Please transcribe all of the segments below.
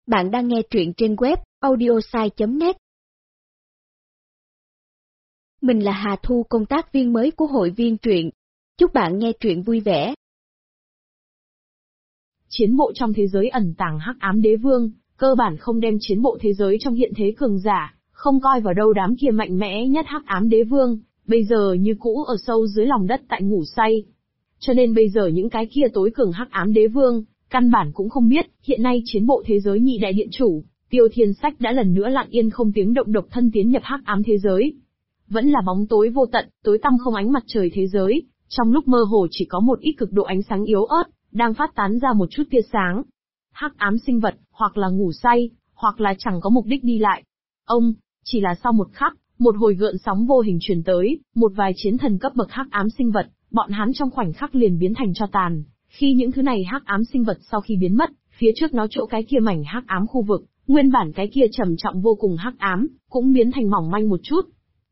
Bạn đang nghe truyện trên web audiosai.net. Mình là Hà Thu, công tác viên mới của hội viên truyện. Chúc bạn nghe truyện vui vẻ. Chiến bộ trong thế giới ẩn tàng hắc ám đế vương, cơ bản không đem chiến bộ thế giới trong hiện thế cường giả, không coi vào đâu đám kia mạnh mẽ nhất hắc ám đế vương, bây giờ như cũ ở sâu dưới lòng đất tại ngủ say. Cho nên bây giờ những cái kia tối cường hắc ám đế vương, căn bản cũng không biết, hiện nay chiến bộ thế giới nhị đại điện chủ, Tiêu Thiên Sách đã lần nữa lặng yên không tiếng động độc thân tiến nhập hắc ám thế giới. Vẫn là bóng tối vô tận, tối tăm không ánh mặt trời thế giới, trong lúc mơ hồ chỉ có một ít cực độ ánh sáng yếu ớt, đang phát tán ra một chút tia sáng. Hắc ám sinh vật, hoặc là ngủ say, hoặc là chẳng có mục đích đi lại. Chỉ là sau một khắc, một hồi gợn sóng vô hình truyền tới, một vài chiến thần cấp bậc hắc ám sinh vật, bọn hắn trong khoảnh khắc liền biến thành tro tàn. Khi những thứ này hắc ám sinh vật sau khi biến mất, phía trước nó chỗ cái kia mảnh hắc ám khu vực, nguyên bản cái kia trầm trọng vô cùng hắc ám, cũng biến thành mỏng manh một chút.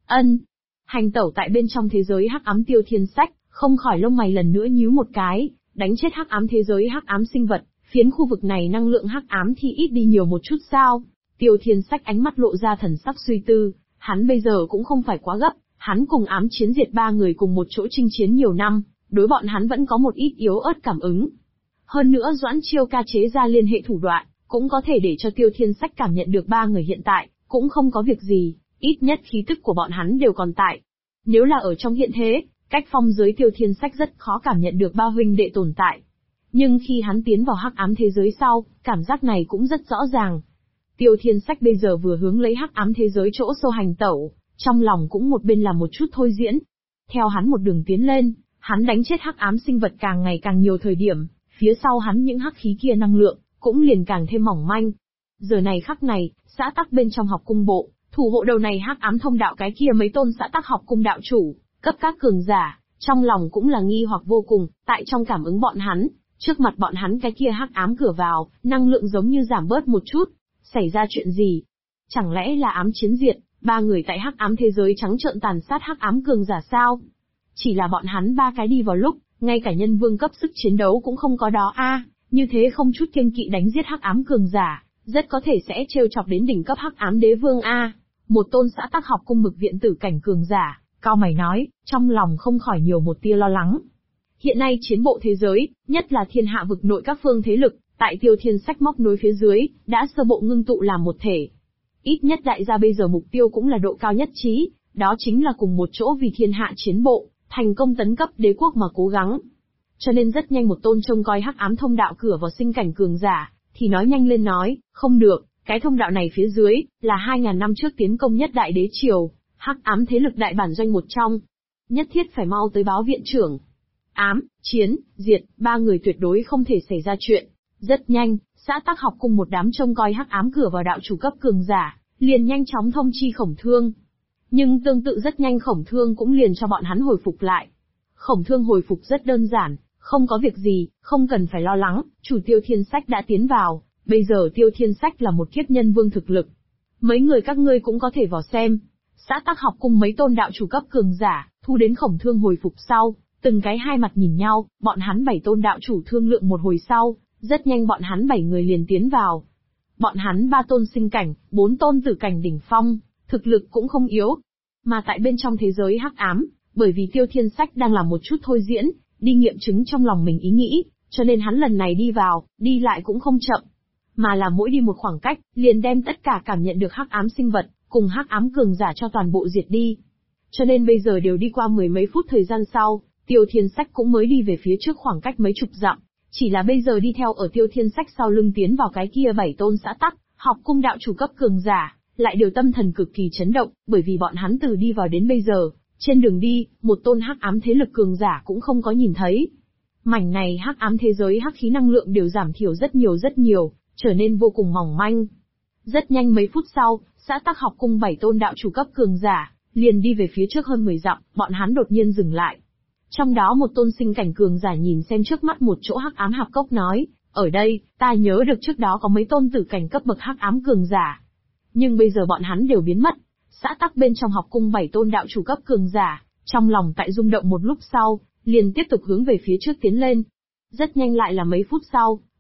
Hành tẩu tại bên trong thế giới hắc ám Tiêu Thiên Sách, không khỏi lông mày lần nữa nhíu một cái, đánh chết hắc ám thế giới hắc ám sinh vật, phiến khu vực này năng lượng hắc ám thì ít đi nhiều một chút sao? Tiêu Thiên Sách ánh mắt lộ ra thần sắc suy tư, hắn bây giờ cũng không phải quá gấp, hắn cùng ám chiến diệt ba người cùng một chỗ chinh chiến nhiều năm, đối bọn hắn vẫn có một ít yếu ớt cảm ứng. Hơn nữa Doãn Chiêu ca chế ra liên hệ thủ đoạn, cũng có thể để cho Tiêu Thiên Sách cảm nhận được ba người hiện tại, cũng không có việc gì, ít nhất khí tức của bọn hắn đều còn tại. Nếu là ở trong hiện thế, cách phong giới Tiêu Thiên Sách rất khó cảm nhận được ba huynh đệ tồn tại. Nhưng khi hắn tiến vào hắc ám thế giới sau, cảm giác này cũng rất rõ ràng. Tiêu Thiên Sách bây giờ vừa hướng lấy hắc ám thế giới chỗ sâu hành tẩu, trong lòng cũng một bên là một chút thôi diễn. Theo hắn một đường tiến lên, hắn đánh chết hắc ám sinh vật càng ngày càng nhiều thời điểm, phía sau hắn những hắc khí kia năng lượng, cũng liền càng thêm mỏng manh. Giờ này khắc này, xã tắc bên trong học cung bộ, thủ hộ đầu này hắc ám thông đạo cái kia mấy tôn xã tắc học cung đạo chủ, cấp các cường giả, trong lòng cũng là nghi hoặc vô cùng, tại trong cảm ứng bọn hắn, trước mặt bọn hắn cái kia hắc ám cửa vào, năng lượng giống như giảm bớt một chút. Xảy ra chuyện gì? Chẳng lẽ là ám chiến diệt, ba người tại hắc ám thế giới trắng trợn tàn sát hắc ám cường giả sao? Chỉ là bọn hắn ba cái đi vào lúc, ngay cả nhân vương cấp sức chiến đấu cũng không có đó như thế không chút kiêng kỵ đánh giết hắc ám cường giả, rất có thể sẽ trêu chọc đến đỉnh cấp hắc ám đế vương Một tôn xã tắc học cung mực viện tử cảnh cường giả, cao mày nói, trong lòng không khỏi nhiều một tia lo lắng. Hiện nay chiến bộ thế giới, nhất là thiên hạ vực nội các phương thế lực, tại Tiêu Thiên Sách móc nối phía dưới, đã sơ bộ ngưng tụ làm một thể. Ít nhất đại gia bây giờ mục tiêu cũng là độ cao nhất trí, đó chính là cùng một chỗ vì thiên hạ chiến bộ, thành công tấn cấp đế quốc mà cố gắng. Cho nên rất nhanh một tôn trông coi hắc ám thông đạo cửa vào sinh cảnh cường giả, thì nói nhanh lên nói, không được, cái thông đạo này phía dưới, là 2000 năm trước tiến công nhất đại đế triều, hắc ám thế lực đại bản doanh một trong. Nhất thiết phải mau tới báo viện trưởng. Ám, chiến, diệt, ba người tuyệt đối không thể xảy ra chuyện. Rất nhanh, xã tắc học cùng một đám trông coi hắc ám cửa vào đạo chủ cấp cường giả, liền nhanh chóng thông chi Khổng Thương. Nhưng tương tự rất nhanh Khổng Thương cũng liền cho bọn hắn hồi phục lại. Khổng Thương hồi phục rất đơn giản, không có việc gì, không cần phải lo lắng, chủ Tiêu Thiên Sách đã tiến vào, bây giờ Tiêu Thiên Sách là một kiếp nhân vương thực lực. Mấy người các ngươi cũng có thể vào xem. Xã tắc học cùng mấy tôn đạo chủ cấp cường giả, thu đến Khổng Thương hồi phục sau, từng cái hai mặt nhìn nhau, bọn hắn 7 tôn đạo chủ thương lượng một hồi sau. Rất nhanh bọn hắn 7 người liền tiến vào. Bọn hắn 3 tôn sinh cảnh, 4 tôn tử cảnh đỉnh phong, thực lực cũng không yếu. Mà tại bên trong thế giới hắc ám, bởi vì Tiêu Thiên Sách đang làm một chút thôi diễn, đi nghiệm chứng trong lòng mình ý nghĩ, cho nên hắn lần này đi vào, đi lại cũng không chậm. Mà là mỗi đi một khoảng cách, liền đem tất cả cảm nhận được hắc ám sinh vật, cùng hắc ám cường giả cho toàn bộ diệt đi. Cho nên bây giờ đều đi qua mười mấy phút thời gian sau, Tiêu Thiên Sách cũng mới đi về phía trước khoảng cách mấy chục dặm. Chỉ là bây giờ đi theo ở Tiêu Thiên Sách sau lưng tiến vào cái kia 7 tôn xã tắc, học cung đạo chủ cấp cường giả, lại đều tâm thần cực kỳ chấn động, bởi vì bọn hắn từ đi vào đến bây giờ, trên đường đi, một tôn hắc ám thế lực cường giả cũng không có nhìn thấy. Mảnh này hắc ám thế giới hắc khí năng lượng đều giảm thiểu rất nhiều, trở nên vô cùng mỏng manh. Rất nhanh mấy phút sau, xã tắc học cung 7 tôn đạo chủ cấp cường giả, liền đi về phía trước hơn 10 dặm, bọn hắn đột nhiên dừng lại. Trong đó một tôn sinh cảnh cường giả nhìn xem trước mắt một chỗ hắc ám hạp cốc nói, ở đây, ta nhớ được trước đó có mấy tôn tử cảnh cấp bậc hắc ám cường giả. Nhưng bây giờ bọn hắn đều biến mất. Xã tắc bên trong học cung 7 tôn đạo chủ cấp cường giả, trong lòng tại rung động một lúc sau, liền tiếp tục hướng về phía trước tiến lên. Rất nhanh lại là mấy phút sau,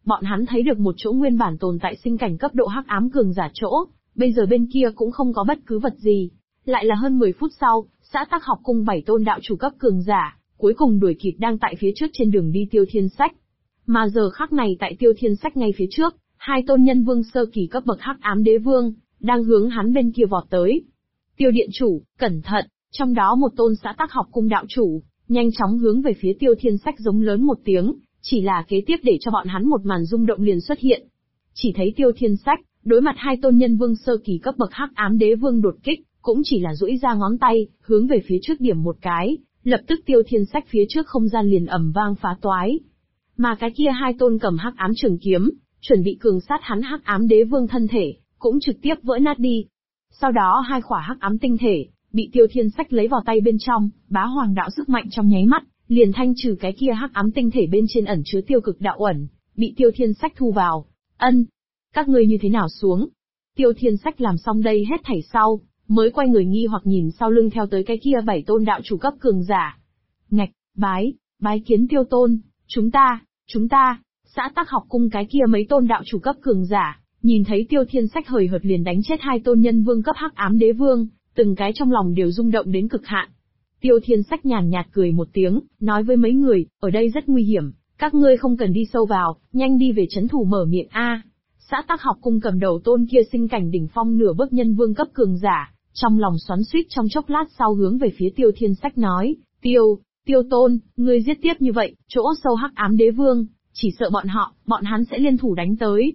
Bọn hắn thấy được một chỗ nguyên bản tồn tại sinh cảnh cấp độ hắc ám cường giả chỗ, bây giờ bên kia cũng không có bất cứ vật gì. Lại là hơn 10 phút sau, xã Tắc Học Cung 7 tôn đạo chủ cấp cường giả, cuối cùng đuổi kịp đang tại phía trước trên đường đi Tiêu Thiên Sách. Mà giờ khắc này tại Tiêu Thiên Sách ngay phía trước, hai tôn nhân vương sơ kỳ cấp bậc hắc ám đế vương, đang hướng hắn bên kia vọt tới. Tiêu điện chủ, cẩn thận, trong đó một tôn xã Tắc Học Cung đạo chủ, nhanh chóng hướng về phía Tiêu Thiên Sách giống lớn một tiếng, chỉ là kế tiếp để cho bọn hắn một màn rung động liền xuất hiện. Chỉ thấy Tiêu Thiên Sách, đối mặt hai tôn nhân vương sơ kỳ cấp bậc hắc ám đế vương đột kích, cũng chỉ là duỗi ra ngón tay, hướng về phía trước điểm một cái, lập tức Tiêu Thiên Sách phía trước không gian liền ầm vang phá toái. Mà cái kia hai tôn cầm hắc ám trường kiếm, chuẩn bị cường sát hắn hắc ám đế vương thân thể, cũng trực tiếp vỡ nát đi. Sau đó hai khỏa hắc ám tinh thể, bị Tiêu Thiên Sách lấy vào tay bên trong, bá hoàng đạo sức mạnh trong nháy mắt, liền thanh trừ cái kia hắc ám tinh thể bên trên ẩn chứa tiêu cực đạo ẩn, bị Tiêu Thiên Sách thu vào. Các ngươi như thế nào xuống? Tiêu Thiên Sách làm xong đây hết thảy sau, mới quay người nghi hoặc nhìn sau lưng theo tới cái kia 7 tôn đạo chủ cấp cường giả. Ngạch, bái kiến Tiêu Tôn, chúng ta, xã Tắc Học Cung cái kia mấy tôn đạo chủ cấp cường giả, nhìn thấy Tiêu Thiên Sách hời hợt liền đánh chết hai tôn nhân vương cấp hắc ám đế vương, từng cái trong lòng đều rung động đến cực hạn. Tiêu Thiên Sách nhàn nhạt cười một tiếng, nói với mấy người, ở đây rất nguy hiểm, các ngươi không cần đi sâu vào, nhanh đi về trấn thủ mở miệng a. Xã Tắc Học Cung cầm đầu tôn kia sinh cảnh đỉnh phong nửa bước nhân vương cấp cường giả, trong lòng xoắn xuýt trong chốc lát sau hướng về phía Tiêu Thiên Sách nói, Tiêu Tôn, ngươi giết tiếp như vậy, chỗ sâu hắc ám đế vương, chỉ sợ bọn hắn sẽ liên thủ đánh tới.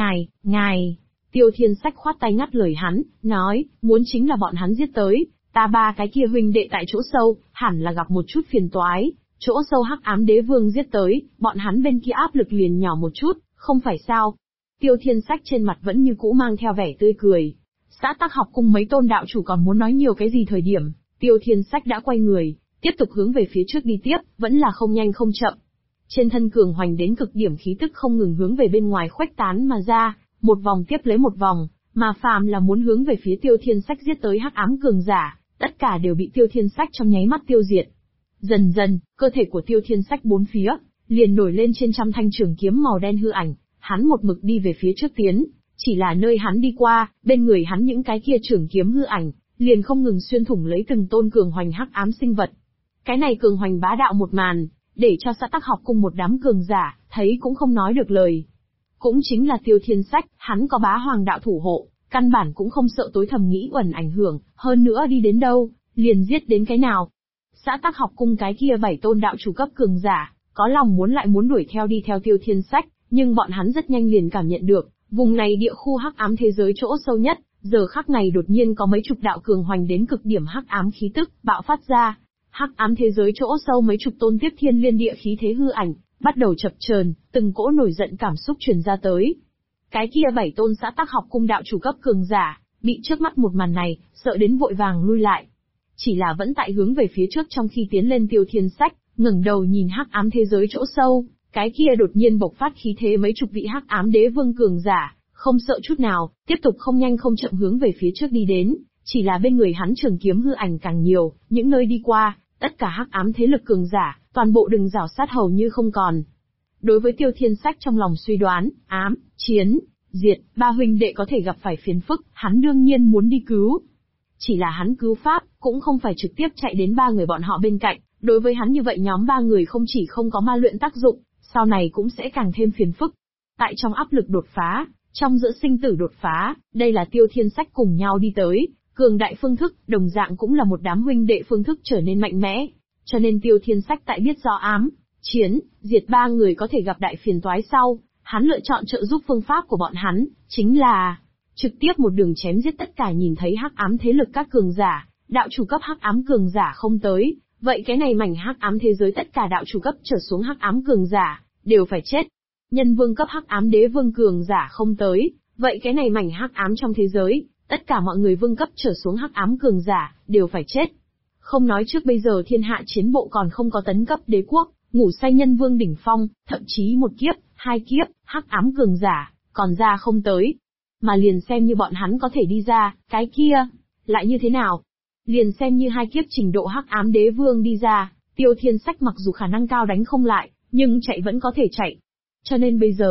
Ngài, Tiêu Thiên Sách khoát tay ngắt lời hắn, nói, muốn chính là bọn hắn giết tới, ta ba cái kia huynh đệ tại chỗ sâu, hẳn là gặp một chút phiền toái, chỗ sâu hắc ám đế vương giết tới, bọn hắn bên kia áp lực liền nhỏ một chút, không phải sao. Tiêu Thiên Sách trên mặt vẫn như cũ mang theo vẻ tươi cười. Xã Tắc Học Cung mấy tôn đạo chủ còn muốn nói nhiều cái gì thời điểm, Tiêu Thiên Sách đã quay người, tiếp tục hướng về phía trước đi tiếp, vẫn là không nhanh không chậm. Trên thân cường hoành đến cực điểm khí tức không ngừng hướng về bên ngoài khuếch tán mà ra, một vòng tiếp lấy một vòng, mà phàm là muốn hướng về phía Tiêu Thiên Sách giết tới hắc ám cường giả, tất cả đều bị Tiêu Thiên Sách trong nháy mắt tiêu diệt. Dần dần, cơ thể của Tiêu Thiên Sách bốn phía liền nổi lên trên trăm thanh trường kiếm màu đen hư ảnh, hắn một mực đi về phía trước tiến, chỉ là nơi hắn đi qua, bên người hắn những cái kia trường kiếm hư ảnh, liền không ngừng xuyên thủng lấy từng tôn cường hoành hắc ám sinh vật. Cái này cường hoành bá đạo một màn, để cho xã Tắc Học Cung một đám cường giả, thấy cũng không nói được lời. Cũng chính là Tiêu Thiên Sách, hắn có bá hoàng đạo thủ hộ, căn bản cũng không sợ tối thầm nghĩ uẩn ảnh hưởng, hơn nữa đi đến đâu, liền giết đến cái nào. Xã Tắc Học Cung cái kia 7 tôn đạo chủ cấp cường giả, có lòng muốn đuổi theo đi theo Tiêu Thiên Sách, nhưng bọn hắn rất nhanh liền cảm nhận được, vùng này địa khu hắc ám thế giới chỗ sâu nhất, giờ khắc này đột nhiên có mấy chục đạo cường hoành đến cực điểm hắc ám khí tức bạo phát ra. Hắc ám thế giới chỗ sâu mấy chục tôn tiếp thiên liên địa khí thế hư ảnh, bắt đầu chập chờn, từng cỗ nổi giận cảm xúc truyền ra tới. Cái kia 7 tôn xã Tắc Học Cung đạo chủ cấp cường giả, bị trước mắt một màn này, sợ đến vội vàng lui lại. Chỉ là vẫn tại hướng về phía trước trong khi tiến lên Tiêu Thiên Sách, ngẩng đầu nhìn hắc ám thế giới chỗ sâu, cái kia đột nhiên bộc phát khí thế mấy chục vị hắc ám đế vương cường giả, không sợ chút nào, tiếp tục không nhanh không chậm hướng về phía trước đi đến, chỉ là bên người hắn trường kiếm hư ảnh càng nhiều, những nơi đi qua, tất cả hắc ám thế lực cường giả, toàn bộ đường rào sát hầu như không còn. Đối với Tiêu Thiên Sách trong lòng suy đoán, ám, chiến, diệt, ba huynh đệ có thể gặp phải phiền phức, hắn đương nhiên muốn đi cứu. Chỉ là hắn cứu pháp, cũng không phải trực tiếp chạy đến ba người bọn họ bên cạnh, đối với hắn như vậy nhóm ba người không chỉ không có ma luyện tác dụng, sau này cũng sẽ càng thêm phiền phức. Tại trong áp lực đột phá, trong giữa sinh tử đột phá, đây là Tiêu Thiên Sách cùng nhau đi tới, cường đại phương thức, đồng dạng cũng là một đám huynh đệ phương thức trở nên mạnh mẽ. Cho nên Tiêu Thiên Sách tại biết do ám, chiến, diệt ba người có thể gặp đại phiền toái sau, hắn lựa chọn trợ giúp phương pháp của bọn hắn, chính là trực tiếp một đường chém giết tất cả nhìn thấy hắc ám thế lực các cường giả, đạo chủ cấp hắc ám cường giả không tới, vậy cái này mảnh hắc ám thế giới tất cả đạo chủ cấp trở xuống hắc ám cường giả đều phải chết. Nhân vương cấp hắc ám đế vương cường giả không tới, vậy cái này mảnh hắc ám trong thế giới, tất cả mọi người vương cấp trở xuống hắc ám cường giả đều phải chết. Không nói trước bây giờ thiên hạ chiến bộ còn không có tấn cấp đế quốc, ngủ say nhân vương đỉnh phong, thậm chí một kiếp, hai kiếp, hắc ám cường giả còn ra không tới. Mà liền xem như bọn hắn có thể đi ra, cái kia lại như thế nào? Liền xem như hai kiếp trình độ hắc ám đế vương đi ra, Tiêu Thiên Sách mặc dù khả năng cao đánh không lại, nhưng chạy vẫn có thể chạy. Cho nên bây giờ,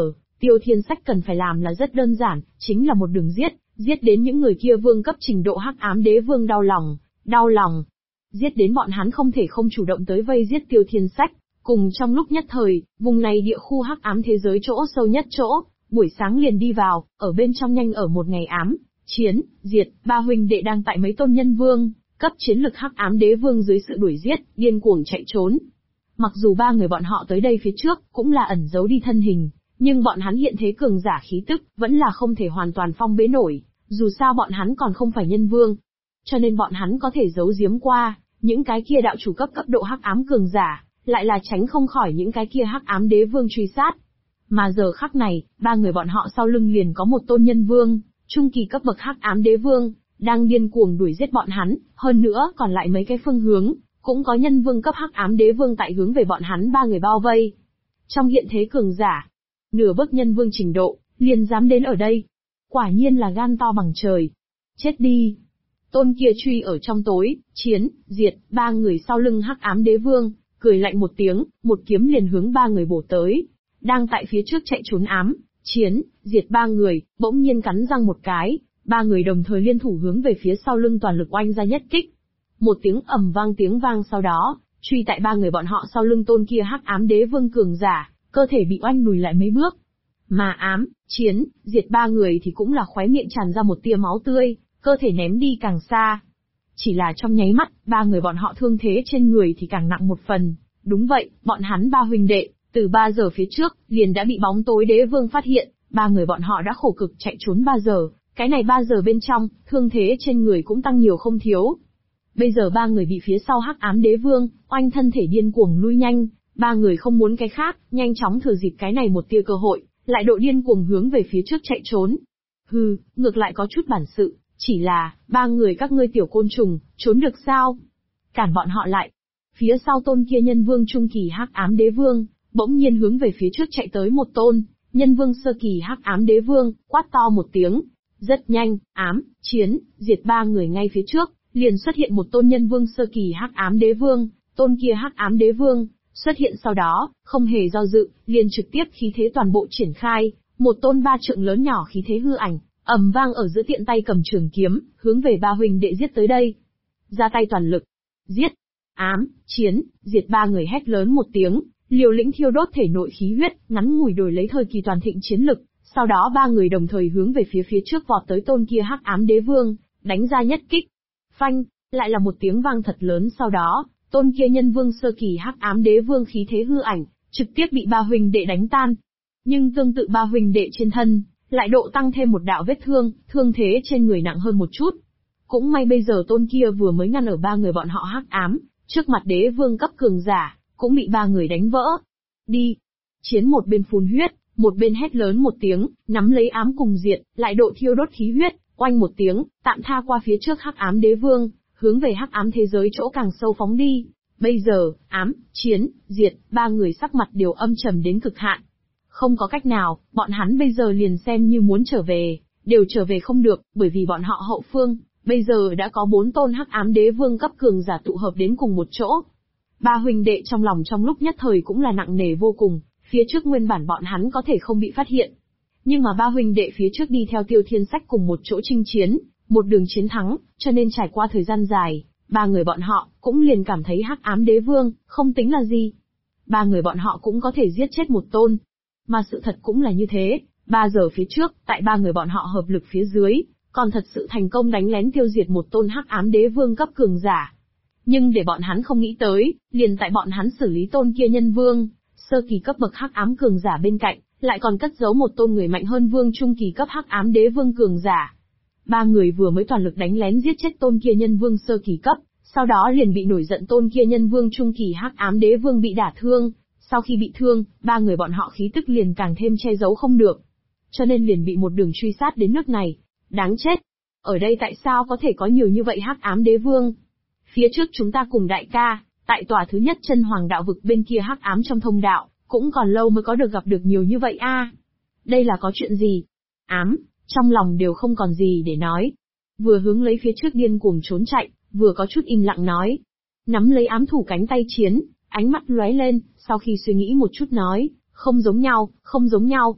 Tiêu Thiên Sách cần phải làm là rất đơn giản, chính là một đường giết đến những người kia vương cấp trình độ Hắc Ám Đế Vương đau lòng. Giết đến bọn hắn không thể không chủ động tới vây giết Tiêu Thiên Sách. Cùng trong lúc nhất thời, vùng này địa khu hắc ám thế giới chỗ sâu nhất chỗ, buổi sáng liền đi vào, ở bên trong nhanh ở một ngày ám, chiến, diệt, ba huynh đệ đang tại mấy tôn nhân vương, cấp chiến lực hắc ám đế vương dưới sự đuổi giết, điên cuồng chạy trốn. Mặc dù ba người bọn họ tới đây phía trước, cũng là ẩn giấu đi thân hình, nhưng bọn hắn hiện thế cường giả khí tức, vẫn là không thể hoàn toàn phong bế nổi, dù sao bọn hắn còn không phải nhân vương. Cho nên bọn hắn có thể giấu giếm qua, những cái kia đạo chủ cấp độ hắc ám cường giả, lại là tránh không khỏi những cái kia hắc ám đế vương truy sát. Mà giờ khắc này, ba người bọn họ sau lưng liền có một tôn nhân vương, trung kỳ cấp bậc hắc ám đế vương, đang điên cuồng đuổi giết bọn hắn, hơn nữa còn lại mấy cái phương hướng, cũng có nhân vương cấp hắc ám đế vương tại hướng về bọn hắn ba người bao vây. Trong hiện thế cường giả, nửa bước nhân vương trình độ, liền dám đến ở đây. Quả nhiên là gan to bằng trời. Chết đi. Tôn kia truy ở trong tối, chiến, diệt, ba người sau lưng hắc ám đế vương, cười lạnh một tiếng, một kiếm liền hướng ba người bổ tới. Đang tại phía trước chạy trốn ám, chiến, diệt ba người, bỗng nhiên cắn răng một cái, ba người đồng thời liên thủ hướng về phía sau lưng toàn lực oanh ra nhất kích. Một tiếng tiếng vang sau đó, truy tại ba người bọn họ sau lưng tôn kia hắc ám đế vương cường giả, cơ thể bị oanh lùi lại mấy bước. Mà ám, chiến, diệt ba người thì cũng là khóe miệng tràn ra một tia máu tươi, cơ thể ném đi càng xa. Chỉ là trong nháy mắt, ba người bọn họ thương thế trên người thì càng nặng một phần. Đúng vậy, bọn hắn ba huynh đệ, từ 3 giờ phía trước, liền đã bị bóng tối đế vương phát hiện, ba người bọn họ đã khổ cực chạy trốn 3 giờ, cái này 3 giờ bên trong, thương thế trên người cũng tăng nhiều không thiếu. Bây giờ ba người bị phía sau hắc ám đế vương, oanh thân thể điên cuồng lui nhanh, ba người không muốn cái khác, nhanh chóng thừa dịp cái này một tia cơ hội, lại độ điên cuồng hướng về phía trước chạy trốn. Hừ, ngược lại có chút bản sự, chỉ là, ba người các ngươi tiểu côn trùng, trốn được sao? Cản bọn họ lại. Phía sau tôn kia nhân vương trung kỳ hắc ám đế vương, bỗng nhiên hướng về phía trước chạy tới một tôn, nhân vương sơ kỳ hắc ám đế vương, quát to một tiếng. Rất nhanh, ám, chiến, diệt ba người ngay phía trước, liền xuất hiện một tôn nhân vương sơ kỳ hắc ám đế vương, tôn kia hắc ám đế vương, xuất hiện sau đó, không hề do dự, liền trực tiếp khí thế toàn bộ triển khai, một tôn 3 trượng lớn nhỏ khí thế hư ảnh, ầm vang ở giữa tiện tay cầm trường kiếm, hướng về ba huynh đệ giết tới đây. Ra tay toàn lực, giết, ám, chiến, diệt ba người hét lớn một tiếng, liều lĩnh thiêu đốt thể nội khí huyết, ngắn ngủi đổi lấy thời kỳ toàn thịnh chiến lực, sau đó ba người đồng thời hướng về phía trước vọt tới tôn kia hắc ám đế vương, đánh ra nhất kích. Phanh, lại là một tiếng vang thật lớn sau đó, tôn kia nhân vương sơ kỳ hắc ám đế vương khí thế hư ảnh, trực tiếp bị ba huynh đệ đánh tan. Nhưng tương tự ba huynh đệ trên thân, lại độ tăng thêm một đạo vết thương, thương thế trên người nặng hơn một chút. Cũng may bây giờ tôn kia vừa mới ngăn ở ba người bọn họ hắc ám, trước mặt đế vương cấp cường giả, cũng bị ba người đánh vỡ. Đi! Chiến một bên phun huyết, một bên hét lớn một tiếng, nắm lấy ám cùng diệt, lại độ thiêu đốt khí huyết, oanh một tiếng, tạm tha qua phía trước hắc ám đế vương, hướng về hắc ám thế giới chỗ càng sâu phóng đi. Bây giờ, ám, chiến, diệt, ba người sắc mặt đều âm trầm đến cực hạn. Không có cách nào, bọn hắn bây giờ liền xem như muốn trở về, đều trở về không được, bởi vì bọn họ hậu phương, bây giờ đã có 4 tôn hắc ám đế vương cấp cường giả tụ hợp đến cùng một chỗ. Ba huynh đệ trong lòng trong lúc nhất thời cũng là nặng nề vô cùng, phía trước nguyên bản bọn hắn có thể không bị phát hiện. Nhưng mà ba huynh đệ phía trước đi theo Tiêu Thiên Sách cùng một chỗ chinh chiến, một đường chiến thắng, cho nên trải qua thời gian dài, ba người bọn họ cũng liền cảm thấy hắc ám đế vương không tính là gì. Ba người bọn họ cũng có thể giết chết một tôn. Mà sự thật cũng là như thế, 3 giờ phía trước, tại ba người bọn họ hợp lực phía dưới, còn thật sự thành công đánh lén tiêu diệt một tôn hắc ám đế vương cấp cường giả. Nhưng để bọn hắn không nghĩ tới, liền tại bọn hắn xử lý tôn kia nhân vương, sơ kỳ cấp bậc hắc ám cường giả bên cạnh, lại còn cất giấu một tôn người mạnh hơn vương trung kỳ cấp hắc ám đế vương cường giả. Ba người vừa mới toàn lực đánh lén giết chết tôn kia nhân vương sơ kỳ cấp, sau đó liền bị nổi giận tôn kia nhân vương trung kỳ hắc ám đế vương bị đả thương. Sau khi bị thương, ba người bọn họ khí tức liền càng thêm che giấu không được. Cho nên liền bị một đường truy sát đến nước này. Đáng chết! Ở đây tại sao có thể có nhiều như vậy hắc ám đế vương? Phía trước chúng ta cùng đại ca, tại tòa thứ nhất chân hoàng đạo vực bên kia hắc ám trong thông đạo, cũng còn lâu mới có được gặp được nhiều như vậy a. Đây là có chuyện gì? Ám, trong lòng đều không còn gì để nói. Vừa hướng lấy phía trước điên cuồng trốn chạy, vừa có chút im lặng nói. Nắm lấy ám thủ cánh tay chiến, ánh mắt lóe lên, sau khi suy nghĩ một chút nói, không giống nhau, không giống nhau.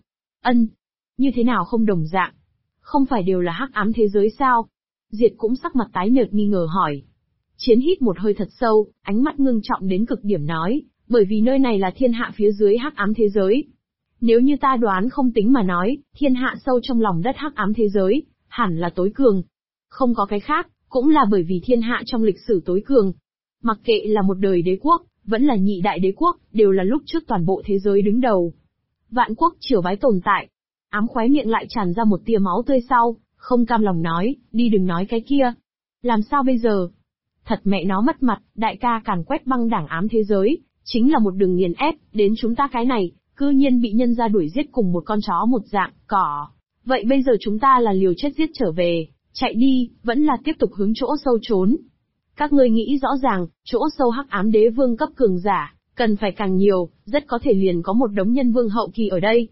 Ân, như thế nào không đồng dạng? Không phải đều là hắc ám thế giới sao? Diệt cũng sắc mặt tái nhợt nghi ngờ hỏi. Chiến hít một hơi thật sâu, ánh mắt ngưng trọng đến cực điểm nói, bởi vì nơi này là thiên hạ phía dưới hắc ám thế giới. Nếu như ta đoán không tính mà nói, thiên hạ sâu trong lòng đất hắc ám thế giới, hẳn là tối cường. Không có cái khác, cũng là bởi vì thiên hạ trong lịch sử tối cường. Mặc kệ là một đời đế quốc, vẫn là nhị đại đế quốc, đều là lúc trước toàn bộ thế giới đứng đầu. Vạn quốc triều bái tồn tại. Ám khóe miệng lại tràn ra một tia máu tươi sau, không cam lòng nói, đi đừng nói cái kia. Làm sao bây giờ? Thật mẹ nó mất mặt, đại ca càn quét băng đảng ám thế giới, chính là một đường nghiền ép, đến chúng ta cái này, cư nhiên bị nhân gia đuổi giết cùng một con chó một dạng, cỏ. Vậy bây giờ chúng ta là liều chết giết trở về, chạy đi, vẫn là tiếp tục hướng chỗ sâu trốn. Các ngươi nghĩ rõ ràng, chỗ sâu hắc ám đế vương cấp cường giả, cần phải càng nhiều, rất có thể liền có một đống nhân vương hậu kỳ ở đây.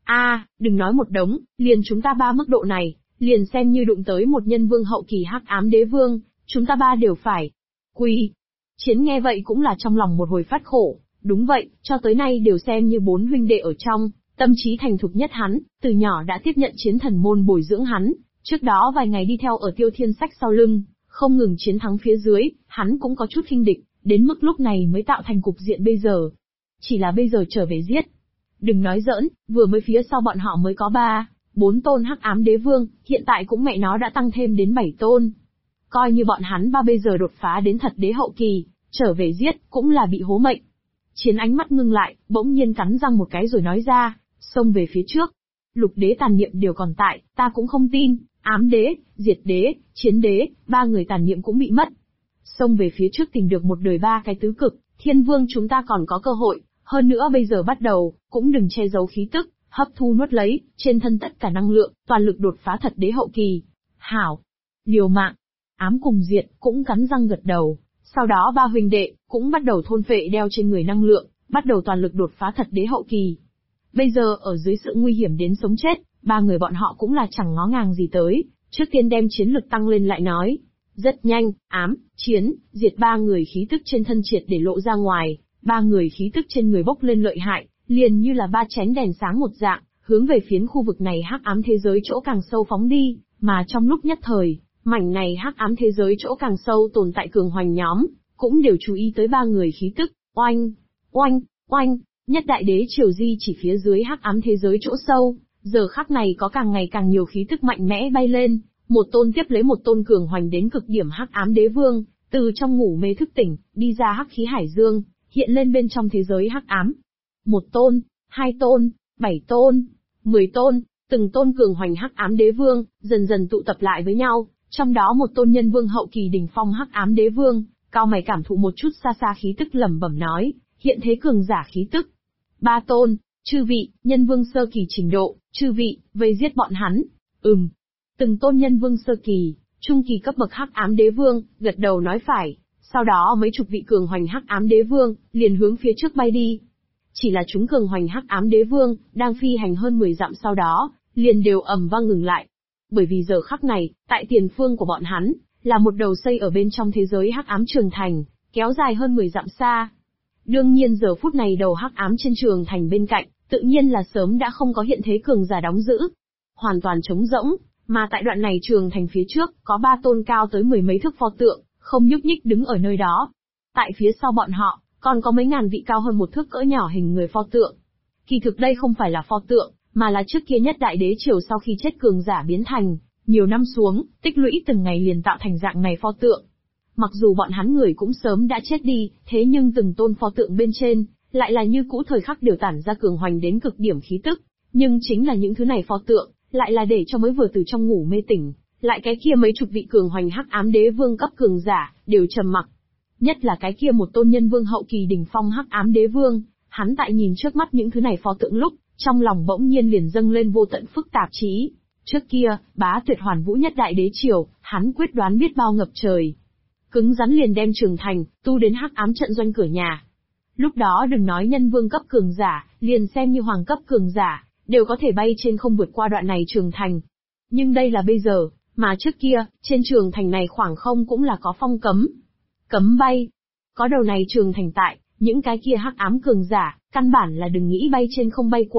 Đừng nói một đống, liền chúng ta ba mức độ này, liền xem như đụng tới một nhân vương hậu kỳ hắc ám đế vương, chúng ta ba đều phải. Quy. Chiến nghe vậy cũng là trong lòng một hồi phát khổ, đúng vậy, cho tới nay đều xem như bốn huynh đệ ở trong, tâm trí thành thục nhất hắn, từ nhỏ đã tiếp nhận chiến thần môn bồi dưỡng hắn, trước đó vài ngày đi theo ở Tiêu Thiên Sách sau lưng, không ngừng chiến thắng phía dưới, hắn cũng có chút khinh địch, đến mức lúc này mới tạo thành cục diện bây giờ. Chỉ là bây giờ trở về giết. Đừng nói giỡn, vừa mới phía sau bọn họ mới có 4 tôn hắc ám đế vương, hiện tại cũng mẹ nó đã tăng thêm đến 7 tôn. Coi như bọn hắn ba bây giờ đột phá đến thật đế hậu kỳ, trở về giết, cũng là bị hố mệnh. Chiến ánh mắt ngưng lại, bỗng nhiên cắn răng một cái rồi nói ra, xông về phía trước. Lục đế tàn niệm đều còn tại, ta cũng không tin, ám đế, diệt đế, chiến đế, ba người tàn niệm cũng bị mất. Xông về phía trước tìm được một đời ba cái tứ cực, thiên vương chúng ta còn có cơ hội, hơn nữa bây giờ bắt đầu, cũng đừng che giấu khí tức, hấp thu nuốt lấy, trên thân tất cả năng lượng, toàn lực đột phá thật đế hậu kỳ. Hảo! Liều mạng! Ám cùng diệt, cũng cắn răng gật đầu. Sau đó ba huynh đệ, cũng bắt đầu thôn phệ đeo trên người năng lượng, bắt đầu toàn lực đột phá thật đế hậu kỳ. Bây giờ ở dưới sự nguy hiểm đến sống chết, ba người bọn họ cũng là chẳng ngó ngàng gì tới, trước tiên đem chiến lực tăng lên lại nói. Rất nhanh, ám, chiến, diệt ba người khí tức trên thân triệt để lộ ra ngoài, ba người khí tức trên người bốc lên lợi hại, liền như là ba chén đèn sáng một dạng, hướng về phiến khu vực này hắc ám thế giới chỗ càng sâu phóng đi, mà trong lúc nhất thời, mảnh này hắc ám thế giới chỗ càng sâu tồn tại cường hoành nhóm, cũng đều chú ý tới ba người khí tức, oanh, oanh, oanh, nhất đại đế triều di chỉ phía dưới hắc ám thế giới chỗ sâu, giờ khắc này có càng ngày càng nhiều khí tức mạnh mẽ bay lên, một tôn tiếp lấy một tôn cường hoành đến cực điểm hắc ám đế vương, từ trong ngủ mê thức tỉnh, đi ra hắc khí hải dương, hiện lên bên trong thế giới hắc ám. Một tôn, 2 tôn, 7 tôn, 10 tôn, từng tôn cường hoành hắc ám đế vương, dần dần tụ tập lại với nhau, trong đó một tôn nhân vương hậu kỳ đỉnh phong hắc ám đế vương, cao mày cảm thụ một chút xa xa khí tức lẩm bẩm nói, hiện thế cường giả khí tức. 3 tôn, chư vị, nhân vương sơ kỳ trình độ, chư vị, vây giết bọn hắn. Từng tôn nhân vương sơ kỳ, trung kỳ cấp bậc hắc ám đế vương, gật đầu nói phải, sau đó mấy chục vị cường hoành hắc ám đế vương, liền hướng phía trước bay đi. Chỉ là chúng cường hoành hắc ám đế vương, đang phi hành hơn 10 dặm sau đó, liền đều ầm vang ngừng lại. Bởi vì giờ khắc này, tại tiền phương của bọn hắn, là một đầu xây ở bên trong thế giới hắc ám trường thành, kéo dài hơn 10 dặm xa. Đương nhiên giờ phút này đầu hắc ám trên trường thành bên cạnh, tự nhiên là sớm đã không có hiện thế cường giả đóng giữ. Hoàn toàn trống rỗng, mà tại đoạn này trường thành phía trước, có 3 tôn cao tới 10 mấy thước pho tượng, không nhúc nhích đứng ở nơi đó. Tại phía sau bọn họ, còn có mấy ngàn vị cao hơn một thước cỡ nhỏ hình người pho tượng. Kỳ thực đây không phải là pho tượng, mà là trước kia nhất đại đế triều sau khi chết cường giả biến thành, nhiều năm xuống, tích lũy từng ngày liền tạo thành dạng này pho tượng. Mặc dù bọn hắn người cũng sớm đã chết đi, thế nhưng từng tôn pho tượng bên trên, lại là như cũ thời khắc đều tản ra cường hoành đến cực điểm khí tức. Nhưng chính là những thứ này pho tượng, lại là để cho mới vừa từ trong ngủ mê tỉnh, lại cái kia mấy chục vị cường hoành hắc ám đế vương cấp cường giả, đều trầm mặc. Nhất là cái kia một tôn nhân vương hậu kỳ đỉnh phong hắc ám đế vương, hắn tại nhìn trước mắt những thứ này pho tượng lúc, trong lòng bỗng nhiên liền dâng lên vô tận phức tạp trí. Trước kia, bá tuyệt hoàn vũ nhất đại đế triều, hắn quyết đoán biết bao ngập trời. Cứng rắn liền đem trường thành, tu đến hắc ám trận doanh cửa nhà. Lúc đó đừng nói nhân vương cấp cường giả, liền xem như hoàng cấp cường giả, đều có thể bay trên không vượt qua đoạn này trường thành. Nhưng đây là bây giờ, mà trước kia, trên trường thành này khoảng không cũng là có phong cấm. Cấm bay. Có đầu này trường thành tại, những cái kia hắc ám cường giả, căn bản là đừng nghĩ bay trên không bay qua,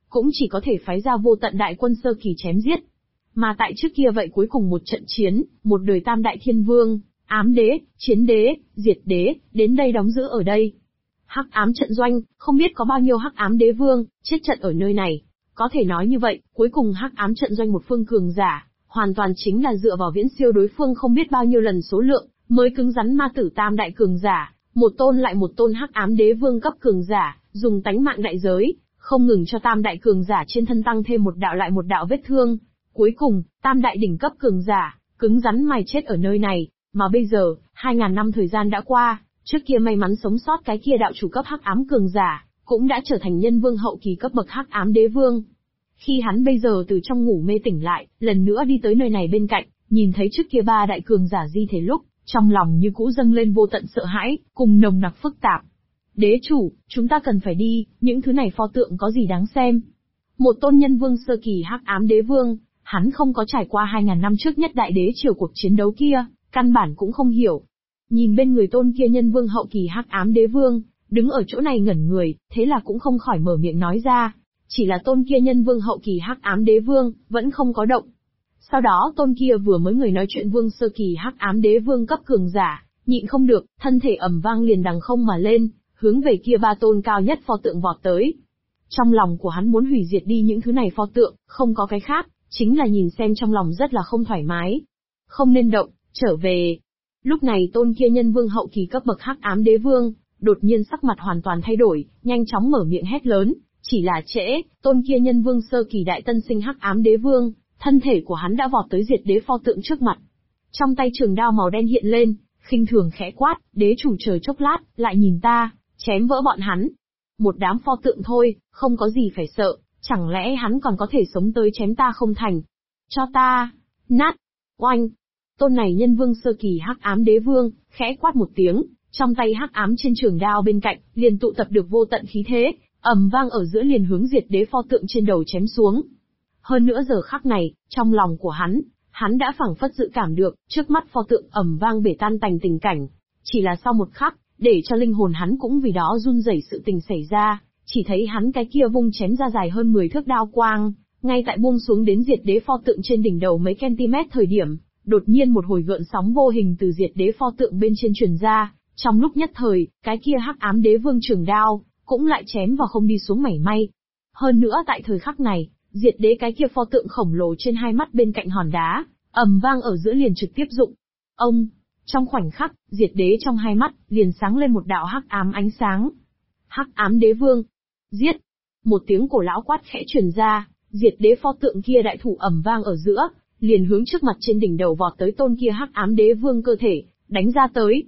cũng chỉ có thể phái ra vô tận đại quân sơ kỳ chém giết. Mà tại trước kia vậy cuối cùng một trận chiến, một đời tam đại thiên vương, ám đế, chiến đế, diệt đế, đến đây đóng giữ ở đây. Hắc ám trận doanh, không biết có bao nhiêu hắc ám đế vương, chết trận ở nơi này. Có thể nói như vậy, cuối cùng hắc ám trận doanh một phương cường giả, hoàn toàn chính là dựa vào viễn siêu đối phương không biết bao nhiêu lần số lượng, mới cứng rắn ma tử tam đại cường giả, một tôn lại một tôn hắc ám đế vương cấp cường giả, dùng tánh mạng đại giới, không ngừng cho tam đại cường giả trên thân tăng thêm một đạo lại một đạo vết thương. Cuối cùng, tam đại đỉnh cấp cường giả, cứng rắn mài chết ở nơi này, mà bây giờ, 2000 năm thời gian đã qua, trước kia may mắn sống sót cái kia đạo chủ cấp hắc ám cường giả, cũng đã trở thành nhân vương hậu kỳ cấp bậc hắc ám đế vương. Khi hắn bây giờ từ trong ngủ mê tỉnh lại, lần nữa đi tới nơi này bên cạnh, nhìn thấy trước kia ba đại cường giả di thể lúc, trong lòng như cũ dâng lên vô tận sợ hãi, cùng nồng nặc phức tạp. Đế chủ, chúng ta cần phải đi, những thứ này pho tượng có gì đáng xem? Một tôn nhân vương sơ kỳ hắc ám đế vương, hắn không có trải qua 2000 năm trước nhất đại đế triều cuộc chiến đấu kia, căn bản cũng không hiểu. Nhìn bên người tôn kia nhân vương hậu kỳ hắc ám đế vương, đứng ở chỗ này ngẩn người, thế là cũng không khỏi mở miệng nói ra. Chỉ là tôn kia nhân vương hậu kỳ hắc ám đế vương, vẫn không có động. Sau đó tôn kia vừa mới người nói chuyện vương sơ kỳ hắc ám đế vương cấp cường giả, nhịn không được, thân thể ầm vang liền đằng không mà lên, hướng về kia ba tôn cao nhất pho tượng vọt tới. Trong lòng của hắn muốn hủy diệt đi những thứ này pho tượng, không có cái khác, chính là nhìn xem trong lòng rất là không thoải mái. Không nên động, trở về. Lúc này tôn kia nhân vương hậu kỳ cấp bậc hắc ám đế vương, đột nhiên sắc mặt hoàn toàn thay đổi, nhanh chóng mở miệng hét lớn, chỉ là trễ, tôn kia nhân vương sơ kỳ đại tân sinh hắc ám đế vương, thân thể của hắn đã vọt tới diệt đế pho tượng trước mặt. Trong tay trường đao màu đen hiện lên, khinh thường khẽ quát, đế chủ chờ chốc lát, lại nhìn ta, chém vỡ bọn hắn. Một đám pho tượng thôi, không có gì phải sợ, chẳng lẽ hắn còn có thể sống tới chém ta không thành? Cho ta, nát, oanh. Tôn này nhân vương sơ kỳ hắc ám đế vương, khẽ quát một tiếng, trong tay hắc ám trên trường đao bên cạnh, liền tụ tập được vô tận khí thế, ầm vang ở giữa liền hướng diệt đế pho tượng trên đầu chém xuống. Hơn nữa giờ khắc này, trong lòng của hắn đã phảng phất dự cảm được, trước mắt pho tượng ầm vang bể tan tành tình cảnh. Chỉ là sau một khắc, để cho linh hồn hắn cũng vì đó run rẩy sự tình xảy ra, chỉ thấy hắn cái kia vung chém ra dài hơn 10 thước đao quang, ngay tại buông xuống đến diệt đế pho tượng trên đỉnh đầu mấy cm thời điểm, đột nhiên một hồi gợn sóng vô hình từ diệt đế pho tượng bên trên truyền ra, trong lúc nhất thời, cái kia hắc ám đế vương trường đao cũng lại chém vào không đi xuống mảy may. Hơn nữa tại thời khắc này, diệt đế cái kia pho tượng khổng lồ trên hai mắt bên cạnh hòn đá, ầm vang ở giữa liền trực tiếp dụng. Ông, trong khoảnh khắc, diệt đế trong hai mắt liền sáng lên một đạo hắc ám ánh sáng. Hắc ám đế vương, giết! Một tiếng cổ lão quát khẽ truyền ra, diệt đế pho tượng kia đại thủ ầm vang ở giữa, liền hướng trước mặt trên đỉnh đầu vọt tới tôn kia hắc ám đế vương cơ thể, đánh ra tới.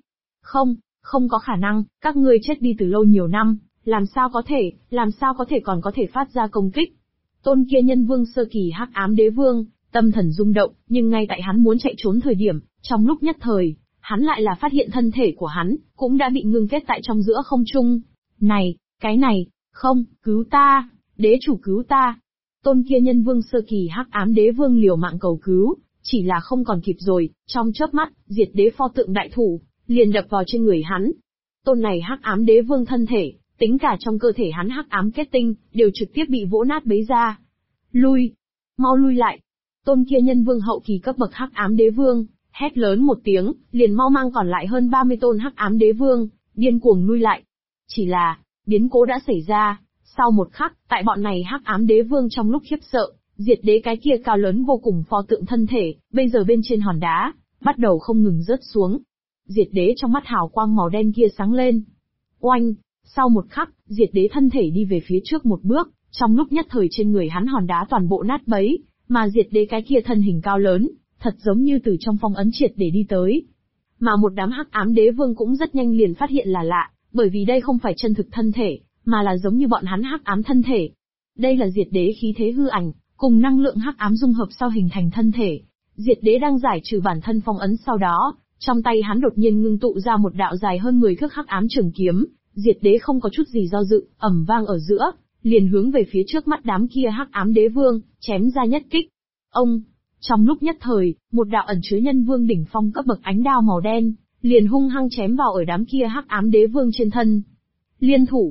Không có khả năng, các ngươi chết đi từ lâu nhiều năm, làm sao có thể còn có thể phát ra công kích. Tôn kia nhân vương sơ kỳ hắc ám đế vương, tâm thần rung động, nhưng ngay tại hắn muốn chạy trốn thời điểm, trong lúc nhất thời, hắn lại là phát hiện thân thể của hắn, cũng đã bị ngưng kết tại trong giữa không trung. Này, cái này, không, cứu ta, đế chủ cứu ta. Tôn kia nhân vương sơ kỳ hắc ám đế vương liều mạng cầu cứu, chỉ là không còn kịp rồi, trong chớp mắt, diệt đế pho tượng đại thủ, liền đập vào trên người hắn. Tôn này hắc ám đế vương thân thể, tính cả trong cơ thể hắn hắc ám kết tinh, đều trực tiếp bị vỗ nát bấy ra. Lui! Mau lui lại! Tôn kia nhân vương hậu kỳ cấp bậc hắc ám đế vương, hét lớn một tiếng, liền mau mang còn lại hơn 30 tôn hắc ám đế vương, điên cuồng lui lại. Chỉ là, biến cố đã xảy ra, sau một khắc, tại bọn này hắc ám đế vương trong lúc khiếp sợ, diệt đế cái kia cao lớn vô cùng pho tượng thân thể, bây giờ bên trên hòn đá, bắt đầu không ngừng rớt xuống. Diệt đế trong mắt hào quang màu đen kia sáng lên. Oanh! Sau một khắc, diệt đế thân thể đi về phía trước một bước, trong lúc nhất thời trên người hắn hòn đá toàn bộ nát bấy, mà diệt đế cái kia thân hình cao lớn, thật giống như từ trong phong ấn triệt để đi tới. Mà một đám hắc ám đế vương cũng rất nhanh liền phát hiện là lạ, bởi vì đây không phải chân thực thân thể, mà là giống như bọn hắn hắc ám thân thể. Đây là diệt đế khí thế hư ảnh, cùng năng lượng hắc ám dung hợp sau hình thành thân thể. Diệt đế đang giải trừ bản thân phong ấn sau đó, trong tay hắn đột nhiên ngưng tụ ra một đạo dài hơn 10 thước hắc ám trường kiếm, diệt đế không có chút gì do dự, ầm vang ở giữa, liền hướng về phía trước mắt đám kia hắc ám đế vương, chém ra nhất kích. Ông, trong lúc nhất thời, một đạo ẩn chứa nhân vương đỉnh phong cấp bậc ánh đao màu đen, liền hung hăng chém vào ở đám kia hắc ám đế vương trên thân. Liên thủ.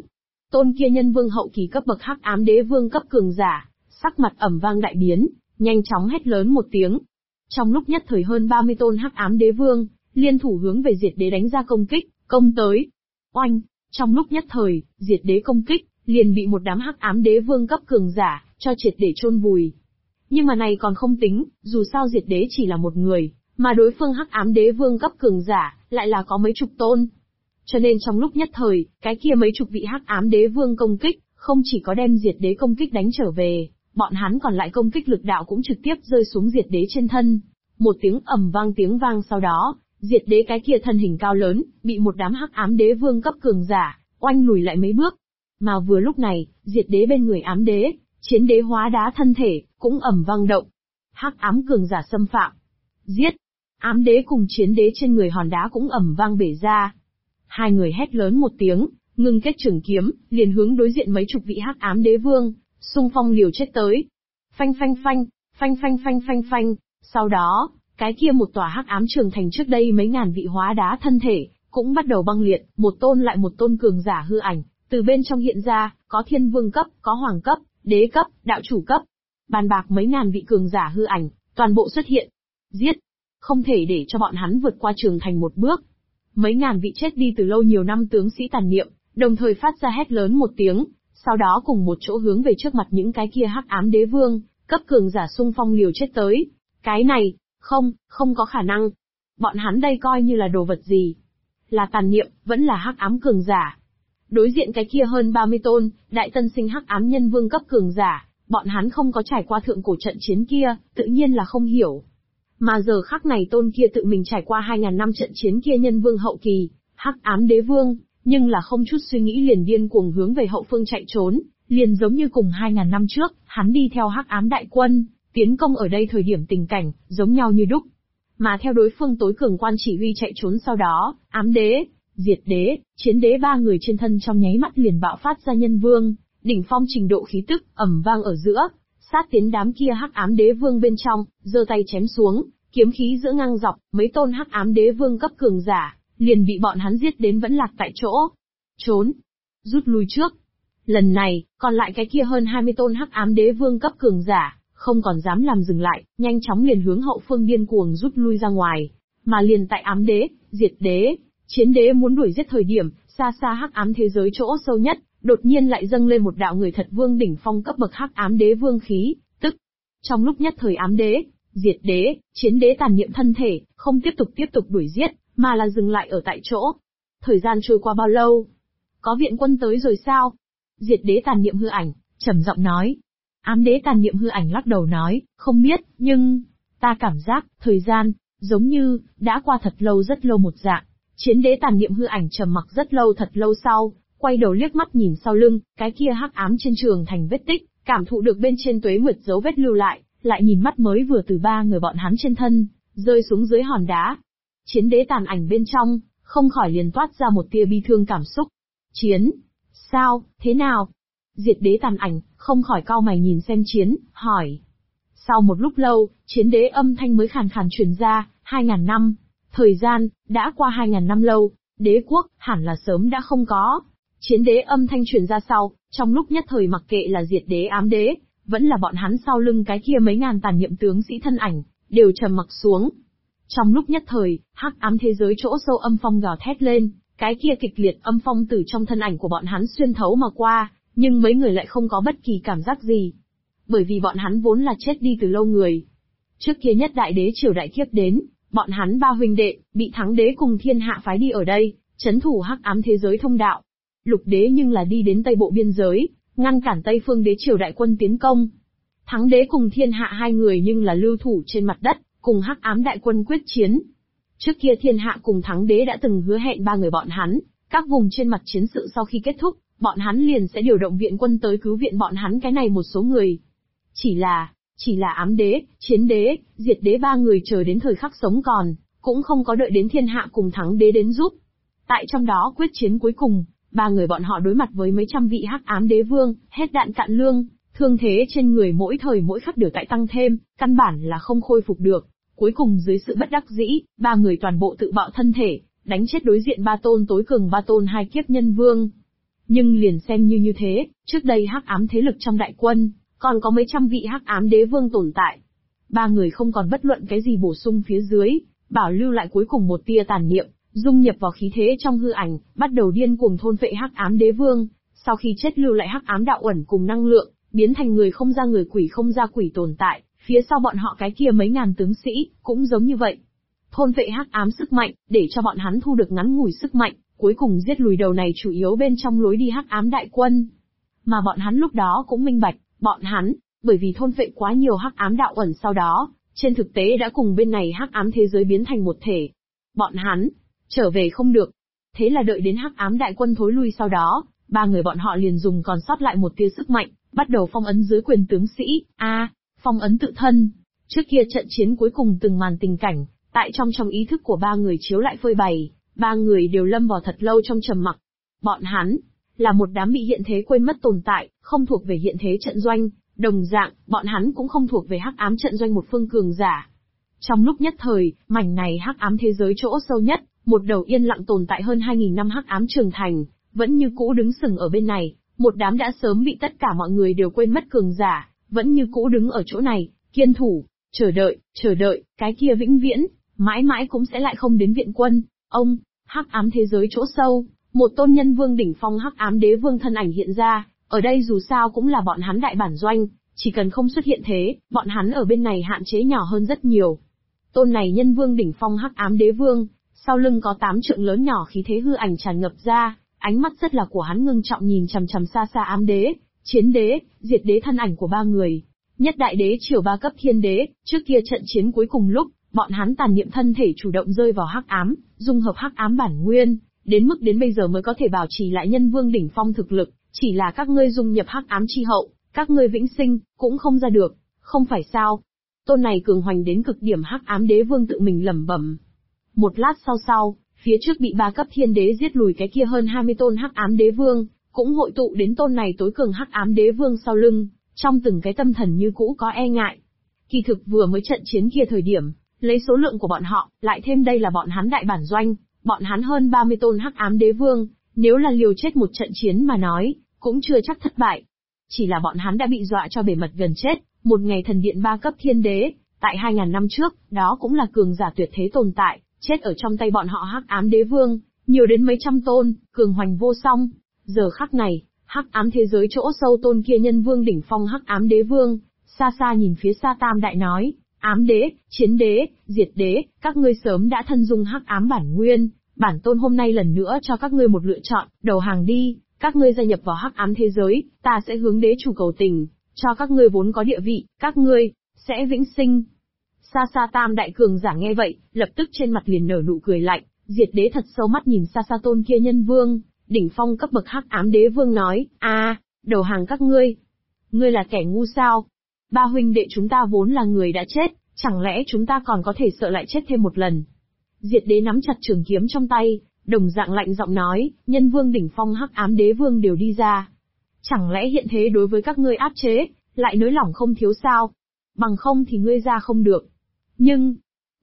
tôn kia nhân vương hậu kỳ cấp bậc hắc ám đế vương cấp cường giả, sắc mặt ầm vang đại biến, nhanh chóng hét lớn một tiếng. Trong lúc nhất thời hơn 30 tôn hắc ám đế vương, liên thủ hướng về Diệt Đế đánh ra công kích, công tới. Oanh, trong lúc nhất thời, Diệt Đế công kích, liền bị một đám hắc ám đế vương cấp cường giả, cho triệt để chôn vùi. Nhưng mà này còn không tính, dù sao Diệt Đế chỉ là một người, mà đối phương hắc ám đế vương cấp cường giả, lại là có mấy chục tôn. Cho nên trong lúc nhất thời, cái kia mấy chục vị hắc ám đế vương công kích, không chỉ có đem Diệt Đế công kích đánh trở về, bọn hắn còn lại công kích lực đạo cũng trực tiếp rơi xuống Diệt Đế trên thân. Một tiếng vang sau đó, Diệt Đế cái kia thân hình cao lớn, bị một đám hắc ám đế vương cấp cường giả, oanh lùi lại mấy bước. Mà vừa lúc này, Diệt Đế bên người ám đế, Chiến Đế hóa đá thân thể, cũng ầm vang động. Hắc ám cường giả xâm phạm. Giết! Ám đế cùng Chiến Đế trên người hòn đá cũng ầm vang bể ra. Hai người hét lớn một tiếng, ngưng kết trường kiếm, liền hướng đối diện mấy chục vị hắc ám đế vương, xung phong liều chết tới. Phanh phanh phanh, phanh phanh phanh phanh phanh. Sau đó, cái kia một tòa hắc ám trường thành trước đây mấy ngàn vị hóa đá thân thể, cũng bắt đầu băng liệt, một tôn lại một tôn cường giả hư ảnh, từ bên trong hiện ra, có thiên vương cấp, có hoàng cấp, đế cấp, đạo chủ cấp. Bàn bạc mấy ngàn vị cường giả hư ảnh, toàn bộ xuất hiện. Giết! Không thể để cho bọn hắn vượt qua trường thành một bước. Mấy ngàn vị chết đi từ lâu nhiều năm tướng sĩ tàn niệm, đồng thời phát ra hét lớn một tiếng, sau đó cùng một chỗ hướng về trước mặt những cái kia hắc ám đế vương, cấp cường giả xung phong liều chết tới. Cái này, không có khả năng. Bọn hắn đây coi như là đồ vật gì? Là tàn niệm, vẫn là hắc ám cường giả. Đối diện cái kia hơn 30 tôn, đại tân sinh hắc ám nhân vương cấp cường giả, bọn hắn không có trải qua thượng cổ trận chiến kia, tự nhiên là không hiểu. Mà giờ khắc này tôn kia tự mình trải qua 2000 năm trận chiến kia nhân vương hậu kỳ, hắc ám đế vương, nhưng là không chút suy nghĩ liền điên cuồng hướng về hậu phương chạy trốn, liền giống như cùng 2000 năm trước, hắn đi theo hắc ám đại quân, tiến công ở đây thời điểm tình cảnh, giống nhau như đúc. Mà theo đối phương tối cường quan chỉ huy chạy trốn sau đó, ám đế, Diệt Đế, Chiến Đế ba người trên thân trong nháy mắt liền bạo phát ra nhân vương, đỉnh phong trình độ khí tức, ầm vang ở giữa, sát tiến đám kia hắc ám đế vương bên trong, giơ tay chém xuống, kiếm khí giữa ngang dọc, mấy tôn hắc ám đế vương cấp cường giả, liền bị bọn hắn giết đến vẫn lạc tại chỗ. Trốn! Rút lui trước! Lần này, còn lại cái kia hơn 20 tôn hắc ám đế vương cấp cường giả, không còn dám làm dừng lại, nhanh chóng liền hướng hậu phương điên cuồng rút lui ra ngoài. Mà liền tại ám đế, Diệt Đế, Chiến Đế muốn đuổi giết thời điểm, xa xa hắc ám thế giới chỗ sâu nhất, đột nhiên lại dâng lên một đạo người thật vương đỉnh phong cấp bậc hắc ám đế vương khí, tức. Trong lúc nhất thời ám đế, Diệt Đế, Chiến Đế tàn niệm thân thể, không tiếp tục đuổi giết, mà là dừng lại ở tại chỗ. Thời gian trôi qua bao lâu? Có viện quân tới rồi sao? Diệt Đế tàn niệm hư ảnh, trầm giọng nói. Ám đế tàn niệm hư ảnh lắc đầu nói, không biết, nhưng, ta cảm giác, thời gian, giống như, đã qua thật lâu rất lâu một dạng. Chiến Đế tàn niệm hư ảnh trầm mặc rất lâu thật lâu sau, quay đầu liếc mắt nhìn sau lưng, cái kia hắc ám trên trường thành vết tích, cảm thụ được bên trên tuế nguyệt dấu vết lưu lại nhìn mắt mới vừa từ ba người bọn hắn trên thân, rơi xuống dưới hòn đá. Chiến Đế tàn ảnh bên trong, không khỏi liền toát ra một tia bi thương cảm xúc. Chiến! Sao, thế nào? Diệt Đế tàn ảnh, không khỏi cau mày nhìn xem Chiến, hỏi. Sau một lúc lâu, Chiến Đế âm thanh mới khàn khàn truyền ra, 2000 năm. Thời gian, đã qua 2000 năm lâu, đế quốc, hẳn là sớm đã không có. Chiến Đế âm thanh truyền ra sau, trong lúc nhất thời mặc kệ là Diệt Đế ám đế, vẫn là bọn hắn sau lưng cái kia mấy ngàn tàn niệm tướng sĩ thân ảnh, đều trầm mặc xuống. Trong lúc nhất thời, hắc ám thế giới chỗ sâu âm phong gào thét lên, cái kia kịch liệt âm phong từ trong thân ảnh của bọn hắn xuyên thấu mà qua, nhưng mấy người lại không có bất kỳ cảm giác gì. Bởi vì bọn hắn vốn là chết đi từ lâu người. Trước kia nhất đại đế triều đại kiếp đến, bọn hắn ba huynh đệ, bị thắng đế cùng thiên hạ phái đi ở đây, chấn thủ hắc ám thế giới thông đạo. Lục đế nhưng là đi đến tây bộ biên giới, ngăn cản Tây Phương đế triều đại quân tiến công. Thắng đế cùng thiên hạ hai người nhưng là lưu thủ trên mặt đất, cùng hắc ám đại quân quyết chiến. Trước kia thiên hạ cùng thắng đế đã từng hứa hẹn ba người bọn hắn, các vùng trên mặt chiến sự sau khi kết thúc, bọn hắn liền sẽ điều động viện quân tới cứu viện bọn hắn cái này một số người. Chỉ là ám đế, chiến đế, diệt đế ba người chờ đến thời khắc sống còn, cũng không có đợi đến thiên hạ cùng thắng đế đến giúp. Tại trong đó quyết chiến cuối cùng, ba người bọn họ đối mặt với mấy trăm vị hắc ám đế vương, hết đạn cạn lương, thương thế trên người mỗi thời mỗi khắc đều tại tăng thêm, căn bản là không khôi phục được. Cuối cùng dưới sự bất đắc dĩ, ba người toàn bộ tự bạo thân thể, đánh chết đối diện ba tôn tối cường ba tôn hai kiếp nhân vương. Nhưng liền xem như thế, trước đây hắc ám thế lực trong đại quân, còn có mấy trăm vị hắc ám đế vương tồn tại. Ba người không còn bất luận cái gì bổ sung phía dưới, bảo lưu lại cuối cùng một tia tàn niệm, dung nhập vào khí thế trong hư ảnh, bắt đầu điên cuồng thôn phệ hắc ám đế vương. Sau khi chết lưu lại hắc ám đạo ẩn cùng năng lượng, biến thành người không ra người quỷ không ra quỷ tồn tại. Phía sau bọn họ cái kia mấy ngàn tướng sĩ, cũng giống như vậy. Thôn phệ hắc ám sức mạnh, để cho bọn hắn thu được ngắn ngủi sức mạnh, cuối cùng giết lùi đầu này chủ yếu bên trong lối đi hắc ám đại quân. Mà bọn hắn lúc đó cũng minh bạch, bọn hắn, bởi vì thôn phệ quá nhiều hắc ám đạo ẩn sau đó, trên thực tế đã cùng bên này hắc ám thế giới biến thành một thể. Bọn hắn, trở về không được. Thế là đợi đến hắc ám đại quân thối lui sau đó, ba người bọn họ liền dùng còn sót lại một tia sức mạnh, bắt đầu phong ấn dưới quyền tướng sĩ, phong ấn tự thân. Trước kia trận chiến cuối cùng từng màn tình cảnh, tại trong ý thức của ba người chiếu lại phơi bày, ba người đều lâm vào thật lâu trong trầm mặc. Bọn hắn, là một đám bị hiện thế quên mất tồn tại, không thuộc về hiện thế trận doanh, đồng dạng, bọn hắn cũng không thuộc về hắc ám trận doanh một phương cường giả. Trong lúc nhất thời, mảnh này hắc ám thế giới chỗ sâu nhất, một đầu yên lặng tồn tại hơn 2000 năm hắc ám trường thành, vẫn như cũ đứng sừng ở bên này, một đám đã sớm bị tất cả mọi người đều quên mất cường giả, vẫn như cũ đứng ở chỗ này, kiên thủ, chờ đợi, cái kia vĩnh viễn, mãi mãi cũng sẽ lại không đến viện quân. Ông, hắc ám thế giới chỗ sâu, một tôn nhân vương đỉnh phong hắc ám đế vương thân ảnh hiện ra, ở đây dù sao cũng là bọn hắn đại bản doanh, chỉ cần không xuất hiện thế, bọn hắn ở bên này hạn chế nhỏ hơn rất nhiều. Tôn này nhân vương đỉnh phong hắc ám đế vương, sau lưng có 8 trượng lớn nhỏ khí thế hư ảnh tràn ngập ra, ánh mắt rất là của hắn ngưng trọng nhìn chằm chằm xa xa ám đế, chiến đế, diệt đế thân ảnh của ba người. Nhất đại đế triều 3 cấp thiên đế, trước kia trận chiến cuối cùng lúc, bọn hắn tàn niệm thân thể chủ động rơi vào hắc ám, dung hợp hắc ám bản nguyên, đến mức đến bây giờ mới có thể bảo trì lại nhân vương đỉnh phong thực lực, chỉ là các ngươi dung nhập hắc ám chi hậu, các ngươi vĩnh sinh, cũng không ra được, không phải sao? Tôn này cường hoành đến cực điểm hắc ám đế vương tự mình lẩm bẩm. Một lát sau, phía trước bị 3 cấp thiên đế giết lùi cái kia hơn 20 tôn hắc ám đế vương, cũng hội tụ đến tôn này tối cường hắc ám đế vương sau lưng, trong từng cái tâm thần như cũ có e ngại. Kỳ thực vừa mới trận chiến kia thời điểm, lấy số lượng của bọn họ, lại thêm đây là bọn hắn đại bản doanh, bọn hắn hơn 30 tôn hắc ám đế vương, nếu là liều chết một trận chiến mà nói, cũng chưa chắc thất bại. Chỉ là bọn hắn đã bị dọa cho bề mặt gần chết, một ngày thần điện 3 cấp thiên đế, tại 2000 năm trước, đó cũng là cường giả tuyệt thế tồn tại, chết ở trong tay bọn họ hắc ám đế vương, nhiều đến mấy trăm tôn, cường hoành vô song. Giờ khắc này, hắc ám thế giới chỗ sâu tôn kia nhân vương đỉnh phong hắc ám đế vương, xa xa nhìn phía xa tam đại nói, ám đế, chiến đế, diệt đế, các ngươi sớm đã thân dung hắc ám bản nguyên, bản tôn hôm nay lần nữa cho các ngươi một lựa chọn, đầu hàng đi, các ngươi gia nhập vào hắc ám thế giới, ta sẽ hướng đế chủ cầu tình, cho các ngươi vốn có địa vị, các ngươi sẽ vĩnh sinh. Xa xa tam đại cường giả nghe vậy, lập tức trên mặt liền nở nụ cười lạnh, diệt đế thật sâu mắt nhìn xa xa tôn kia nhân vương, đỉnh phong cấp bậc hắc ám đế vương nói, đầu hàng các ngươi. Ngươi là kẻ ngu sao? Ba huynh đệ chúng ta vốn là người đã chết, chẳng lẽ chúng ta còn có thể sợ lại chết thêm một lần? Diệt đế nắm chặt trường kiếm trong tay, đồng dạng lạnh giọng nói, nhân vương đỉnh phong hắc ám đế vương đều đi ra. Chẳng lẽ hiện thế đối với các ngươi áp chế, lại nới lỏng không thiếu sao? Bằng không thì ngươi ra không được. Nhưng,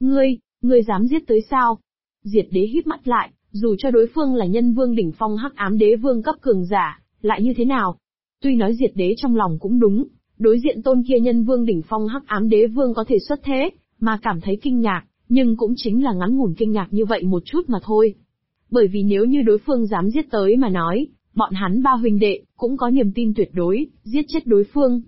ngươi dám giết tới sao? Diệt đế híp mắt lại, dù cho đối phương là nhân vương đỉnh phong hắc ám đế vương cấp cường giả, lại như thế nào? Tuy nói diệt đế trong lòng cũng đúng, đối diện tôn kia nhân vương đỉnh phong hắc ám đế vương có thể xuất thế, mà cảm thấy kinh ngạc, nhưng cũng chính là ngắn ngủn kinh ngạc như vậy một chút mà thôi. Bởi vì nếu như đối phương dám giết tới mà nói, bọn hắn ba huynh đệ, cũng có niềm tin tuyệt đối, giết chết đối phương.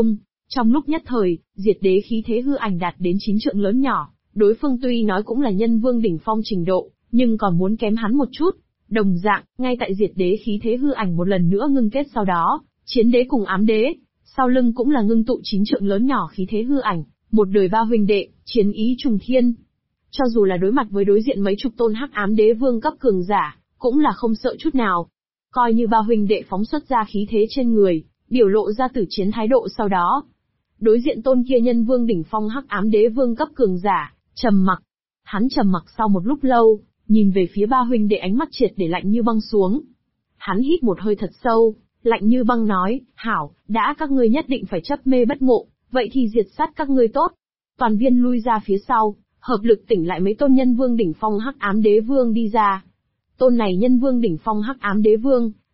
Trong lúc nhất thời, diệt đế khí thế hư ảnh đạt đến 9 trượng lớn nhỏ, đối phương tuy nói cũng là nhân vương đỉnh phong trình độ, nhưng còn muốn kém hắn một chút. Đồng dạng, ngay tại diệt đế khí thế hư ảnh một lần nữa ngưng kết sau đó, chiến đế cùng ám đế, sau lưng cũng là ngưng tụ 9 trượng lớn nhỏ khí thế hư ảnh, một đời ba huynh đệ, chiến ý trùng thiên. Cho dù là đối mặt với đối diện mấy chục tôn hắc ám đế vương cấp cường giả, cũng là không sợ chút nào. Coi như ba huynh đệ phóng xuất ra khí thế trên người, biểu lộ ra tử chiến thái độ sau đó. Đối diện tôn kia nhân vương đỉnh phong hắc ám đế vương cấp cường giả, trầm mặc. Hắn trầm mặc sau một lúc lâu, nhìn về phía ba huynh đệ ánh mắt triệt để lạnh như băng xuống. Hắn hít một hơi thật sâu, lạnh như băng nói, hảo, đã các ngươi nhất định phải chấp mê bất ngộ, vậy thì diệt sát các ngươi tốt. Toàn viên lui ra phía sau, hợp lực tỉnh lại mấy tôn nhân vương đỉnh phong hắc ám đế vương đi ra. Tôn này nhân vương đỉnh phong hắc ám đế vương,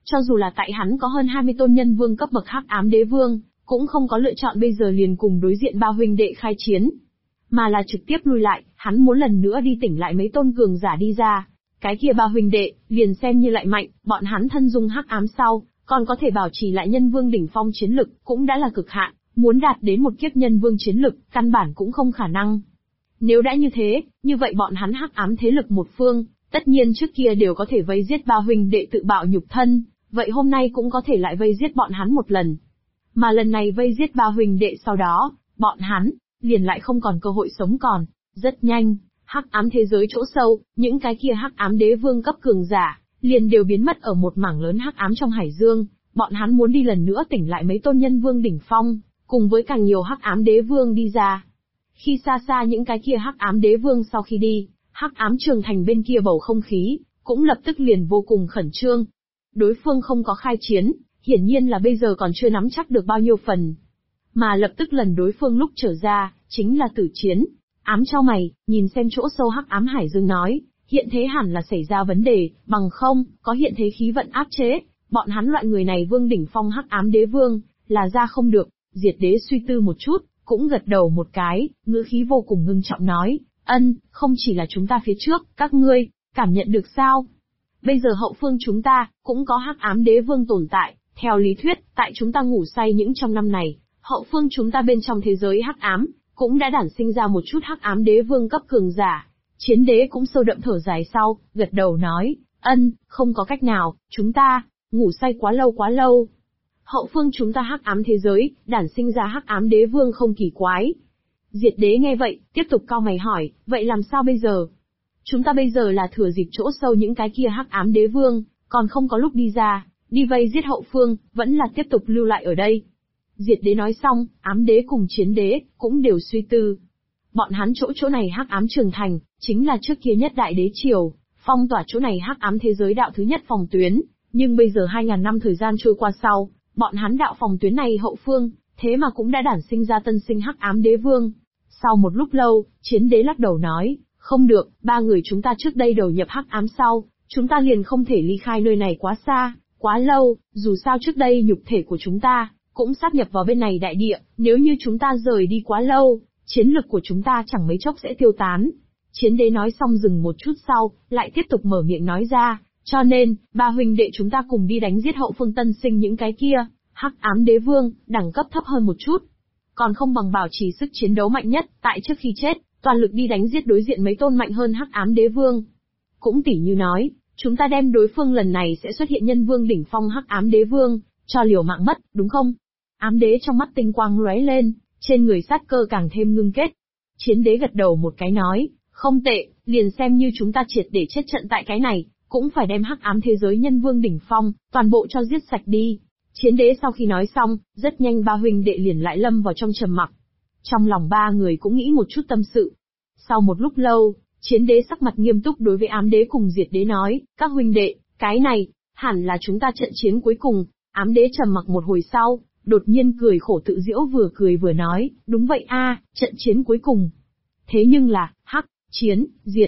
Cho dù là tại hắn có hơn 20 tôn nhân vương cấp bậc hắc ám đế vương, cũng không có lựa chọn bây giờ liền cùng đối diện ba huynh đệ khai chiến, mà là trực tiếp lui lại, hắn muốn lần nữa đi tỉnh lại mấy tôn cường giả đi ra. Cái kia ba huynh đệ, liền xem như lại mạnh, bọn hắn thân dung hắc ám sau, còn có thể bảo trì lại nhân vương đỉnh phong chiến lực, cũng đã là cực hạn, muốn đạt đến một kiếp nhân vương chiến lực, căn bản cũng không khả năng. Nếu đã như thế, như vậy bọn hắn hắc ám thế lực một phương, tất nhiên trước kia đều có thể vây giết ba huynh đệ tự bạo nhục thân, vậy hôm nay cũng có thể lại vây giết bọn hắn một lần. Mà lần này vây giết ba huynh đệ sau đó, bọn hắn, liền lại không còn cơ hội sống còn. Rất nhanh, hắc ám thế giới chỗ sâu, những cái kia hắc ám đế vương cấp cường giả, liền đều biến mất ở một mảng lớn hắc ám trong hải dương, bọn hắn muốn đi lần nữa tỉnh lại mấy tôn nhân vương đỉnh phong, cùng với càng nhiều hắc ám đế vương đi ra. Khi xa xa những cái kia hắc ám đế vương sau khi đi, hắc ám trường thành bên kia bầu không khí, cũng lập tức liền vô cùng khẩn trương. Đối phương không có khai chiến, hiển nhiên là bây giờ còn chưa nắm chắc được bao nhiêu phần. Mà lập tức lần đối phương lúc trở ra, chính là tử chiến. Ám chau mày, nhìn xem chỗ sâu hắc ám hải dương nói, hiện thế hẳn là xảy ra vấn đề, bằng không, có hiện thế khí vận áp chế, bọn hắn loại người này vương đỉnh phong hắc ám đế vương, là ra không được. Diệt đế suy tư một chút, cũng gật đầu một cái, ngữ khí vô cùng ngưng trọng nói, không chỉ là chúng ta phía trước, các ngươi, cảm nhận được sao? Bây giờ hậu phương chúng ta, cũng có hắc ám đế vương tồn tại, theo lý thuyết, tại chúng ta ngủ say những trong năm này, hậu phương chúng ta bên trong thế giới hắc ám, cũng đã đản sinh ra một chút hắc ám đế vương cấp cường giả. Chiến đế cũng sâu đậm thở dài sau, gật đầu nói, không có cách nào, chúng ta, ngủ say quá lâu. Hậu phương chúng ta hắc ám thế giới, đản sinh ra hắc ám đế vương không kỳ quái. Diệt đế nghe vậy, tiếp tục cau mày hỏi, vậy làm sao bây giờ? Chúng ta bây giờ là thừa dịp chỗ sâu những cái kia hắc ám đế vương, còn không có lúc đi ra, đi vây giết hậu phương, vẫn là tiếp tục lưu lại ở đây. Diệt đế nói xong, ám đế cùng chiến đế, cũng đều suy tư. Bọn hắn chỗ này hắc ám trường thành, chính là trước kia nhất đại đế triều, phong tỏa chỗ này hắc ám thế giới đạo thứ nhất phòng tuyến, nhưng bây giờ 2000 năm thời gian trôi qua sau, bọn hắn đạo phòng tuyến này hậu phương, thế mà cũng đã đản sinh ra tân sinh hắc ám đế vương. Sau một lúc lâu, chiến đế lắc đầu nói, không được, ba người chúng ta trước đây đầu nhập hắc ám sau, chúng ta liền không thể ly khai nơi này quá xa, quá lâu, dù sao trước đây nhục thể của chúng ta, cũng sáp nhập vào bên này đại địa, nếu như chúng ta rời đi quá lâu, chiến lực của chúng ta chẳng mấy chốc sẽ tiêu tán. Chiến đế nói xong dừng một chút sau, lại tiếp tục mở miệng nói ra, cho nên, ba huynh đệ chúng ta cùng đi đánh giết hậu phương tân sinh những cái kia, hắc ám đế vương, đẳng cấp thấp hơn một chút. Còn không bằng bảo trì sức chiến đấu mạnh nhất, tại trước khi chết, toàn lực đi đánh giết đối diện mấy tôn mạnh hơn hắc ám đế vương. Cũng tỉ như nói, chúng ta đem đối phương lần này sẽ xuất hiện nhân vương đỉnh phong hắc ám đế vương, cho liều mạng mất, đúng không? Ám đế trong mắt tinh quang lóe lên, trên người sát cơ càng thêm ngưng kết. Chiến đế gật đầu một cái nói, không tệ, liền xem như chúng ta triệt để chết trận tại cái này, cũng phải đem hắc ám thế giới nhân vương đỉnh phong, toàn bộ cho giết sạch đi. Chiến đế sau khi nói xong, rất nhanh ba huynh đệ liền lại lâm vào trong trầm mặc. Trong lòng ba người cũng nghĩ một chút tâm sự. Sau một lúc lâu, chiến đế sắc mặt nghiêm túc đối với ám đế cùng diệt đế nói, các huynh đệ, cái này, hẳn là chúng ta trận chiến cuối cùng. Ám đế trầm mặc một hồi sau, đột nhiên cười khổ tự giễu vừa cười vừa nói, đúng vậy a, trận chiến cuối cùng. Thế nhưng là, chiến, diệt,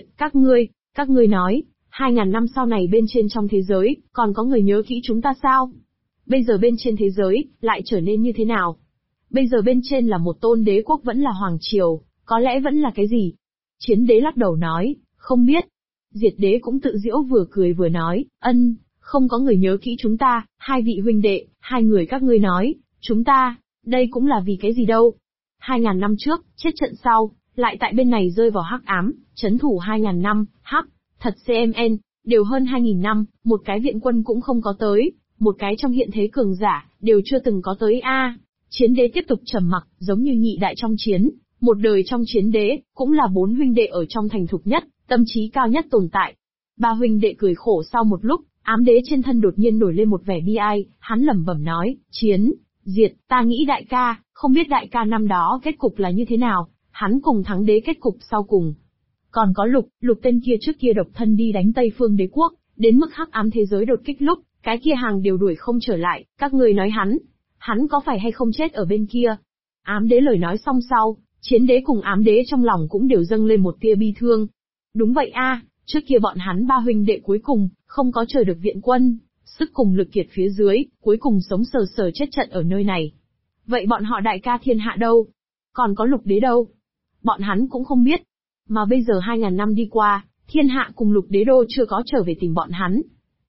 các ngươi nói, 2000 năm sau này bên trên trong thế giới, còn có người nhớ kỹ chúng ta sao? Bây giờ bên trên thế giới, lại trở nên như thế nào? Bây giờ bên trên là một tôn đế quốc vẫn là hoàng triều, có lẽ vẫn là cái gì? Chiến đế lắc đầu nói, không biết. Diệt đế cũng tự giễu vừa cười vừa nói, không có người nhớ kỹ chúng ta, hai vị huynh đệ, hai người các ngươi nói, chúng ta, đây cũng là vì cái gì đâu? 2000 năm trước, chết trận sau, lại tại bên này rơi vào hắc ám, chấn thủ 2000 năm, thật CMN, đều hơn 2000 năm, một cái viện quân cũng không có tới, một cái trong hiện thế cường giả, đều chưa từng có tới a. Chiến đế tiếp tục trầm mặc, giống như nhị đại trong chiến, một đời trong chiến đế, cũng là bốn huynh đệ ở trong thành thục nhất, tâm trí cao nhất tồn tại. Ba huynh đệ cười khổ sau một lúc, ám đế trên thân đột nhiên nổi lên một vẻ bi ai, hắn lẩm bẩm nói, chiến, diệt, ta nghĩ đại ca, không biết đại ca năm đó kết cục là như thế nào, hắn cùng thắng đế kết cục sau cùng. Còn có lục tên kia trước kia độc thân đi đánh Tây Phương đế quốc, đến mức hắc ám thế giới đột kích lúc, cái kia hàng đều đuổi không trở lại, các ngươi nói hắn có phải hay không chết ở bên kia? Ám đế lời nói xong sau, chiến đế cùng ám đế trong lòng cũng đều dâng lên một tia bi thương. Đúng vậy a, trước kia bọn hắn ba huynh đệ cuối cùng, không có chờ được viện quân, sức cùng lực kiệt phía dưới, cuối cùng sống sờ sờ chết trận ở nơi này. Vậy bọn họ đại ca thiên hạ đâu? Còn có Lục Đế đâu? Bọn hắn cũng không biết. Mà bây giờ 2000 năm đi qua, thiên hạ cùng Lục Đế đô chưa có trở về tìm bọn hắn.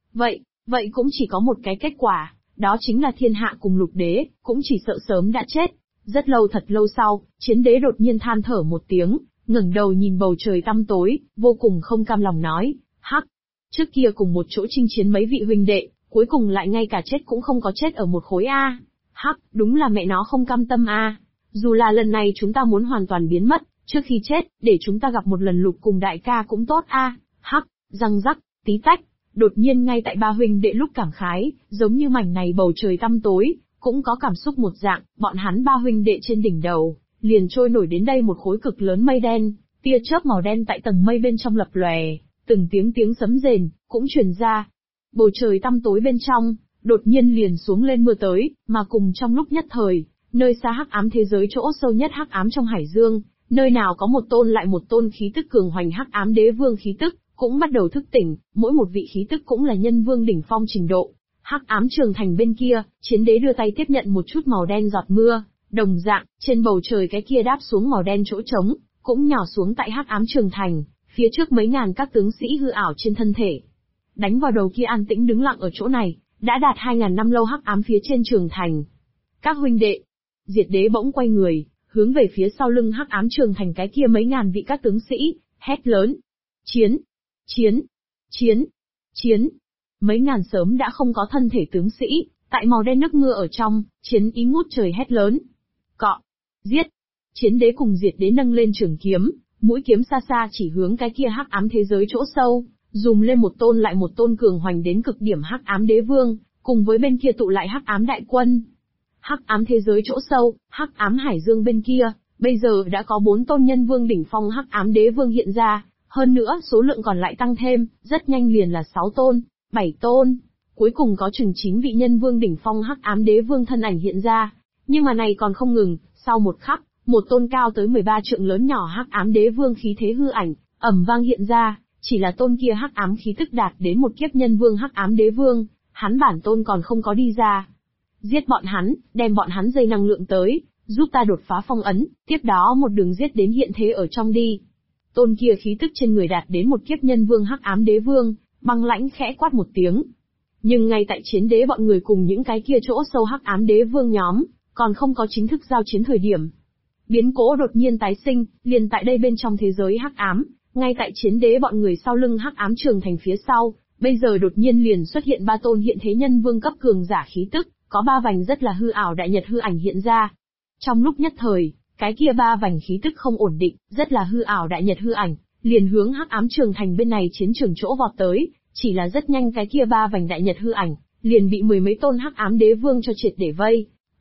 Vậy cũng chỉ có một cái kết quả, đó chính là thiên hạ cùng Lục Đế, cũng chỉ sợ sớm đã chết. Rất lâu thật lâu sau, Chiến Đế đột nhiên than thở một tiếng, ngẩng đầu nhìn bầu trời tăm tối, vô cùng không cam lòng nói, hắc, trước kia cùng một chỗ chinh chiến mấy vị huynh đệ, cuối cùng lại ngay cả chết cũng không có chết ở một khối A. Hắc, đúng là mẹ nó không cam tâm A. Dù là lần này chúng ta muốn hoàn toàn biến mất, trước khi chết, để chúng ta gặp một lần Lục cùng đại ca cũng tốt A. Hắc, răng rắc, tí tách. Đột nhiên ngay tại ba huynh đệ lúc cảm khái, giống như mảnh này bầu trời tăm tối, cũng có cảm xúc một dạng, bọn hắn ba huynh đệ trên đỉnh đầu, liền trôi nổi đến đây một khối cực lớn mây đen, tia chớp màu đen tại tầng mây bên trong lập lòe, từng tiếng sấm rền, cũng truyền ra. Bầu trời tăm tối bên trong, đột nhiên liền xuống lên mưa tới, mà cùng trong lúc nhất thời, nơi xa hắc ám thế giới chỗ sâu nhất hắc ám trong hải dương, nơi nào có một tôn lại một tôn khí tức cường hoành hắc ám đế vương khí tức, cũng bắt đầu thức tỉnh, mỗi một vị khí tức cũng là nhân vương đỉnh phong trình độ. Hắc ám trường thành bên kia, Chiến Đế đưa tay tiếp nhận một chút màu đen giọt mưa, đồng dạng, trên bầu trời cái kia đáp xuống màu đen chỗ trống, cũng nhỏ xuống tại hắc ám trường thành, phía trước mấy ngàn các tướng sĩ hư ảo trên thân thể. Đánh vào đầu kia an tĩnh đứng lặng ở chỗ này, đã đạt 2000 năm lâu hắc ám phía trên trường thành. Các huynh đệ, Diệt Đế bỗng quay người, hướng về phía sau lưng hắc ám trường thành cái kia mấy ngàn vị các tướng sĩ, hét lớn. Chiến! Chiến! Chiến! Chiến! Mấy ngàn sớm đã không có thân thể tướng sĩ, tại màu đen nước mưa ở trong, chiến ý ngút trời hét lớn. Cọ! Giết! Chiến Đế cùng Diệt Đế nâng lên trường kiếm, mũi kiếm xa xa chỉ hướng cái kia hắc ám thế giới chỗ sâu, dùm lên một tôn lại một tôn cường hoành đến cực điểm hắc ám đế vương, cùng với bên kia tụ lại hắc ám đại quân. Hắc ám thế giới chỗ sâu, hắc ám hải dương bên kia, bây giờ đã có 4 tôn nhân vương đỉnh phong hắc ám đế vương hiện ra, hơn nữa số lượng còn lại tăng thêm, rất nhanh liền là 6 tôn, 7 tôn, cuối cùng có chừng 9 vị nhân vương đỉnh phong hắc ám đế vương thân ảnh hiện ra. Nhưng mà này còn không ngừng, sau một khắc, một tôn cao tới 13 trượng lớn nhỏ hắc ám đế vương khí thế hư ảnh, ầm vang hiện ra, chỉ là tôn kia hắc ám khí tức đạt đến một kiếp nhân vương hắc ám đế vương, hắn bản tôn còn không có đi ra. Giết bọn hắn, đem bọn hắn dây năng lượng tới, giúp ta đột phá phong ấn, tiếp đó một đường giết đến hiện thế ở trong đi. Tôn kia khí tức trên người đạt đến một kiếp nhân vương hắc ám đế vương, băng lãnh khẽ quát một tiếng. Nhưng ngay tại Chiến Đế bọn người cùng những cái kia chỗ sâu hắc ám đế vương nhóm, còn không có chính thức giao chiến thời điểm. Biến cố đột nhiên tái sinh, liền tại đây bên trong thế giới hắc ám, ngay tại Chiến Đế bọn người sau lưng hắc ám trường thành phía sau, bây giờ đột nhiên liền xuất hiện 3 tôn hiện thế nhân vương cấp cường giả khí tức, có 3 vành rất là hư ảo đại nhật hư ảnh hiện ra. Trong lúc nhất thời, cái kia 3 vành khí tức không ổn định, rất là hư ảo đại nhật hư ảnh, liền hướng hắc ám trường thành bên này chiến trường chỗ vọt tới, chỉ là rất nhanh cái kia 3 vành đại nhật hư ảnh, liền bị 10 mấy tôn hắc ám đế vương cho triệt để vây.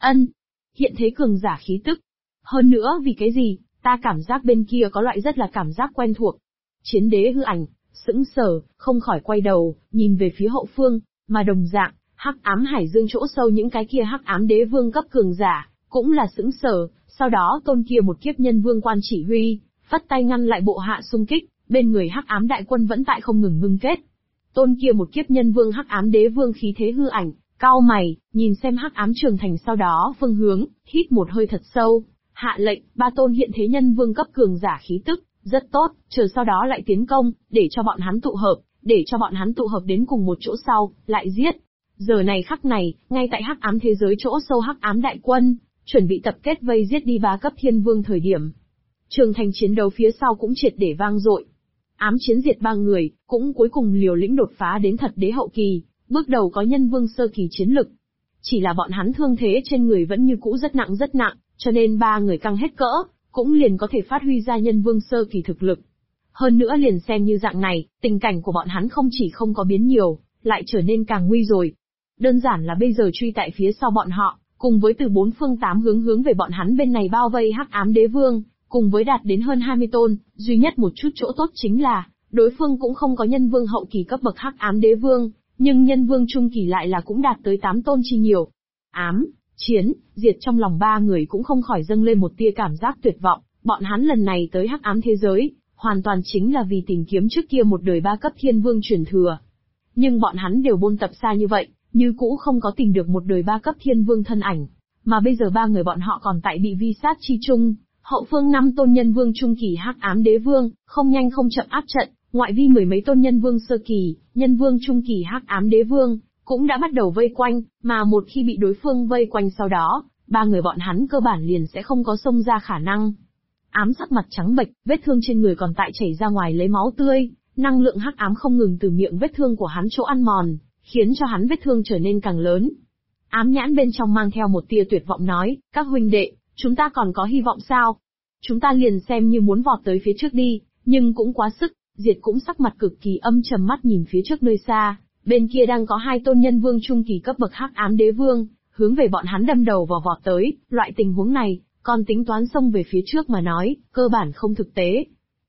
Hiện thế cường giả khí tức. Hơn nữa vì cái gì, ta cảm giác bên kia có loại rất là cảm giác quen thuộc. Chiến Đế hư ảnh, sững sờ, không khỏi quay đầu, nhìn về phía hậu phương, mà đồng dạng, hắc ám hải dương chỗ sâu những cái kia hắc ám đế vương cấp cường giả, cũng là sững sờ, sau đó tôn kia một kiếp nhân vương quan chỉ huy, phất tay ngăn lại bộ hạ xung kích, bên người hắc ám đại quân vẫn tại không ngừng ngưng kết. Tôn kia một kiếp nhân vương hắc ám đế vương khí thế hư ảnh, cau mày, nhìn xem hắc ám trường thành sau đó phương hướng, hít một hơi thật sâu, hạ lệnh, 3 tôn hiện thế nhân vương cấp cường giả khí tức, rất tốt, chờ sau đó lại tiến công, để cho bọn hắn tụ hợp đến cùng một chỗ sau, lại giết. Giờ này khắc này, ngay tại hắc ám thế giới chỗ sâu hắc ám đại quân, chuẩn bị tập kết vây giết đi 3 cấp thiên vương thời điểm. Trường thành chiến đấu phía sau cũng triệt để vang dội. Ám chiến diệt 3 người, cũng cuối cùng liều lĩnh đột phá đến thật đế hậu kỳ, bước đầu có nhân vương sơ kỳ chiến lực. Chỉ là bọn hắn thương thế trên người vẫn như cũ rất nặng, cho nên 3 người căng hết cỡ, cũng liền có thể phát huy ra nhân vương sơ kỳ thực lực. Hơn nữa liền xem như dạng này, tình cảnh của bọn hắn không chỉ không có biến nhiều, lại trở nên càng nguy rồi. Đơn giản là bây giờ truy tại phía sau bọn họ, cùng với từ 4 phương 8 hướng về bọn hắn bên này bao vây hắc ám đế vương, cùng với đạt đến hơn 20 tôn, duy nhất một chút chỗ tốt chính là, đối phương cũng không có nhân vương hậu kỳ cấp bậc hắc ám đế vương, nhưng nhân vương trung kỳ lại là cũng đạt tới 8 tôn chi nhiều. Ám, chiến, diệt trong lòng 3 người cũng không khỏi dâng lên một tia cảm giác tuyệt vọng, bọn hắn lần này tới hắc ám thế giới, hoàn toàn chính là vì tìm kiếm trước kia một đời 3 cấp thiên vương truyền thừa. Nhưng bọn hắn đều buôn tập xa như vậy, như cũ không có tìm được một đời 3 cấp thiên vương thân ảnh. Mà bây giờ 3 người bọn họ còn tại bị vi sát chi chung. Hậu phương 5 tôn nhân vương trung kỳ hắc ám đế vương, không nhanh không chậm áp trận, ngoại vi 10 mấy tôn nhân vương sơ kỳ, nhân vương trung kỳ hắc ám đế vương, cũng đã bắt đầu vây quanh, mà một khi bị đối phương vây quanh sau đó, 3 người bọn hắn cơ bản liền sẽ không có xông ra khả năng. Ám sắc mặt trắng bệch, vết thương trên người còn tại chảy ra ngoài lấy máu tươi, năng lượng hắc ám không ngừng từ miệng vết thương của hắn chỗ ăn mòn, khiến cho hắn vết thương trở nên càng lớn. Ám nhãn bên trong mang theo một tia tuyệt vọng nói, các huynh đệ, chúng ta còn có hy vọng sao? Chúng ta liền xem như muốn vọt tới phía trước đi, nhưng cũng quá sức. Diệt cũng sắc mặt cực kỳ âm trầm mắt nhìn phía trước nơi xa, bên kia đang có 2 tôn nhân vương trung kỳ cấp bậc hắc ám đế vương, hướng về bọn hắn đâm đầu vào vọt tới, loại tình huống này, còn tính toán xông về phía trước mà nói, cơ bản không thực tế.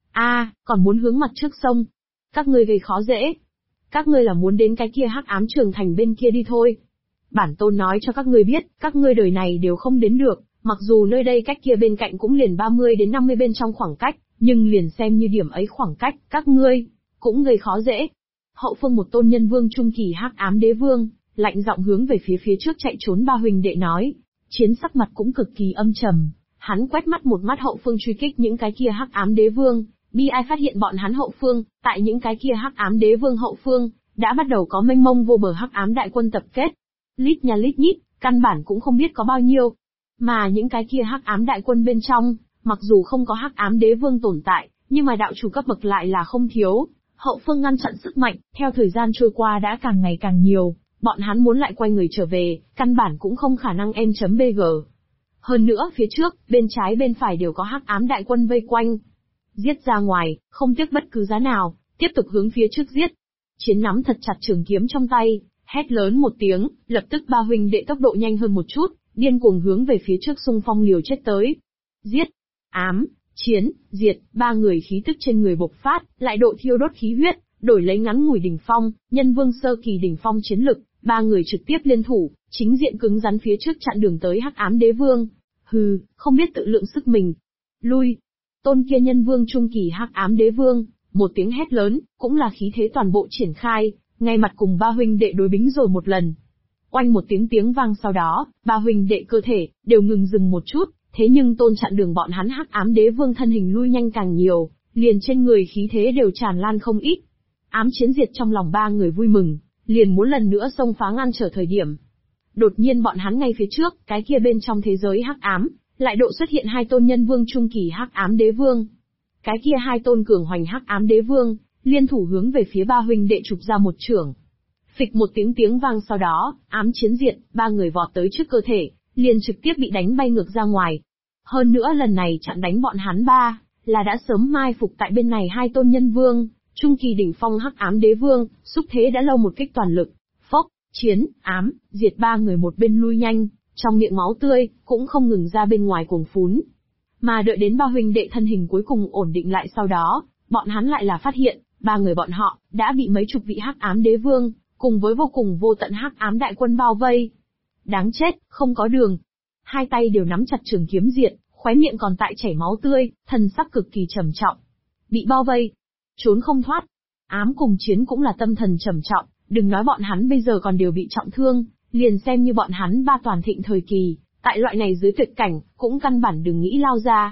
Còn muốn hướng mặt trước sông. Các ngươi gây khó dễ. Các ngươi là muốn đến cái kia hắc ám trường thành bên kia đi thôi. Bản tôn nói cho các ngươi biết, các ngươi đời này đều không đến được, mặc dù nơi đây cách kia bên cạnh cũng liền 30 đến 50 bên trong khoảng cách, nhưng liền xem như điểm ấy khoảng cách, các ngươi cũng gây khó dễ. Hậu phương một tôn nhân vương trung kỳ hắc ám đế vương, lạnh giọng hướng về phía trước chạy trốn 3 huynh đệ nói. Chiến sắc mặt cũng cực kỳ âm trầm, hắn quét mắt một mắt hậu phương truy kích những cái kia hắc ám đế vương, bi ai phát hiện bọn hắn hậu phương, tại những cái kia hắc ám đế vương hậu phương, đã bắt đầu có mênh mông vô bờ hắc ám đại quân tập kết. Lít nha lít nhít, căn bản cũng không biết có bao nhiêu. Mà những cái kia hắc ám đại quân bên trong, mặc dù không có hắc ám đế vương tồn tại, nhưng mà đạo chủ cấp bậc lại là không thiếu. Hậu phương ngăn chặn sức mạnh, theo thời gian trôi qua đã càng ngày càng nhiều, bọn hắn muốn lại quay người trở về, căn bản cũng không khả năng em.bg. Hơn nữa phía trước, bên trái bên phải đều có hắc ám đại quân vây quanh. Giết ra ngoài, không tiếc bất cứ giá nào, tiếp tục hướng phía trước giết. Chiến nắm thật chặt trường kiếm trong tay, hét lớn một tiếng, lập tức 3 huynh đệ tốc độ nhanh hơn một chút, điên cuồng hướng về phía trước xung phong liều chết tới. Giết, ám, chiến, diệt, 3 người khí tức trên người bộc phát, lại độ thiêu đốt khí huyết, đổi lấy ngắn ngủi đỉnh phong, nhân vương sơ kỳ đỉnh phong chiến lực, 3 người trực tiếp liên thủ, chính diện cứng rắn phía trước chặn đường tới hắc ám đế vương. Hừ, không biết tự lượng sức mình. Lui. Tôn kia nhân vương trung kỳ hắc ám đế vương, một tiếng hét lớn, cũng là khí thế toàn bộ triển khai, ngay mặt cùng 3 huynh đệ đối bính rồi một lần. Oanh một tiếng vang sau đó, 3 huynh đệ cơ thể đều ngừng dừng một chút, thế nhưng tôn chặn đường bọn hắn hắc ám đế vương thân hình lui nhanh càng nhiều, liền trên người khí thế đều tràn lan không ít. Ám chiến diệt trong lòng 3 người vui mừng, liền muốn lần nữa xông phá ngăn trở thời điểm. Đột nhiên bọn hắn ngay phía trước, cái kia bên trong thế giới hắc ám, lại độ xuất hiện 2 tôn nhân vương trung kỳ hắc ám đế vương. Cái kia 2 tôn cường hoành hắc ám đế vương, liên thủ hướng về phía 3 huynh đệ chụp ra một chưởng. Phịch một tiếng vang sau đó, ám chiến diệt, 3 người vọt tới trước cơ thể, liền trực tiếp bị đánh bay ngược ra ngoài. Hơn nữa lần này chặn đánh bọn hắn 3, là đã sớm mai phục tại bên này 2 tôn nhân vương, trung kỳ đỉnh phong hắc ám đế vương, xúc thế đã lâu một kích toàn lực. Phốc, chiến, ám, diệt 3 người một bên lui nhanh, trong miệng máu tươi, cũng không ngừng ra bên ngoài cuồng phún. Mà đợi đến 3 huynh đệ thân hình cuối cùng ổn định lại sau đó, bọn hắn lại là phát hiện, 3 người bọn họ, đã bị mấy chục vị hắc ám đế vương, cùng với vô cùng vô tận hắc ám đại quân bao vây. Đáng chết, không có đường. 2 tay đều nắm chặt trường kiếm diệt, khóe miệng còn tại chảy máu tươi, thần sắc cực kỳ trầm trọng. Bị bao vây, trốn không thoát. Ám cùng chiến cũng là tâm thần trầm trọng, đừng nói bọn hắn bây giờ còn đều bị trọng thương, liền xem như bọn hắn 3 toàn thịnh thời kỳ, tại loại này dưới tuyệt cảnh, cũng căn bản đừng nghĩ lao ra.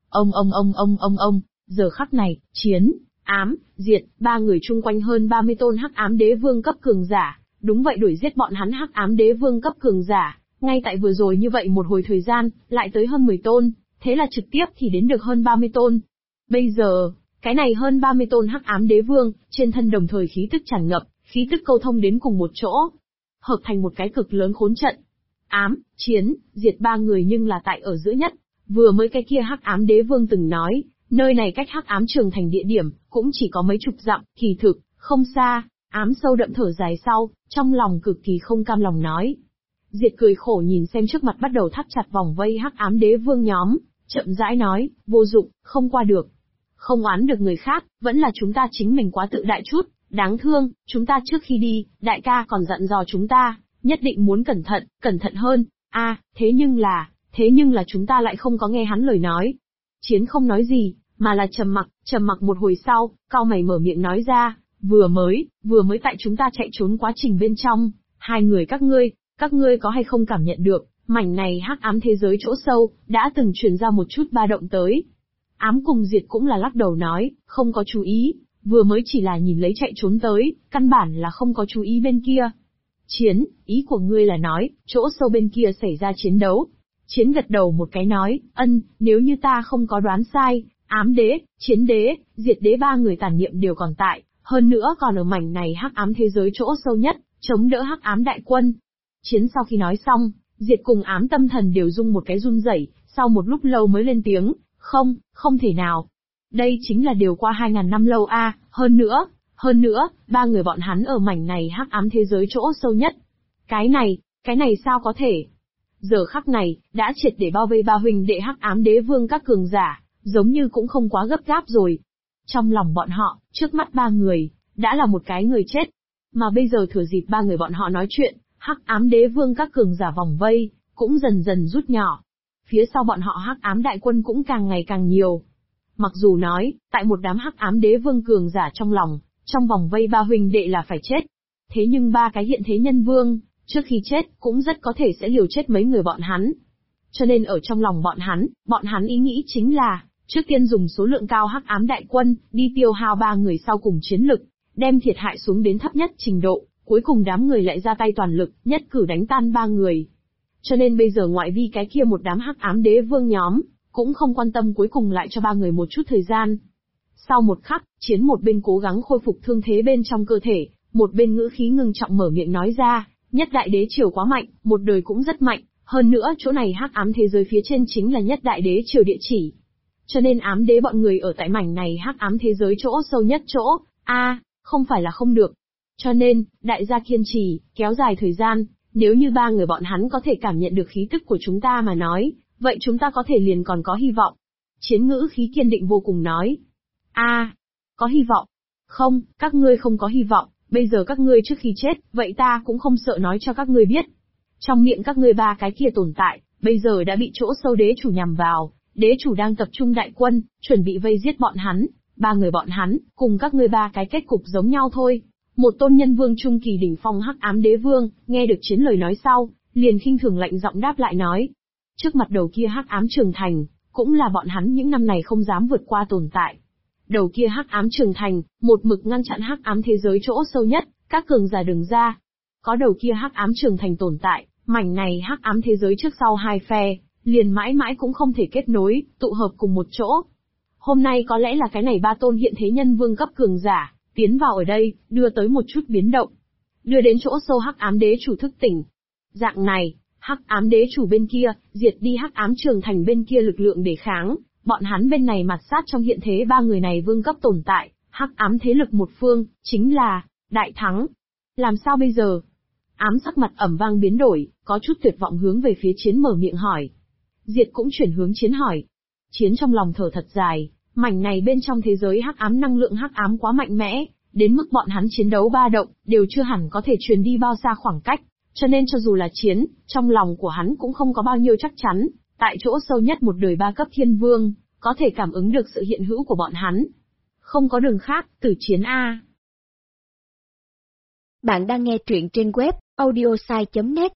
Ông, giờ khắc này, chiến, ám, diệt, 3 người chung quanh hơn 30 tôn hắc ám đế vương cấp cường giả, đúng vậy đuổi giết bọn hắn hắc ám đế vương cấp cường giả, ngay tại vừa rồi như vậy một hồi thời gian, lại tới hơn 10 tôn, thế là trực tiếp thì đến được hơn 30 tôn. Bây giờ, cái này hơn 30 tôn hắc ám đế vương, trên thân đồng thời khí tức tràn ngập, khí tức câu thông đến cùng một chỗ, hợp thành một cái cực lớn khốn trận. Ám, chiến, diệt 3 người nhưng là tại ở giữa nhất, vừa mới cái kia hắc ám đế vương từng nói, nơi này cách hắc ám trường thành địa điểm, cũng chỉ có mấy chục dặm, kỳ thực, không xa. Ám sâu đậm thở dài sau, trong lòng cực kỳ không cam lòng nói. Diệt cười khổ nhìn xem trước mặt bắt đầu thắt chặt vòng vây hắc ám đế vương nhóm, chậm rãi nói, vô dụng, không qua được. Không oán được người khác, vẫn là chúng ta chính mình quá tự đại chút, đáng thương, chúng ta trước khi đi, đại ca còn dặn dò chúng ta, nhất định muốn cẩn thận hơn. Thế nhưng là chúng ta lại không có nghe hắn lời nói. Chiến không nói gì, mà là trầm mặc một hồi sau, cau mày mở miệng nói ra, Vừa mới tại chúng ta chạy trốn quá trình bên trong, hai người các ngươi có hay không cảm nhận được, mảnh này hắc ám thế giới chỗ sâu, đã từng truyền ra một chút ba động tới. Ám cùng Diệt cũng là lắc đầu nói, không có chú ý, vừa mới chỉ là nhìn lấy chạy trốn tới, căn bản là không có chú ý bên kia. Chiến, ý của ngươi là nói, chỗ sâu bên kia xảy ra chiến đấu. Chiến gật đầu một cái nói, nếu như ta không có đoán sai, ám đế, chiến đế, diệt đế ba người tàn niệm đều còn tại, hơn nữa còn ở mảnh này hắc ám thế giới chỗ sâu nhất, chống đỡ hắc ám đại quân. Chiến sau khi nói xong, Diệt cùng ám tâm thần đều rung một cái run rẩy, sau một lúc lâu mới lên tiếng, không thể nào. Đây chính là điều qua 2000 năm lâu a, hơn nữa, ba người bọn hắn ở mảnh này hắc ám thế giới chỗ sâu nhất. Cái này sao có thể? Giờ khắc này, đã triệt để bao vây ba huynh đệ hắc ám đế vương các cường giả, giống như cũng không quá gấp gáp rồi. Trong lòng bọn họ, trước mắt ba người, đã là một cái người chết. Mà bây giờ thừa dịp ba người bọn họ nói chuyện, hắc ám đế vương các cường giả vòng vây, cũng dần dần rút nhỏ. Phía sau bọn họ hắc ám đại quân cũng càng ngày càng nhiều. Mặc dù nói, tại một đám hắc ám đế vương cường giả trong lòng, trong vòng vây ba huynh đệ là phải chết. Thế nhưng ba cái hiện thế nhân vương, trước khi chết, cũng rất có thể sẽ liều chết mấy người bọn hắn. Cho nên ở trong lòng bọn hắn ý nghĩ chính là, trước tiên dùng số lượng cao hắc ám đại quân, đi tiêu hao ba người sau cùng chiến lực, đem thiệt hại xuống đến thấp nhất trình độ, cuối cùng đám người lại ra tay toàn lực, nhất cử đánh tan ba người. Cho nên bây giờ ngoại vi cái kia một đám hắc ám đế vương nhóm, cũng không quan tâm cuối cùng lại cho ba người một chút thời gian. Sau một khắc, Chiến một bên cố gắng khôi phục thương thế bên trong cơ thể, một bên ngữ khí ngưng trọng mở miệng nói ra, nhất đại đế triều quá mạnh, một đời cũng rất mạnh, hơn nữa chỗ này hắc ám thế giới phía trên chính là nhất đại đế triều địa chỉ. Cho nên ám đế bọn người ở tại mảnh này hắc ám thế giới chỗ sâu nhất chỗ, không phải là không được. Cho nên, đại gia kiên trì, kéo dài thời gian, nếu như ba người bọn hắn có thể cảm nhận được khí tức của chúng ta mà nói, vậy chúng ta có thể liền còn có hy vọng. Chiến ngữ khí kiên định vô cùng nói. Có hy vọng. Không, các ngươi không có hy vọng, bây giờ các ngươi trước khi chết, vậy ta cũng không sợ nói cho các ngươi biết. Trong miệng các ngươi ba cái kia tồn tại, bây giờ đã bị chỗ sâu đế chủ nhằm vào, đế chủ đang tập trung đại quân, chuẩn bị vây giết bọn hắn, ba người bọn hắn, cùng các ngươi ba cái kết cục giống nhau thôi. Một tôn nhân vương trung kỳ đỉnh phong hắc ám đế vương, nghe được Chiến lời nói sau, liền khinh thường lạnh giọng đáp lại nói. Trước mặt đầu kia hắc ám trường thành, cũng là bọn hắn những năm này không dám vượt qua tồn tại. Đầu kia hắc ám trường thành, một mực ngăn chặn hắc ám thế giới chỗ sâu nhất, các cường giả đừng ra. Có đầu kia hắc ám trường thành tồn tại, mảnh này hắc ám thế giới trước sau hai phe, liền mãi mãi cũng không thể kết nối, tụ hợp cùng một chỗ. Hôm nay có lẽ là cái này ba tôn hiện thế nhân vương cấp cường giả, tiến vào ở đây, đưa tới một chút biến động. Đưa đến chỗ sâu hắc ám đế chủ thức tỉnh. Dạng này, hắc ám đế chủ bên kia, diệt đi hắc ám trường thành bên kia lực lượng để kháng, bọn hắn bên này mặt sát trong hiện thế ba người này vương cấp tồn tại, hắc ám thế lực một phương, chính là, đại thắng. Làm sao bây giờ? Ám sắc mặt ẩm vang biến đổi, có chút tuyệt vọng hướng về phía Chiến mở miệng hỏi. Diệt cũng chuyển hướng Chiến hỏi. Chiến trong lòng thở thật dài, mảnh này bên trong thế giới hắc ám năng lượng hắc ám quá mạnh mẽ, đến mức bọn hắn chiến đấu ba động, đều chưa hẳn có thể truyền đi bao xa khoảng cách, cho nên cho dù là Chiến, trong lòng của hắn cũng không có bao nhiêu chắc chắn, tại chỗ sâu nhất một đời ba cấp thiên vương, có thể cảm ứng được sự hiện hữu của bọn hắn. Không có đường khác, Tử Chiến a. Bạn đang nghe truyện trên web audiosai.net.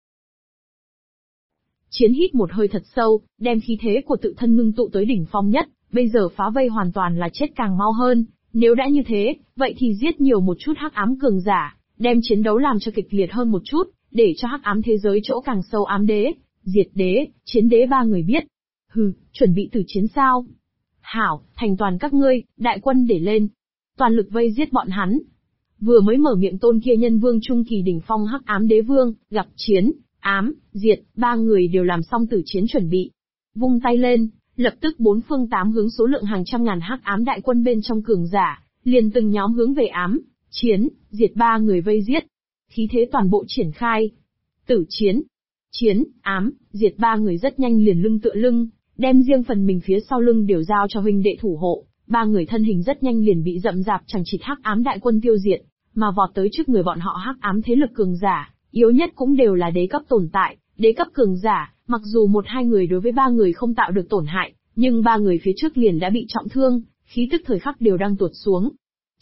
Chiến hít một hơi thật sâu, đem khí thế của tự thân ngưng tụ tới đỉnh phong nhất, bây giờ phá vây hoàn toàn là chết càng mau hơn, nếu đã như thế, vậy thì giết nhiều một chút hắc ám cường giả, đem chiến đấu làm cho kịch liệt hơn một chút, để cho hắc ám thế giới chỗ càng sâu ám đế, diệt đế, chiến đế ba người biết. Chuẩn bị tử chiến sao? Hảo, thành toàn các ngươi, đại quân để lên. Toàn lực vây giết bọn hắn. Vừa mới mở miệng tôn kia nhân vương trung kỳ đỉnh phong hắc ám đế vương, gặp Chiến, ám, diệt, ba người đều làm xong tử chiến chuẩn bị. Vung tay lên, lập tức bốn phương tám hướng số lượng hàng trăm ngàn hắc ám đại quân bên trong cường giả, liền từng nhóm hướng về ám, Chiến, diệt ba người vây giết. Khí thế toàn bộ triển khai. Tử chiến. Chiến, ám, diệt ba người rất nhanh liền lưng tựa lưng, đem riêng phần mình phía sau lưng đều giao cho huynh đệ thủ hộ. Ba người thân hình rất nhanh liền bị rậm rạp chẳng chịt hắc ám đại quân tiêu diệt, mà vọt tới trước người bọn họ hắc ám thế lực cường giả, yếu nhất cũng đều là đế cấp tồn tại, đế cấp cường giả, mặc dù một hai người đối với ba người không tạo được tổn hại, nhưng ba người phía trước liền đã bị trọng thương, khí tức thời khắc đều đang tuột xuống.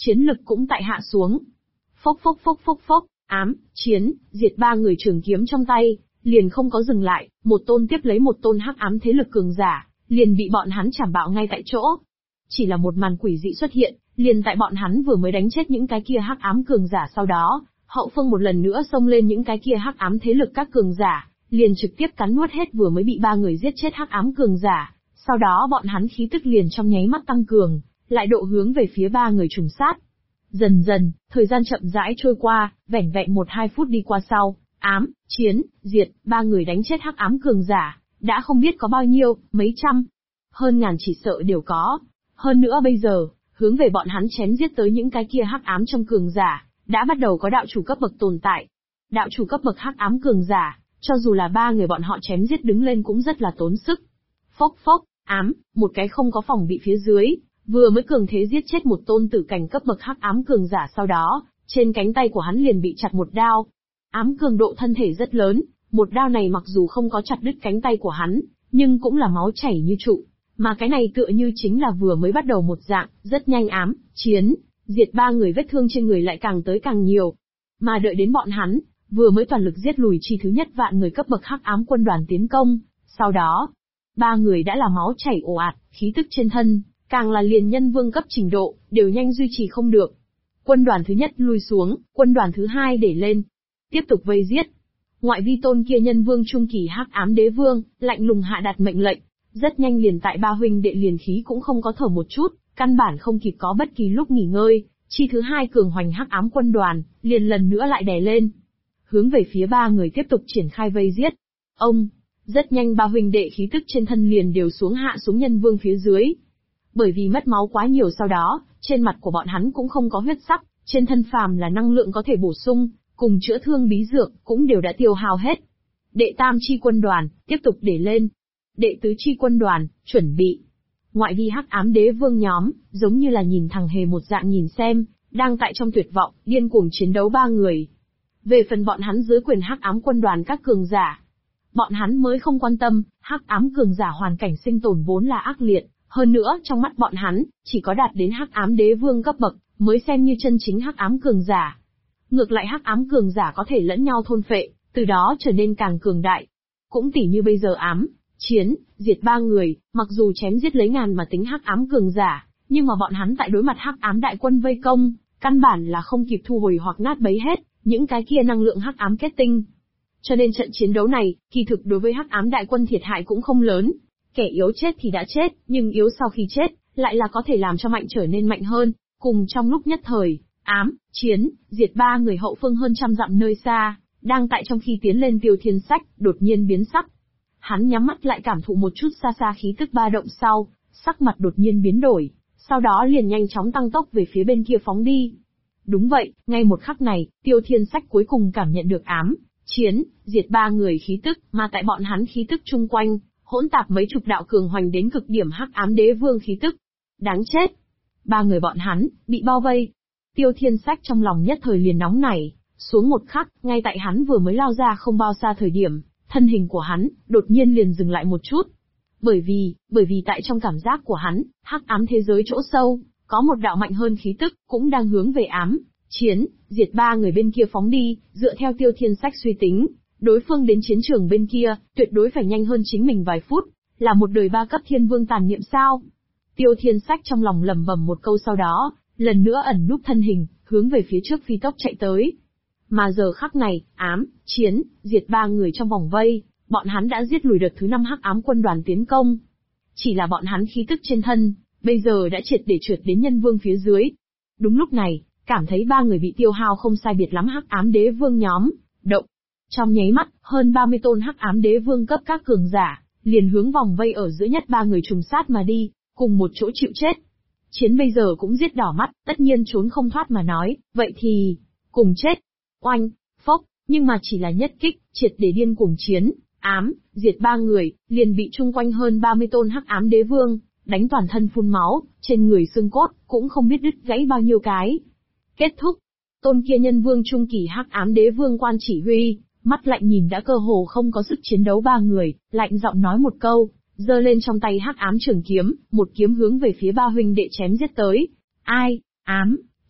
chiến lực cũng tại hạ xuống. Phốc phốc phốc phốc phốc, ám, chiến, diệt ba người trường kiếm trong tay, liền không có dừng lại, một tôn tiếp lấy một tôn hắc ám thế lực cường giả, liền bị bọn hắn chảm bạo ngay tại chỗ. Chỉ là một màn quỷ dị xuất hiện, liền tại bọn hắn vừa mới đánh chết những cái kia hắc ám cường giả sau đó, hậu phương một lần nữa xông lên những cái kia hắc ám thế lực các cường giả, liền trực tiếp cắn nuốt hết vừa mới bị ba người giết chết hắc ám cường giả, sau đó bọn hắn khí tức liền trong nháy mắt tăng cường, lại độ hướng về phía ba người trùng sát. Dần dần, thời gian chậm rãi trôi qua, vẻn vẹn 1-2 phút đi qua sau, ám, chiến, diệt, ba người đánh chết hắc ám cường giả, đã không biết có bao nhiêu, mấy trăm, hơn ngàn chỉ sợ đều có. Hơn nữa bây giờ, hướng về bọn hắn chém giết tới những cái kia hắc ám trong cường giả, đã bắt đầu có đạo chủ cấp bậc tồn tại. Đạo chủ cấp bậc hắc ám cường giả, cho dù là ba người bọn họ chém giết đứng lên cũng rất là tốn sức. Phốc phốc, ám, một cái không có phòng bị phía dưới, vừa mới cường thế giết chết một tôn tử cảnh cấp bậc hắc ám cường giả, sau đó, trên cánh tay của hắn liền bị chặt một đao. Ám cường độ thân thể rất lớn, một đao này mặc dù không có chặt đứt cánh tay của hắn, nhưng cũng là máu chảy như trụ. Mà cái này tựa như chính là vừa mới bắt đầu một dạng, rất nhanh ám, chiến, diệt ba người, vết thương trên người lại càng tới càng nhiều. Mà đợi đến bọn hắn, vừa mới toàn lực giết lùi chi thứ nhất vạn người cấp bậc hắc ám quân đoàn tiến công, sau đó, ba người đã là máu chảy ồ ạt, khí tức trên thân, càng là liền nhân vương cấp trình độ, đều nhanh duy trì không được. Quân đoàn thứ nhất lui xuống, quân đoàn thứ hai để lên, tiếp tục vây giết. Ngoại vi tôn kia nhân vương trung kỳ hắc ám đế vương, lạnh lùng hạ đạt mệnh lệnh. Rất nhanh liền tại ba huynh đệ liền khí cũng không có thở một chút, căn bản không kịp có bất kỳ lúc nghỉ ngơi, chi thứ hai cường hoành hắc ám quân đoàn, liền lần nữa lại đè lên. Hướng về phía ba người tiếp tục triển khai vây giết. Rất nhanh ba huynh đệ khí tức trên thân liền đều xuống hạ xuống nhân vương phía dưới. Bởi vì mất máu quá nhiều, sau đó, trên mặt của bọn hắn cũng không có huyết sắc, trên thân phàm là năng lượng có thể bổ sung, cùng chữa thương bí dược, cũng đều đã tiêu hao hết. Đệ tam chi quân đoàn, tiếp tục để lên. Đệ tứ chi quân đoàn, chuẩn bị. Ngoại vi hắc ám đế vương nhóm, giống như là nhìn thằng hề một dạng nhìn xem, đang tại trong tuyệt vọng, điên cuồng chiến đấu ba người. Về phần bọn hắn dưới quyền hắc ám quân đoàn các cường giả, bọn hắn mới không quan tâm, hắc ám cường giả hoàn cảnh sinh tồn vốn là ác liệt, hơn nữa trong mắt bọn hắn, chỉ có đạt đến hắc ám đế vương cấp bậc, mới xem như chân chính hắc ám cường giả. Ngược lại hắc ám cường giả có thể lẫn nhau thôn phệ, từ đó trở nên càng cường đại. Cũng tỉ như bây giờ ám, chiến, diệt ba người, mặc dù chém giết lấy ngàn mà tính hắc ám cường giả, nhưng mà bọn hắn tại đối mặt hắc ám đại quân vây công, căn bản là không kịp thu hồi hoặc nát bấy hết những cái kia năng lượng hắc ám kết tinh. Cho nên trận chiến đấu này, kỳ thực đối với hắc ám đại quân thiệt hại cũng không lớn. Kẻ yếu chết thì đã chết, nhưng yếu sau khi chết, lại là có thể làm cho mạnh trở nên mạnh hơn. Cùng trong lúc nhất thời, ám, chiến, diệt ba người hậu phương hơn trăm dặm nơi xa, đang tại trong khi tiến lên Tiêu Thiên Sách, đột nhiên biến sắc. Hắn nhắm mắt lại cảm thụ một chút xa xa khí tức ba động sau, sắc mặt đột nhiên biến đổi, sau đó liền nhanh chóng tăng tốc về phía bên kia phóng đi. Đúng vậy, ngay một khắc này, Tiêu Thiên Sách cuối cùng cảm nhận được ám, chiến, diệt ba người khí tức, mà tại bọn hắn khí tức chung quanh, hỗn tạp mấy chục đạo cường hoành đến cực điểm hắc ám đế vương khí tức. Đáng chết! Ba người bọn hắn, bị bao vây. Tiêu Thiên Sách trong lòng nhất thời liền nóng nảy, xuống một khắc, ngay tại hắn vừa mới lao ra không bao xa thời điểm, thân hình của hắn, đột nhiên liền dừng lại một chút. Bởi vì tại trong cảm giác của hắn, hắc ám thế giới chỗ sâu, có một đạo mạnh hơn khí tức, cũng đang hướng về ám, chiến, diệt ba người bên kia phóng đi, dựa theo Tiêu Thiên Sách suy tính, đối phương đến chiến trường bên kia, tuyệt đối phải nhanh hơn chính mình vài phút, là một đời ba cấp thiên vương tàn niệm sao. Tiêu Thiên Sách trong lòng lẩm bẩm một câu, sau đó, lần nữa ẩn núp thân hình, hướng về phía trước phi tốc chạy tới. Mà giờ khắc này, ám, chiến, diệt ba người trong vòng vây, bọn hắn đã giết lùi đợt thứ 5 hắc ám quân đoàn tiến công. Chỉ là bọn hắn khí tức trên thân, bây giờ đã triệt để trượt đến nhân vương phía dưới. Đúng lúc này, cảm thấy ba người bị tiêu hao không sai biệt lắm hắc ám đế vương nhóm, động. Trong nháy mắt, hơn 30 tôn hắc ám đế vương cấp các cường giả, liền hướng vòng vây ở giữa nhất ba người trùng sát mà đi, cùng một chỗ chịu chết. Chiến bây giờ cũng giết đỏ mắt, tất nhiên trốn không thoát mà nói, vậy thì, cùng chết. Oanh, phốc, nhưng mà chỉ là nhất kích, triệt để điên cuồng chiến, ám, diệt ba người, liền bị chung quanh hơn 30 tôn hắc ám đế vương, đánh toàn thân phun máu, trên người xương cốt, cũng không biết đứt gãy bao nhiêu cái. Kết thúc, tôn kia nhân vương trung kỳ hắc ám đế vương quan chỉ huy, mắt lạnh nhìn đã cơ hồ không có sức chiến đấu ba người, lạnh giọng nói một câu, giơ lên trong tay hắc ám trường kiếm, một kiếm hướng về phía ba huynh đệ chém giết tới. Ai, ám,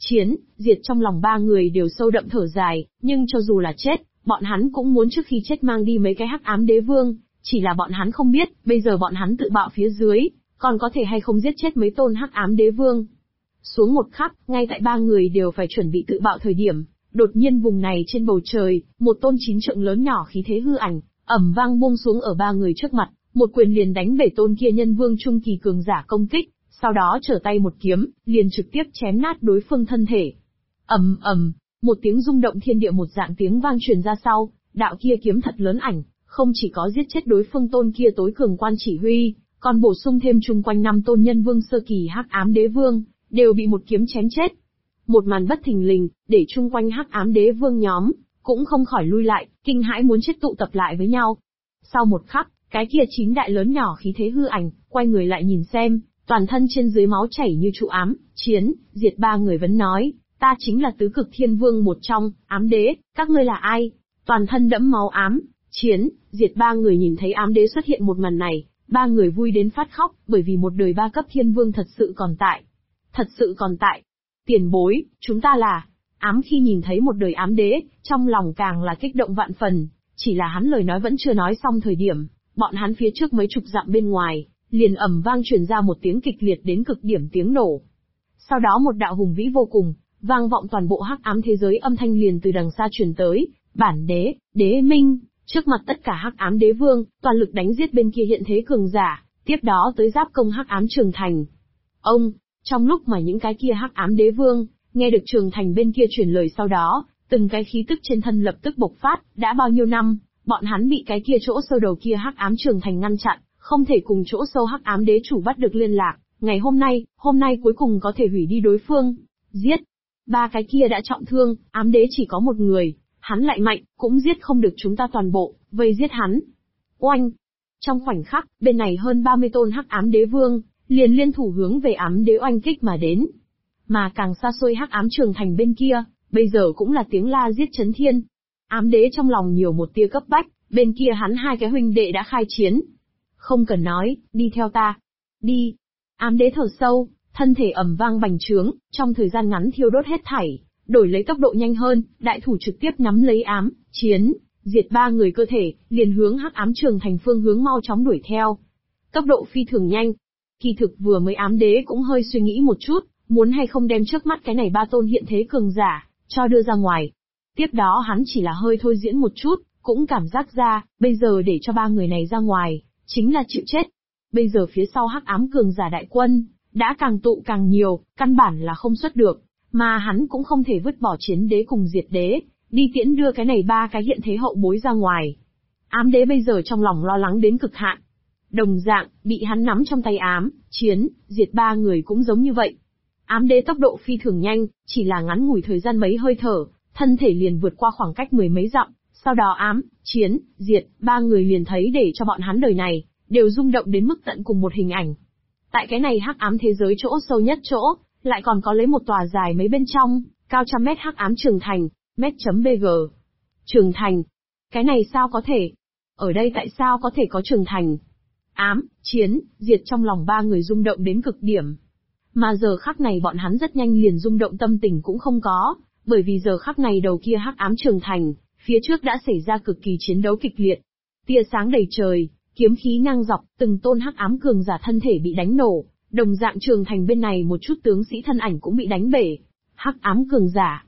Chiến, Diệt trong lòng ba người đều sâu đậm thở dài, nhưng cho dù là chết, bọn hắn cũng muốn trước khi chết mang đi mấy cái hắc ám đế vương, chỉ là bọn hắn không biết, bây giờ bọn hắn tự bạo phía dưới, còn có thể hay không giết chết mấy tôn hắc ám đế vương. Xuống một khắc, ngay tại ba người đều phải chuẩn bị tự bạo thời điểm, đột nhiên vùng này trên bầu trời, một tôn 9 trượng lớn nhỏ khí thế hư ảnh, ầm vang buông xuống ở ba người trước mặt, một quyền liền đánh bể tôn kia nhân vương trung kỳ cường giả công kích, sau đó trở tay một kiếm, liền trực tiếp chém nát đối phương thân thể. Ầm ầm, một tiếng rung động thiên địa một dạng tiếng vang truyền ra sau, đạo kia kiếm thật lớn ảnh, không chỉ có giết chết đối phương tôn kia tối cường quan chỉ huy, còn bổ sung thêm chung quanh 5 tôn nhân vương sơ kỳ hắc ám đế vương, đều bị một kiếm chém chết. Một màn bất thình lình, để chung quanh hắc ám đế vương nhóm, cũng không khỏi lui lại, kinh hãi muốn chết tụ tập lại với nhau. Sau một khắc, cái kia 9 đại lớn nhỏ khí thế hư ảnh, quay người lại nhìn xem, toàn thân trên dưới máu chảy như trụ ám, Chiến, Diệt ba người vẫn nói, ta chính là tứ cực thiên vương một trong, ám đế, các ngươi là ai? Toàn thân đẫm máu ám, Chiến, Diệt ba người nhìn thấy ám đế xuất hiện một màn này, ba người vui đến phát khóc, bởi vì một đời 3 cấp thiên vương thật sự còn tại. Thật sự còn tại. Tiền bối, chúng ta là... Ám khi nhìn thấy một đời ám đế, trong lòng càng là kích động vạn phần, chỉ là hắn lời nói vẫn chưa nói xong thời điểm, bọn hắn phía trước mấy chục dặm bên ngoài, liền ầm vang truyền ra một tiếng kịch liệt đến cực điểm tiếng nổ. Sau đó một đạo hùng vĩ vô cùng, vang vọng toàn bộ hắc ám thế giới âm thanh liền từ đằng xa truyền tới, bản đế, đế minh, trước mặt tất cả hắc ám đế vương, toàn lực đánh giết bên kia hiện thế cường giả, tiếp đó tới giáp công hắc ám Trường Thành. Ông, trong lúc mà những cái kia hắc ám đế vương, nghe được Trường Thành bên kia truyền lời sau đó, từng cái khí tức trên thân lập tức bộc phát, đã bao nhiêu năm, bọn hắn bị cái kia chỗ sâu đầu kia hắc ám Trường Thành ngăn chặn, không thể cùng chỗ sâu hắc ám đế chủ bắt được liên lạc, ngày hôm nay cuối cùng có thể hủy đi đối phương, giết. Ba cái kia đã trọng thương, ám đế chỉ có một người, hắn lại mạnh, cũng giết không được chúng ta toàn bộ, vây giết hắn. Oanh! Trong khoảnh khắc, bên này hơn 30 tôn hắc ám đế vương, liền liên thủ hướng về ám đế oanh kích mà đến. Mà càng xa xôi hắc ám Trường Thành bên kia, bây giờ cũng là tiếng la giết chấn thiên. Ám đế trong lòng nhiều một tia cấp bách, bên kia hắn hai cái huynh đệ đã khai chiến. Không cần nói, đi theo ta. Đi. Ám đế thở sâu, thân thể ầm vang bành trướng, trong thời gian ngắn thiêu đốt hết thảy, đổi lấy tốc độ nhanh hơn, đại thủ trực tiếp nắm lấy ám, Chiến, Diệt ba người cơ thể, liền hướng hắc ám Trường Thành phương hướng mau chóng đuổi theo. Tốc độ phi thường nhanh. Kỳ thực vừa mới ám đế cũng hơi suy nghĩ một chút, muốn hay không đem trước mắt cái này 3 tôn hiện thế cường giả, cho đưa ra ngoài. Tiếp đó hắn chỉ là hơi thôi diễn một chút, cũng cảm giác ra, bây giờ để cho 3 người này ra ngoài, chính là chịu chết. Bây giờ phía sau hắc ám cường giả đại quân, đã càng tụ càng nhiều, căn bản là không xuất được, mà hắn cũng không thể vứt bỏ Chiến đế cùng Diệt đế, đi tiễn đưa cái này 3 cái hiện thế hậu bối ra ngoài. Ám đế bây giờ trong lòng lo lắng đến cực hạn. Đồng dạng, bị hắn nắm trong tay ám, Chiến, Diệt ba người cũng giống như vậy. Ám đế tốc độ phi thường nhanh, chỉ là ngắn ngủi thời gian mấy hơi thở, thân thể liền vượt qua khoảng cách 10 mấy dặm, sau đó ám, Chiến, Diệt, ba người liền thấy để cho bọn hắn đời này, đều rung động đến mức tận cùng một hình ảnh. Tại cái này hắc ám thế giới chỗ sâu nhất chỗ, lại còn có lấy một tòa dài mấy bên trong, cao trăm mét hắc ám Trường Thành, met.bg. Trường Thành. Cái này sao có thể? Ở đây tại sao có thể có Trường Thành? Ám, Chiến, Diệt trong lòng ba người rung động đến cực điểm. Mà giờ khắc này bọn hắn rất nhanh liền rung động tâm tình cũng không có, bởi vì giờ khắc này đầu kia hắc ám Trường Thành, phía trước đã xảy ra cực kỳ chiến đấu kịch liệt. Tia sáng đầy trời, kiếm khí ngang dọc, từng tôn hắc ám cường giả thân thể bị đánh nổ, đồng dạng Trường Thành bên này một chút tướng sĩ thân ảnh cũng bị đánh bể. Hắc ám cường giả.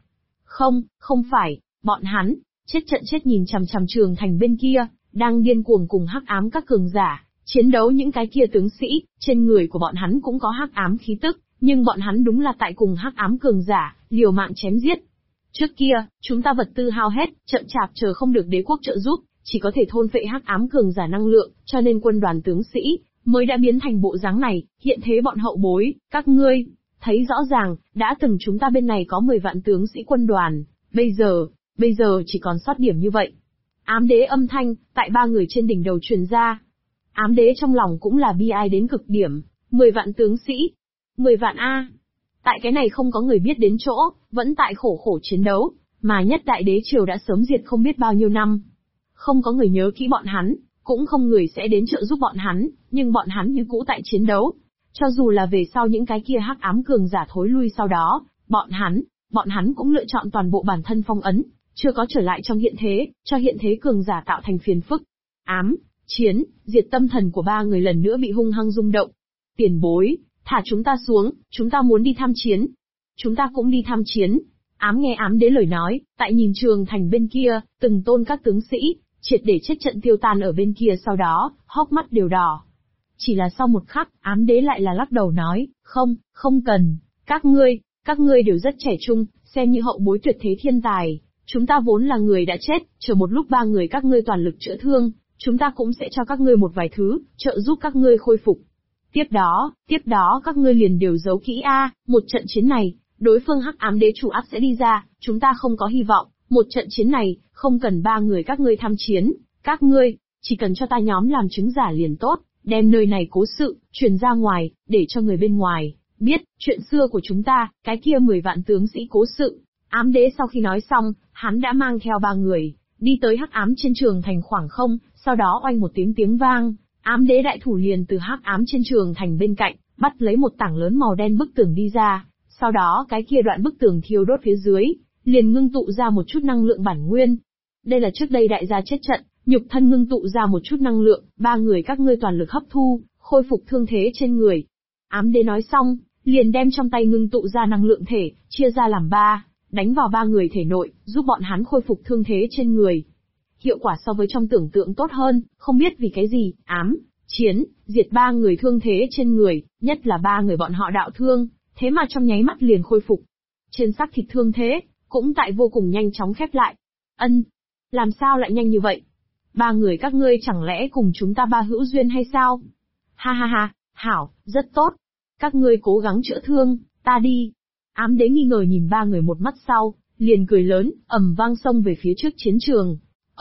Không phải, bọn hắn, chết trận chết nhìn chằm chằm Trường Thành bên kia, đang điên cuồng cùng hắc ám các cường giả, chiến đấu những cái kia tướng sĩ, trên người của bọn hắn cũng có hắc ám khí tức, nhưng bọn hắn đúng là tại cùng hắc ám cường giả, liều mạng chém giết. Trước kia, chúng ta vật tư hao hết, chậm chạp chờ không được đế quốc trợ giúp, chỉ có thể thôn phệ hắc ám cường giả năng lượng, cho nên quân đoàn tướng sĩ mới đã biến thành bộ dáng này, hiện thế bọn hậu bối, các ngươi thấy rõ ràng, đã từng chúng ta bên này có 10 vạn tướng sĩ quân đoàn, bây giờ chỉ còn sót điểm như vậy. Ám đế âm thanh, tại ba người trên đỉnh đầu truyền ra. Ám đế trong lòng cũng là bi ai đến cực điểm, 10 vạn tướng sĩ. 10 vạn A. Tại cái này không có người biết đến chỗ, vẫn tại khổ chiến đấu, mà nhất đại đế triều đã sớm diệt không biết bao nhiêu năm. Không có người nhớ kỹ bọn hắn, cũng không người sẽ đến trợ giúp bọn hắn, nhưng bọn hắn như cũ tại chiến đấu. Cho dù là về sau những cái kia hắc ám cường giả thối lui sau đó, Bọn hắn cũng lựa chọn toàn bộ bản thân phong ấn, chưa có trở lại trong hiện thế, cho hiện thế cường giả tạo thành phiền phức. Ám, chiến, diệt tâm thần của ba người lần nữa bị hung hăng rung động. Tiền bối, thả chúng ta xuống, chúng ta muốn đi tham chiến. Chúng ta cũng đi tham chiến. Ám nghe ám đế lời nói, tại nhìn trường thành bên kia, từng tôn các tướng sĩ, triệt để chết trận tiêu tan ở bên kia, sau đó, hốc mắt đều đỏ. Chỉ là sau một khắc, ám đế lại là lắc đầu nói, không cần, các ngươi đều rất trẻ trung, xem như hậu bối tuyệt thế thiên tài. Chúng ta vốn là người đã chết, chờ một lúc ba người các ngươi toàn lực chữa thương, chúng ta cũng sẽ cho các ngươi một vài thứ, trợ giúp các ngươi khôi phục. Tiếp đó các ngươi liền đều giấu kỹ một trận chiến này, đối phương Hắc Ám Đế chủ ắt sẽ đi ra, chúng ta không có hy vọng, một trận chiến này, không cần ba người các ngươi tham chiến, các ngươi, chỉ cần cho ta nhóm làm chứng giả liền tốt, đem nơi này cố sự, truyền ra ngoài, để cho người bên ngoài, biết, chuyện xưa của chúng ta, cái kia 10 vạn tướng sĩ cố sự. Ám đế sau khi nói xong, hắn đã mang theo ba người, đi tới hắc ám trên trường thành khoảng không, sau đó oanh một tiếng vang, ám đế đại thủ liền từ hắc ám trên trường thành bên cạnh, bắt lấy một tảng lớn màu đen bức tường đi ra, sau đó cái kia đoạn bức tường thiêu đốt phía dưới, liền ngưng tụ ra một chút năng lượng bản nguyên. Đây là trước đây đại gia chết trận, nhục thân ngưng tụ ra một chút năng lượng, ba người các ngươi toàn lực hấp thu, khôi phục thương thế trên người. Ám đế nói xong, liền đem trong tay ngưng tụ ra năng lượng thể, chia ra làm 3, đánh vào ba người thể nội, giúp bọn hắn khôi phục thương thế trên người. Hiệu quả so với trong tưởng tượng tốt hơn, không biết vì cái gì, ám, chiến, diệt ba người thương thế trên người, nhất là ba người bọn họ đạo thương, thế mà trong nháy mắt liền khôi phục. Trên xác thịt thương thế, cũng tại vô cùng nhanh chóng khép lại. Làm sao lại nhanh như vậy? Ba người các ngươi chẳng lẽ cùng chúng ta ba hữu duyên hay sao? Ha, hảo, rất tốt. Các ngươi cố gắng chữa thương, ta đi. Ám đế nghi ngờ nhìn ba người một mắt sau, liền cười lớn, ầm vang xông về phía trước chiến trường.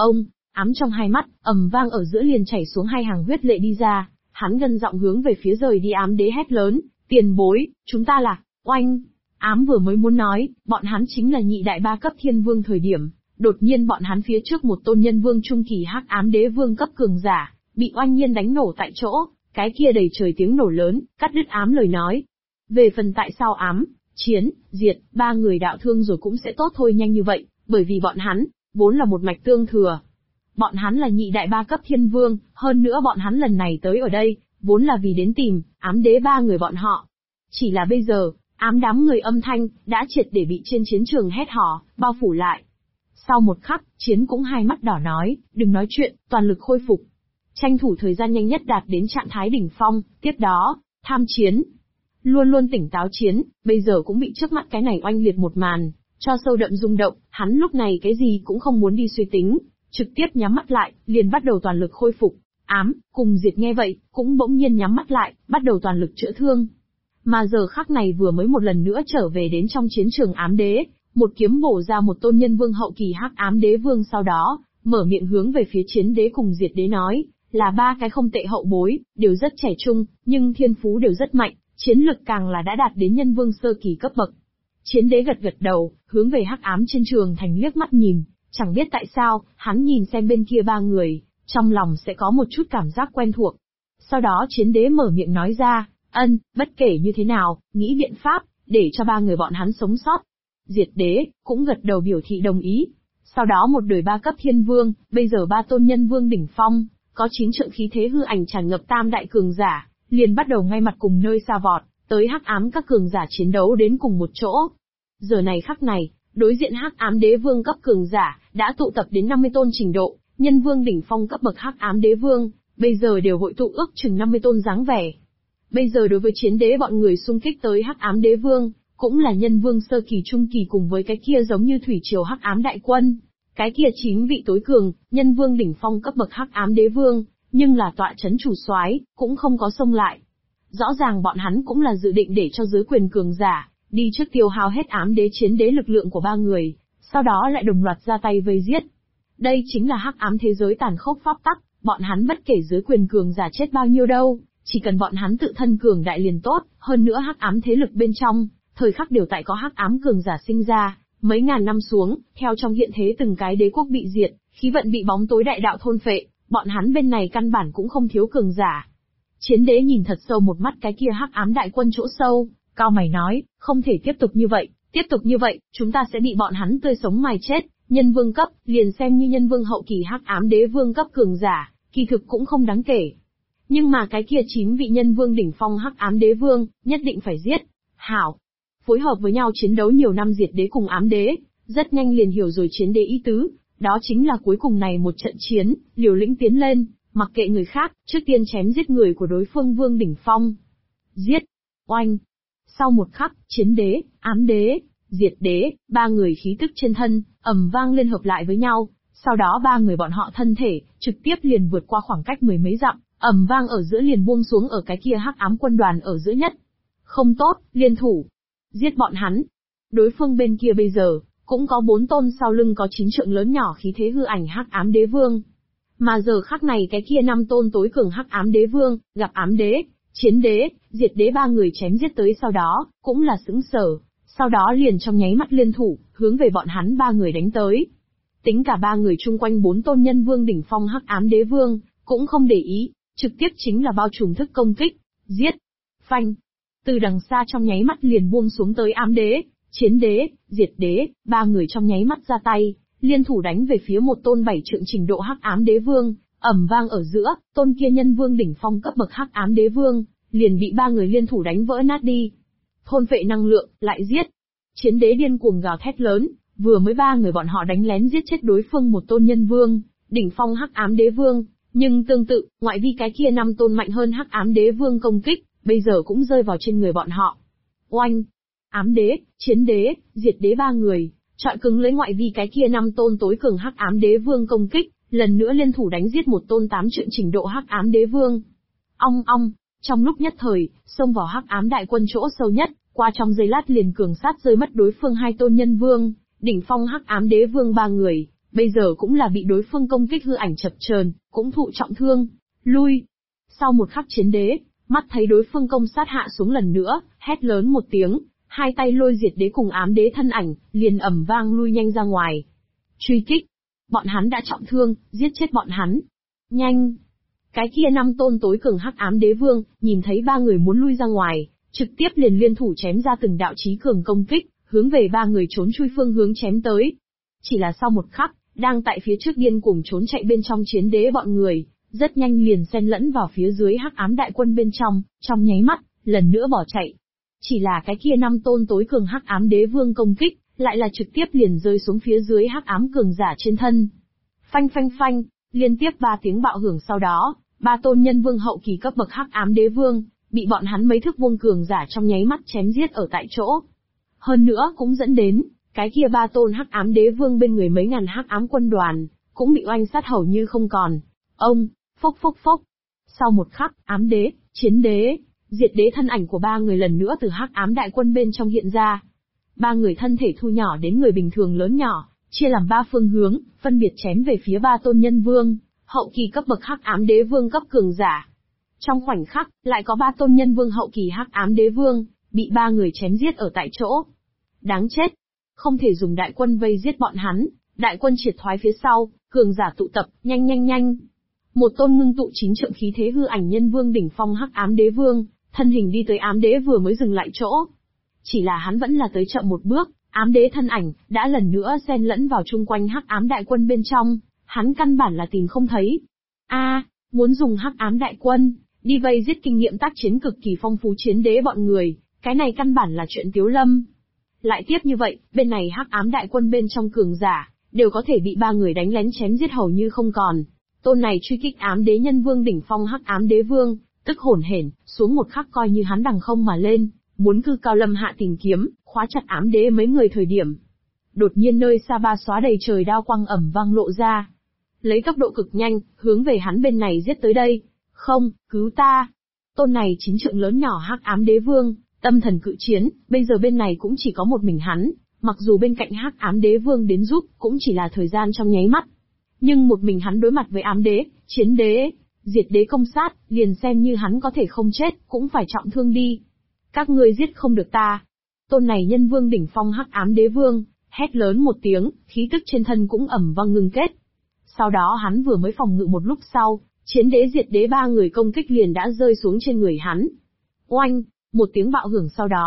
Ám trong hai mắt, ầm vang ở giữa liền chảy xuống hai hàng huyết lệ đi ra, hắn gần giọng hướng về phía rời đi ám đế hét lớn, tiền bối, chúng ta là, oanh. Ám vừa mới muốn nói, bọn hắn chính là nhị đại ba cấp thiên vương thời điểm, đột nhiên bọn hắn phía trước một tôn nhân vương trung kỳ hắc ám đế vương cấp cường giả, bị oanh nhiên đánh nổ tại chỗ, cái kia đầy trời tiếng nổ lớn, cắt đứt ám lời nói. Về phần tại sao ám, chiến, diệt, ba người đạo thương rồi cũng sẽ tốt thôi nhanh như vậy, bởi vì bọn hắn, vốn là một mạch tương thừa. Bọn hắn là nhị đại ba cấp thiên vương, hơn nữa bọn hắn lần này tới ở đây, vốn là vì đến tìm, ám đế ba người bọn họ. Chỉ là bây giờ, ám đám người âm thanh, đã triệt để bị trên chiến trường hét hò, bao phủ lại. Sau một khắc, chiến cũng hai mắt đỏ nói, đừng nói chuyện, toàn lực khôi phục. Tranh thủ thời gian nhanh nhất đạt đến trạng thái đỉnh phong, tiếp đó, tham chiến. Luôn luôn tỉnh táo chiến, bây giờ cũng bị trước mắt cái này oanh liệt một màn, cho sâu đậm rung động, hắn lúc này cái gì cũng không muốn đi suy tính, trực tiếp nhắm mắt lại, liền bắt đầu toàn lực khôi phục. Ám, cùng diệt nghe vậy, cũng bỗng nhiên nhắm mắt lại, bắt đầu toàn lực chữa thương. Mà giờ khắc này vừa mới một lần nữa trở về đến trong chiến trường ám đế, một kiếm bổ ra một tôn nhân vương hậu kỳ hắc ám đế vương, sau đó, mở miệng hướng về phía chiến đế cùng diệt đế nói, là ba cái không tệ hậu bối, đều rất trẻ trung, nhưng thiên phú đều rất mạnh, chiến lực càng là đã đạt đến nhân vương sơ kỳ cấp bậc. Chiến đế gật gật đầu, hướng về hắc ám trên trường thành liếc mắt nhìn, chẳng biết tại sao, hắn nhìn xem bên kia ba người, trong lòng sẽ có một chút cảm giác quen thuộc. Sau đó chiến đế mở miệng nói ra, bất kể như thế nào, nghĩ biện pháp, để cho ba người bọn hắn sống sót. Diệt đế, cũng gật đầu biểu thị đồng ý. Sau đó một đời ba cấp thiên vương, bây giờ ba tôn nhân vương đỉnh phong, có 9 trượng khí thế hư ảnh tràn ngập tam đại cường giả, liền bắt đầu ngay mặt cùng nơi xa vọt, tới hắc ám các cường giả chiến đấu đến cùng một chỗ. Giờ này khắc này, đối diện hắc ám đế vương cấp cường giả, đã tụ tập đến 50 tôn trình độ, nhân vương đỉnh phong cấp bậc hắc ám đế vương, bây giờ đều hội tụ ước chừng 50 tôn dáng vẻ. Bây giờ đối với chiến đế bọn người xung kích tới hắc ám đế vương, cũng là nhân vương sơ kỳ trung kỳ cùng với cái kia giống như thủy triều hắc ám đại quân. Cái kia 9 vị tối cường, nhân vương đỉnh phong cấp bậc hắc ám đế vương, nhưng là tọa chấn chủ soái, cũng không có xông lại. Rõ ràng bọn hắn cũng là dự định để cho dưới quyền cường giả, đi trước tiêu hao hết ám đế chiến đế lực lượng của ba người, sau đó lại đồng loạt ra tay vây giết. Đây chính là hắc ám thế giới tàn khốc pháp tắc, bọn hắn bất kể dưới quyền cường giả chết bao nhiêu đâu, chỉ cần bọn hắn tự thân cường đại liền tốt, hơn nữa hắc ám thế lực bên trong, thời khắc đều tại có hắc ám cường giả sinh ra. Mấy ngàn năm xuống, theo trong hiện thế từng cái đế quốc bị diệt, khí vận bị bóng tối đại đạo thôn phệ, bọn hắn bên này căn bản cũng không thiếu cường giả. Chiến đế nhìn thật sâu một mắt cái kia hắc ám đại quân chỗ sâu, cao mày nói, không thể tiếp tục như vậy, Tiếp tục như vậy, chúng ta sẽ bị bọn hắn tươi sống mài chết, nhân vương cấp, liền xem như nhân vương hậu kỳ hắc ám đế vương cấp cường giả, kỳ thực cũng không đáng kể. Nhưng mà cái kia 9 vị nhân vương đỉnh phong hắc ám đế vương, nhất định phải giết. Hảo. Phối hợp với nhau chiến đấu nhiều năm diệt đế cùng ám đế, rất nhanh liền hiểu rồi chiến đế ý tứ, đó chính là cuối cùng này một trận chiến, liều lĩnh tiến lên, mặc kệ người khác, trước tiên chém giết người của đối phương vương đỉnh phong. Giết. Oanh. Sau một khắc, chiến đế, ám đế, diệt đế, ba người khí tức trên thân, ầm vang lên hợp lại với nhau, sau đó ba người bọn họ thân thể, trực tiếp liền vượt qua khoảng cách mười mấy dặm, ầm vang ở giữa liền buông xuống ở cái kia hắc ám quân đoàn ở giữa nhất. Không tốt, liên thủ. Giết bọn hắn. Đối phương bên kia bây giờ, cũng có 4 tôn sau lưng có 9 trượng lớn nhỏ khí thế hư ảnh hắc ám đế vương. Mà giờ khắc này cái kia 5 tôn tối cường hắc ám đế vương, gặp ám đế, chiến đế, diệt đế ba người chém giết tới sau đó, cũng là sững sờ, sau đó liền trong nháy mắt liên thủ, hướng về bọn hắn ba người đánh tới. Tính cả ba người chung quanh 4 tôn nhân vương đỉnh phong hắc ám đế vương, cũng không để ý, trực tiếp chính là bao trùm thức công kích, giết, phanh. Từ đằng xa trong nháy mắt liền buông xuống tới ám đế, chiến đế, diệt đế, ba người trong nháy mắt ra tay, liên thủ đánh về phía một tôn 7 trượng trình độ hắc ám đế vương, ầm vang ở giữa, tôn kia nhân vương đỉnh phong cấp bậc hắc ám đế vương, liền bị ba người liên thủ đánh vỡ nát đi. Thôn vệ năng lượng, lại giết. Chiến đế điên cuồng gào thét lớn, vừa mới ba người bọn họ đánh lén giết chết đối phương một tôn nhân vương, đỉnh phong hắc ám đế vương, nhưng tương tự, ngoại vi cái kia 5 tôn mạnh hơn hắc ám đế vương công kích, bây giờ cũng rơi vào trên người bọn họ. Oanh! Ám đế, chiến đế, diệt đế ba người, chọi cứng lấy ngoại vi cái kia 5 tôn tối cường hắc ám đế vương công kích, lần nữa liên thủ đánh giết một tôn 8 trượng trình độ hắc ám đế vương. Ong ong, trong lúc nhất thời, xông vào hắc ám đại quân chỗ sâu nhất, qua trong giây lát liền cường sát rơi mất đối phương 2 tôn nhân vương, đỉnh phong hắc ám đế vương ba người, bây giờ cũng là bị đối phương công kích hư ảnh chập chờn, cũng thụ trọng thương, lui. Sau một khắc chiến đế, mắt thấy đối phương công sát hạ xuống lần nữa, hét lớn một tiếng, hai tay lôi diệt đế cùng ám đế thân ảnh, liền ầm vang lui nhanh ra ngoài. Truy kích. Bọn hắn đã trọng thương, giết chết bọn hắn. Nhanh. Cái kia 5 tôn tối cường hắc ám đế vương, nhìn thấy ba người muốn lui ra ngoài, trực tiếp liền liên thủ chém ra từng đạo chí cường công kích, hướng về ba người trốn chui phương hướng chém tới. Chỉ là sau một khắc, đang tại phía trước điên cuồng trốn chạy bên trong chiến đế bọn người, rất nhanh liền xen lẫn vào phía dưới hắc ám đại quân bên trong nháy mắt, lần nữa bỏ chạy. Chỉ là cái kia 5 tôn tối cường hắc ám đế vương công kích, lại là trực tiếp liền rơi xuống phía dưới hắc ám cường giả trên thân. Phanh phanh phanh, liên tiếp 3 tiếng bạo hưởng sau đó, 3 tôn nhân vương hậu kỳ cấp bậc hắc ám đế vương, bị bọn hắn mấy thức vuông cường giả trong nháy mắt chém giết ở tại chỗ. Hơn nữa cũng dẫn đến, cái kia 3 tôn hắc ám đế vương bên người mấy ngàn hắc ám quân đoàn, cũng bị oanh sát hầu như không còn. Ông, phốc phốc phốc. Sau một khắc, ám đế, chiến đế, diệt đế thân ảnh của ba người lần nữa từ hắc ám đại quân bên trong hiện ra. Ba người thân thể thu nhỏ đến người bình thường lớn nhỏ, chia làm 3 phương hướng, phân biệt chém về phía 3 tôn nhân vương, hậu kỳ cấp bậc hắc ám đế vương cấp cường giả. Trong khoảnh khắc, lại có 3 tôn nhân vương hậu kỳ hắc ám đế vương, bị ba người chém giết ở tại chỗ. Đáng chết! Không thể dùng đại quân vây giết bọn hắn, đại quân triệt thoái phía sau, cường giả tụ tập, nhanh nhanh nhanh. Một tôn ngưng tụ 9 trượng khí thế hư ảnh nhân vương đỉnh phong hắc ám đế vương, thân hình đi tới ám đế vừa mới dừng lại chỗ. Chỉ là hắn vẫn là tới chậm một bước, ám đế thân ảnh, đã lần nữa xen lẫn vào chung quanh hắc ám đại quân bên trong, hắn căn bản là tìm không thấy. Muốn dùng hắc ám đại quân, đi vây giết kinh nghiệm tác chiến cực kỳ phong phú chiến đế bọn người, cái này căn bản là chuyện tiếu lâm. Lại tiếp như vậy, bên này hắc ám đại quân bên trong cường giả, đều có thể bị ba người đánh lén chém giết hầu như không còn. Tôn này truy kích ám đế nhân vương đỉnh phong hắc ám đế vương, tức hổn hển, xuống một khắc coi như hắn đằng không mà lên, muốn cư cao lâm hạ tìm kiếm, khóa chặt ám đế mấy người thời điểm. Đột nhiên nơi xa ba xóa đầy trời đao quang ẩm vang lộ ra. Lấy tốc độ cực nhanh, hướng về hắn bên này giết tới đây. Không, cứu ta. Tôn này 9 trượng lớn nhỏ hắc ám đế vương, tâm thần cự chiến, bây giờ bên này cũng chỉ có một mình hắn, mặc dù bên cạnh hắc ám đế vương đến giúp, cũng chỉ là thời gian trong nháy mắt. Nhưng một mình hắn đối mặt với ám đế, chiến đế, diệt đế công sát, liền xem như hắn có thể không chết, cũng phải trọng thương đi. Các ngươi giết không được ta. Tôn này nhân vương đỉnh phong hắc ám đế vương, hét lớn một tiếng, khí tức trên thân cũng ầm vang ngưng kết. Sau đó hắn vừa mới phòng ngự một lúc sau, chiến đế diệt đế ba người công kích liền đã rơi xuống trên người hắn. Oanh, một tiếng bạo hưởng sau đó,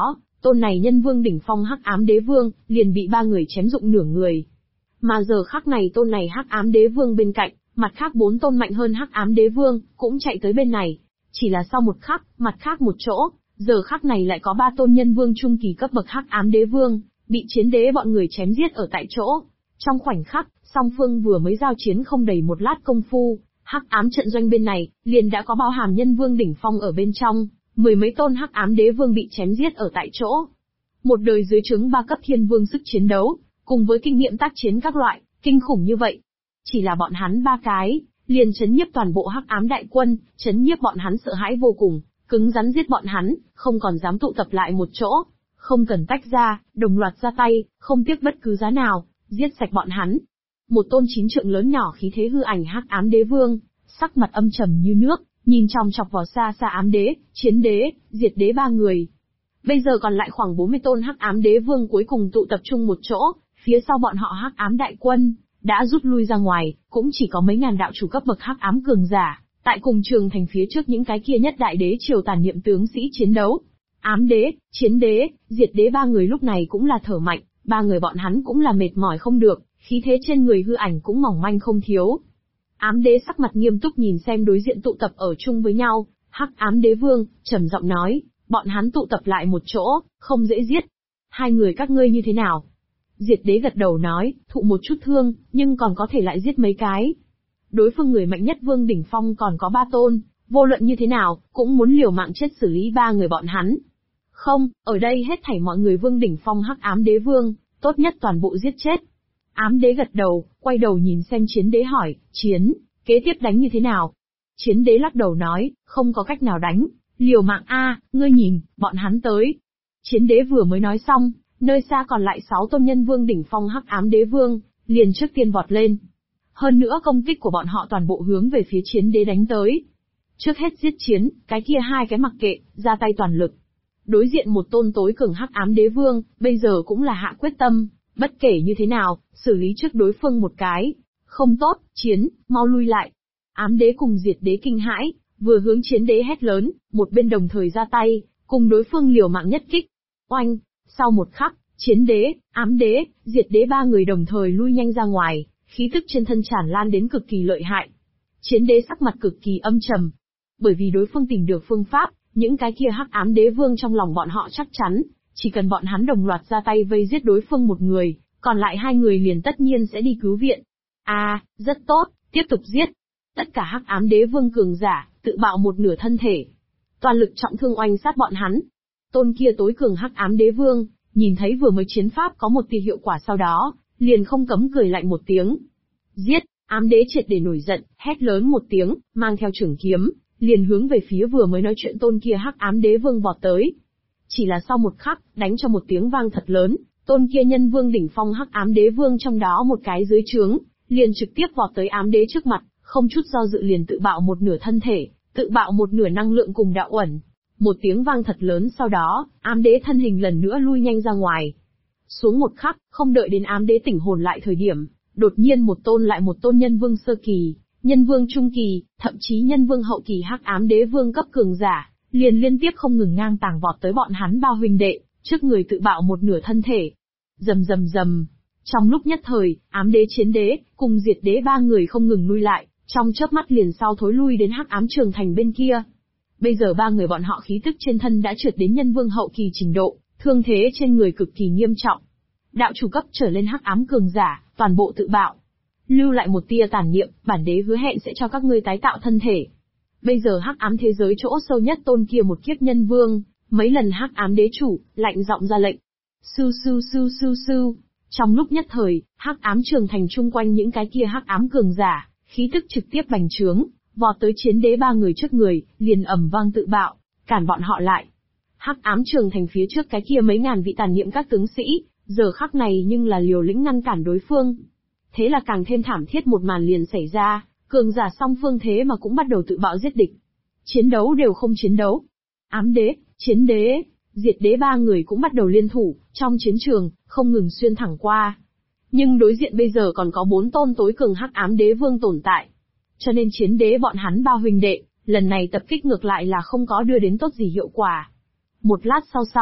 tôn này nhân vương đỉnh phong hắc ám đế vương, liền bị ba người chém dụng nửa người. Mà giờ khắc này tôn này hắc ám đế vương bên cạnh, mặt khác 4 tôn mạnh hơn hắc ám đế vương, cũng chạy tới bên này. Chỉ là sau một khắc, mặt khác một chỗ, giờ khắc này lại có 3 tôn nhân vương trung kỳ cấp bậc hắc ám đế vương, bị chiến đế bọn người chém giết ở tại chỗ. Trong khoảnh khắc, song phương vừa mới giao chiến không đầy một lát công phu, hắc ám trận doanh bên này, liền đã có bao hàm nhân vương đỉnh phong ở bên trong, 10 mấy tôn hắc ám đế vương bị chém giết ở tại chỗ. Một đời dưới trướng 3 cấp thiên vương sức chiến đấu, cùng với kinh nghiệm tác chiến các loại, kinh khủng như vậy. Chỉ là bọn hắn 3 cái, liền chấn nhiếp toàn bộ hắc ám đại quân, chấn nhiếp bọn hắn sợ hãi vô cùng, cứng rắn giết bọn hắn, không còn dám tụ tập lại một chỗ. Không cần tách ra, đồng loạt ra tay, không tiếc bất cứ giá nào, giết sạch bọn hắn. Một tôn 9 trượng lớn nhỏ khí thế hư ảnh hắc ám đế vương, sắc mặt âm trầm như nước, nhìn chòng chọc vào xa xa ám đế, chiến đế, diệt đế 3 người. Bây giờ còn lại khoảng 40 tôn hắc ám đế vương cuối cùng tụ tập trung một chỗ, phía sau bọn họ hắc ám đại quân đã rút lui ra ngoài, cũng chỉ có mấy ngàn đạo chủ cấp bậc hắc ám cường giả, tại cùng trường thành phía trước những cái kia nhất đại đế triều tàn niệm tướng sĩ chiến đấu. Ám đế, chiến đế, diệt đế 3 người lúc này cũng là thở mạnh, 3 người bọn hắn cũng là mệt mỏi không được, khí thế trên người hư ảnh cũng mỏng manh không thiếu. Ám đế sắc mặt nghiêm túc nhìn xem đối diện tụ tập ở chung với nhau, hắc ám đế vương, trầm giọng nói, bọn hắn tụ tập lại một chỗ, không dễ giết. 2 người các ngươi như thế nào? Diệt đế gật đầu nói, thụ một chút thương, nhưng còn có thể lại giết mấy cái. Đối phương người mạnh nhất vương đỉnh phong còn có 3 tôn, vô luận như thế nào, cũng muốn liều mạng chết xử lý 3 người bọn hắn. Không, ở đây hết thảy mọi người vương đỉnh phong hắc ám đế vương, tốt nhất toàn bộ giết chết. Ám đế gật đầu, quay đầu nhìn xem chiến đế hỏi, kế tiếp đánh như thế nào? Chiến đế lắc đầu nói, không có cách nào đánh, liều mạng ngươi nhìn, bọn hắn tới. Chiến đế vừa mới nói xong, nơi xa còn lại 6 tôn nhân vương đỉnh phong hắc ám đế vương, liền trước tiên vọt lên. Hơn nữa công kích của bọn họ toàn bộ hướng về phía chiến đế đánh tới. Trước hết giết chiến, cái kia 2 cái mặc kệ, ra tay toàn lực. Đối diện một tôn tối cường hắc ám đế vương, bây giờ cũng là hạ quyết tâm, bất kể như thế nào, xử lý trước đối phương một cái. Không tốt, mau lui lại. Ám đế cùng diệt đế kinh hãi, vừa hướng chiến đế hét lớn, một bên đồng thời ra tay, cùng đối phương liều mạng nhất kích. Oanh, sau một khắc, chiến đế, ám đế, diệt đế 3 người đồng thời lui nhanh ra ngoài, khí tức trên thân tràn lan đến cực kỳ lợi hại. Chiến đế sắc mặt cực kỳ âm trầm, bởi vì đối phương tìm được phương pháp, những cái kia hắc ám đế vương trong lòng bọn họ chắc chắn, chỉ cần bọn hắn đồng loạt ra tay vây giết đối phương một người, còn lại 2 người liền tất nhiên sẽ đi cứu viện. Rất tốt, tiếp tục giết. Tất cả hắc ám đế vương cường giả, tự bạo một nửa thân thể. Toàn lực trọng thương oanh sát bọn hắn. Tôn kia tối cường hắc ám đế vương, nhìn thấy vừa mới chiến pháp có một tia hiệu quả sau đó, liền không cấm cười lạnh một tiếng. Giết, ám đế triệt để nổi giận, hét lớn một tiếng, mang theo chưởng kiếm, liền hướng về phía vừa mới nói chuyện tôn kia hắc ám đế vương vọt tới. Chỉ là sau một khắc, đánh cho một tiếng vang thật lớn, tôn kia nhân vương đỉnh phong hắc ám đế vương trong đó một cái dưới trướng, liền trực tiếp vọt tới ám đế trước mặt, không chút do dự liền tự bạo một nửa thân thể, tự bạo một nửa năng lượng cùng đạo ẩn. Một tiếng vang thật lớn sau đó, ám đế thân hình lần nữa lui nhanh ra ngoài. Xuống một khắc, không đợi đến ám đế tỉnh hồn lại thời điểm, đột nhiên một tôn nhân vương sơ kỳ, nhân vương trung kỳ, thậm chí nhân vương hậu kỳ hắc ám đế vương cấp cường giả, liền liên tiếp không ngừng ngang tàng vọt tới bọn hắn bao huynh đệ, trước người tự bạo một nửa thân thể. Rầm rầm rầm. Trong lúc nhất thời, ám đế chiến đế, cùng diệt đế 3 người không ngừng lui lại, trong chớp mắt liền sau thối lui đến hắc ám trường thành bên kia. Bây giờ 3 người bọn họ khí tức trên thân đã trượt đến nhân vương hậu kỳ trình độ, thương thế trên người cực kỳ nghiêm trọng. Đạo chủ cấp trở lên hắc ám cường giả, toàn bộ tự bạo. Lưu lại một tia tàn niệm, bản đế hứa hẹn sẽ cho các ngươi tái tạo thân thể. Bây giờ hắc ám thế giới chỗ sâu nhất tôn kia một kiếp nhân vương, mấy lần hắc ám đế chủ, lạnh giọng ra lệnh. Su su su su su. Trong lúc nhất thời, hắc ám trường thành chung quanh những cái kia hắc ám cường giả, khí tức trực tiếp bành trướng, vọt tới chiến đế 3 người trước người, liền ầm vang tự bạo, cản bọn họ lại. Hắc ám trường thành phía trước cái kia mấy ngàn vị tàn niệm các tướng sĩ, giờ khắc này nhưng là liều lĩnh ngăn cản đối phương. Thế là càng thêm thảm thiết một màn liền xảy ra, cường giả song phương thế mà cũng bắt đầu tự bạo giết địch. Chiến đấu đều không chiến đấu. Ám đế, chiến đế, diệt đế 3 người cũng bắt đầu liên thủ, trong chiến trường, không ngừng xuyên thẳng qua. Nhưng đối diện bây giờ còn có 4 tôn tối cường hắc ám đế vương tồn tại. Cho nên chiến đế bọn hắn bao huynh đệ, lần này tập kích ngược lại là không có đưa đến tốt gì hiệu quả. Một lát sau,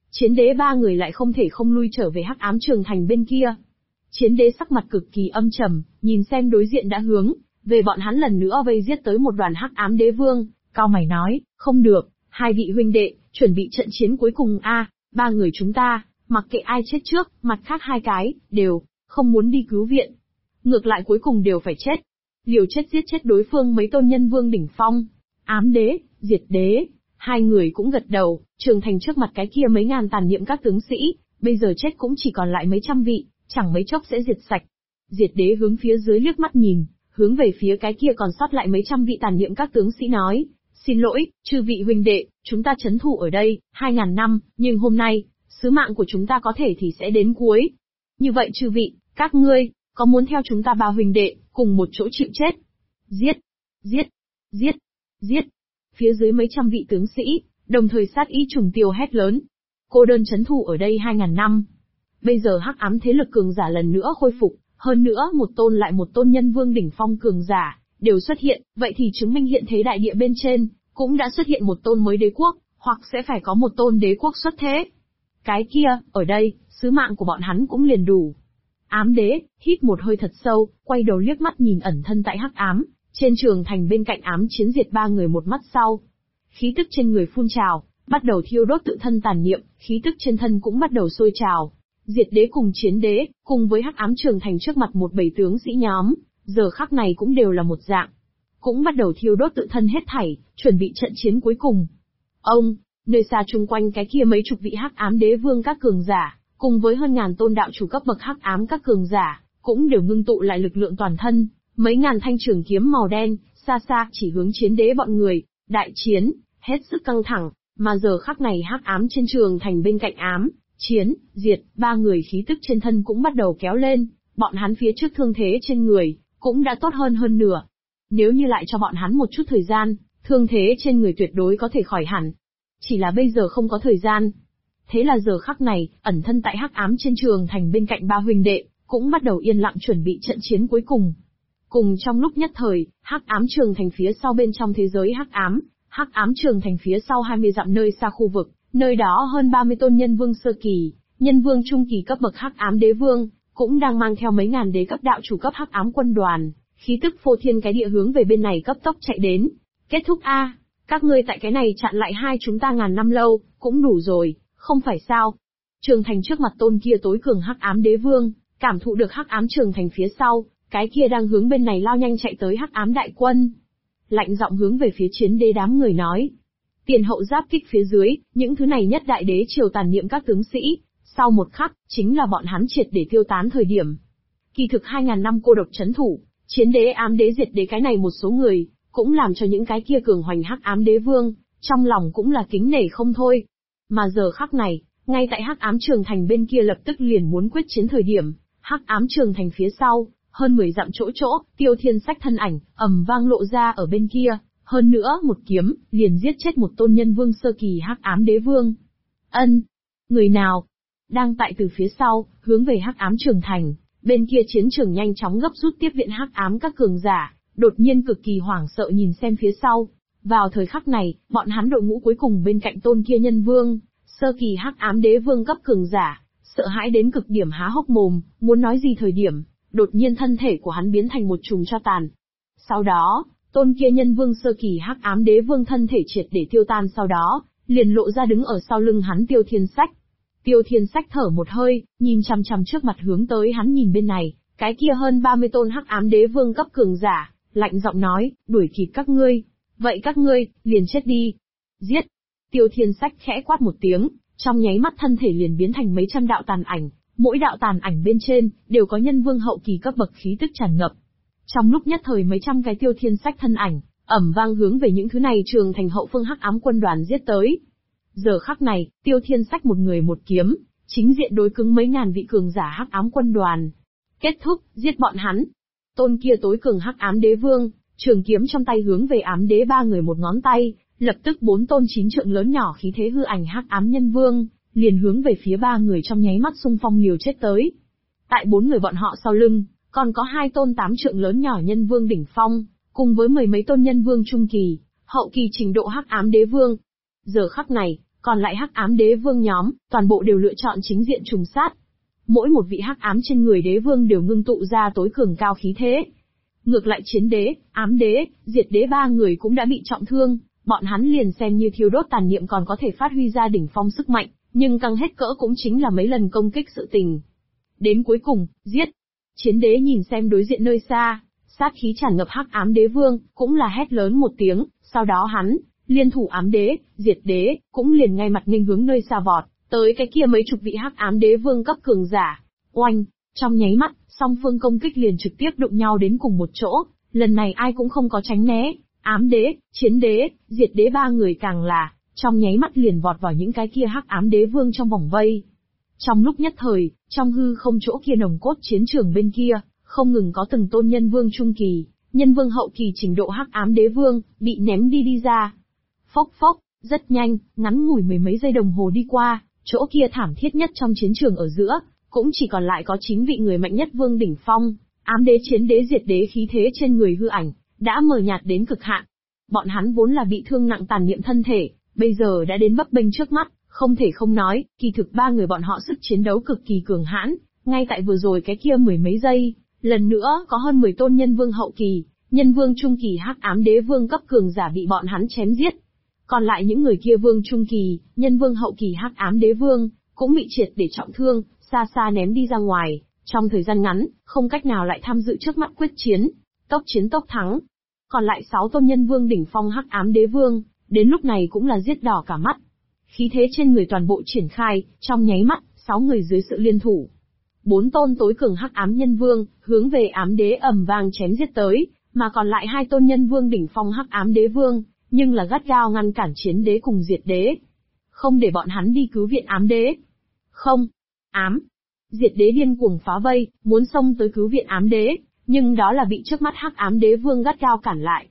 Chiến đế ba người lại không thể không lui trở về hắc ám trường thành bên kia. Chiến đế sắc mặt cực kỳ âm trầm, nhìn xem đối diện đã hướng về bọn hắn lần nữa vây giết tới một đoàn hắc ám đế vương, cao mày nói, không được, hai vị huynh đệ, chuẩn bị trận chiến cuối cùng a, ba người chúng ta, mặc kệ ai chết trước, mặt khác hai cái, đều, không muốn đi cứu viện. Ngược lại cuối cùng đều phải chết. Liều chết giết chết đối phương mấy tôn nhân vương đỉnh phong. Ám đế, diệt đế, hai người cũng gật đầu, trường thành trước mặt cái kia mấy ngàn tàn niệm các tướng sĩ, bây giờ chết cũng chỉ còn lại mấy trăm vị, chẳng mấy chốc sẽ diệt sạch. Diệt đế hướng phía dưới liếc mắt nhìn, hướng về phía cái kia còn sót lại mấy trăm vị tàn niệm các tướng sĩ nói, xin lỗi, chư vị huynh đệ, chúng ta trấn thủ ở đây, 2000 năm, nhưng hôm nay, sứ mạng của chúng ta có thể thì sẽ đến cuối. Như vậy chư vị, các ngươi, có muốn theo chúng ta ba huynh đệ, cùng một chỗ chịu chết? Giết! Giết! Giết! Giết! Phía dưới mấy trăm vị tướng sĩ, đồng thời sát ý trùng tiêu hét lớn. Cô đơn trấn thủ ở đây 2000 năm. Bây giờ hắc ám thế lực cường giả lần nữa khôi phục, hơn nữa một tôn lại một tôn nhân vương đỉnh phong cường giả, đều xuất hiện, vậy thì chứng minh hiện thế đại địa bên trên, cũng đã xuất hiện một tôn mới đế quốc, hoặc sẽ phải có một tôn đế quốc xuất thế. Cái kia, ở đây, sứ mạng của bọn hắn cũng liền đủ. Ám đế, hít một hơi thật sâu, quay đầu liếc mắt nhìn ẩn thân tại hắc ám, trên trường thành bên cạnh ám chiến diệt ba người một mắt sau. Khí tức trên người phun trào, bắt đầu thiêu đốt tự thân tàn niệm, khí tức trên thân cũng bắt đầu sôi trào. Diệt đế cùng chiến đế, cùng với hắc ám trường thành trước mặt một bầy tướng sĩ nhóm, giờ khắc này cũng đều là một dạng. Cũng bắt đầu thiêu đốt tự thân hết thảy, chuẩn bị trận chiến cuối cùng. Ông, nơi xa chung quanh cái kia mấy chục vị hắc ám đế vương các cường giả, cùng với hơn ngàn tôn đạo chủ cấp bậc hắc ám các cường giả, cũng đều ngưng tụ lại lực lượng toàn thân, mấy ngàn thanh trường kiếm màu đen, xa xa chỉ hướng chiến đế bọn người, đại chiến, hết sức căng thẳng, mà giờ khắc này hắc ám trên trường thành bên cạnh ám, chiến, diệt, ba người khí tức trên thân cũng bắt đầu kéo lên, bọn hắn phía trước thương thế trên người, cũng đã tốt hơn nửa. Nếu như lại cho bọn hắn một chút thời gian, thương thế trên người tuyệt đối có thể khỏi hẳn. Chỉ là bây giờ không có thời gian. Thế là giờ khắc này, ẩn thân tại hắc ám trên trường thành bên cạnh ba huynh đệ, cũng bắt đầu yên lặng chuẩn bị trận chiến cuối cùng. Cùng trong lúc nhất thời, hắc ám trường thành phía sau bên trong thế giới hắc ám trường thành phía sau 20 dặm nơi xa khu vực, nơi đó hơn 30 tôn nhân vương sơ kỳ, nhân vương trung kỳ cấp bậc hắc ám đế vương, cũng đang mang theo mấy ngàn đế cấp đạo chủ cấp hắc ám quân đoàn, khí tức phô thiên cái địa hướng về bên này cấp tốc chạy đến. Kết thúc a, các ngươi tại cái này chặn lại hai chúng ta ngàn năm lâu, cũng đủ rồi, không phải sao? Trường thành trước mặt tôn kia tối cường hắc ám đế vương, cảm thụ được hắc ám trường thành phía sau, cái kia đang hướng bên này lao nhanh chạy tới hắc ám đại quân. Lạnh giọng hướng về phía chiến đế đám người nói. Tiền hậu giáp kích phía dưới, những thứ này nhất đại đế triều tàn niệm các tướng sĩ, sau một khắc, chính là bọn hắn triệt để tiêu tán thời điểm. Kỳ thực 2000 năm cô độc chấn thủ, chiến đế ám đế diệt đế cái này một số người, cũng làm cho những cái kia cường hoành hắc ám đế vương, trong lòng cũng là kính nể không thôi. Mà giờ khắc này, ngay tại hắc ám trường thành bên kia lập tức liền muốn quyết chiến thời điểm, hắc ám trường thành phía sau, hơn 10 dặm chỗ, Tiêu Thiên Sách thân ảnh, ầm vang lộ ra ở bên kia, hơn nữa một kiếm, liền giết chết một tôn nhân vương sơ kỳ hắc ám đế vương. Người nào? Đang tại từ phía sau, hướng về hắc ám trường thành, bên kia chiến trường nhanh chóng gấp rút tiếp viện hắc ám các cường giả, đột nhiên cực kỳ hoảng sợ nhìn xem phía sau. Vào thời khắc này, bọn hắn đội ngũ cuối cùng bên cạnh tôn kia nhân vương, sơ kỳ hắc ám đế vương cấp cường giả, sợ hãi đến cực điểm há hốc mồm, muốn nói gì thời điểm, đột nhiên thân thể của hắn biến thành một chùm tro tàn. Sau đó, tôn kia nhân vương sơ kỳ hắc ám đế vương thân thể triệt để tiêu tan, sau đó, liền lộ ra đứng ở sau lưng hắn Tiêu Thiên Sách. Tiêu Thiên Sách thở một hơi, nhìn chằm chằm trước mặt hướng tới hắn nhìn bên này, cái kia hơn 30 tôn hắc ám đế vương cấp cường giả, lạnh giọng nói, đuổi kịp các ngươi. Vậy các ngươi, liền chết đi. Giết! Tiêu Thiên Sách khẽ quát một tiếng, trong nháy mắt thân thể liền biến thành mấy trăm đạo tàn ảnh, mỗi đạo tàn ảnh bên trên, đều có nhân vương hậu kỳ cấp bậc khí tức tràn ngập. Trong lúc nhất thời mấy trăm cái Tiêu Thiên Sách thân ảnh, ầm vang hướng về những thứ này trường thành hậu phương hắc ám quân đoàn giết tới. Giờ khắc này, Tiêu Thiên Sách một người một kiếm, chính diện đối cứng mấy ngàn vị cường giả hắc ám quân đoàn. Kết thúc, giết bọn hắn. Tôn kia tối cường hắc ám đế vương, trường kiếm trong tay hướng về ám đế ba người một ngón tay, lập tức 4 tôn 9 trượng lớn nhỏ khí thế hư ảnh hắc ám nhân vương, liền hướng về phía ba người trong nháy mắt xung phong liều chết tới. Tại 4 người bọn họ sau lưng, còn có 2 tôn 8 trượng lớn nhỏ nhân vương đỉnh phong, cùng với 10 mấy tôn nhân vương trung kỳ, hậu kỳ trình độ hắc ám đế vương. Giờ khắc này, Còn lại hắc ám đế vương nhóm, toàn bộ đều lựa chọn chính diện trùng sát. Mỗi một vị hắc ám trên người đế vương đều ngưng tụ ra tối cường cao khí thế. Ngược lại chiến đế, ám đế, diệt đế ba người cũng đã bị trọng thương, bọn hắn liền xem như thiêu đốt tàn niệm còn có thể phát huy ra đỉnh phong sức mạnh, nhưng căng hết cỡ cũng chính là mấy lần công kích sự tình. Đến cuối cùng, giết. Chiến đế nhìn xem đối diện nơi xa, sát khí tràn ngập hắc ám đế vương, cũng là hét lớn một tiếng, sau đó hắn, liên thủ ám đế, diệt đế, cũng liền ngay mặt nghênh hướng nơi xa vọt, tới cái kia mấy chục vị hắc ám đế vương cấp cường giả. Oanh, trong nháy mắt, song phương công kích liền trực tiếp đụng nhau đến cùng một chỗ, lần này ai cũng không có tránh né, ám đế, chiến đế, diệt đế ba người càng là, trong nháy mắt liền vọt vào những cái kia hắc ám đế vương trong vòng vây. Trong lúc nhất thời, trong hư không chỗ kia nồng cốt chiến trường bên kia, không ngừng có từng tôn nhân vương trung kỳ, nhân vương hậu kỳ trình độ hắc ám đế vương, bị ném đi ra. Phốc phốc, rất nhanh, ngắn ngủi mười mấy giây đồng hồ đi qua, chỗ kia thảm thiết nhất trong chiến trường ở giữa, cũng chỉ còn lại có 9 vị người mạnh nhất vương đỉnh phong, ám đế chiến đế diệt đế khí thế trên người hư ảnh, đã mờ nhạt đến cực hạn. Bọn hắn vốn là bị thương nặng tàn niệm thân thể, bây giờ đã đến bấp bênh trước mắt, không thể không nói, kỳ thực ba người bọn họ sức chiến đấu cực kỳ cường hãn, ngay tại vừa rồi cái kia mười mấy giây, lần nữa có hơn 10 tôn nhân vương hậu kỳ, nhân vương trung kỳ hắc ám đế vương cấp cường giả bị bọn hắn chém giết. Còn lại những người kia vương trung kỳ, nhân vương hậu kỳ hắc ám đế vương, cũng bị triệt để trọng thương, xa xa ném đi ra ngoài, trong thời gian ngắn, không cách nào lại tham dự trước mắt quyết chiến tốc thắng. Còn lại 6 tôn nhân vương đỉnh phong hắc ám đế vương, đến lúc này cũng là giết đỏ cả mắt. Khí thế trên người toàn bộ triển khai, trong nháy mắt, 6 người dưới sự liên thủ. 4 tôn tối cường hắc ám nhân vương, hướng về ám đế ầm vang chém giết tới, mà còn lại 2 tôn nhân vương đỉnh phong hắc ám đế vương, nhưng là gắt gao ngăn cản chiến đế cùng diệt đế. Không để bọn hắn đi cứu viện ám đế. Không. Ám. Diệt đế điên cuồng phá vây, muốn xông tới cứu viện ám đế, nhưng đó là bị trước mắt hắc ám đế vương gắt gao cản lại.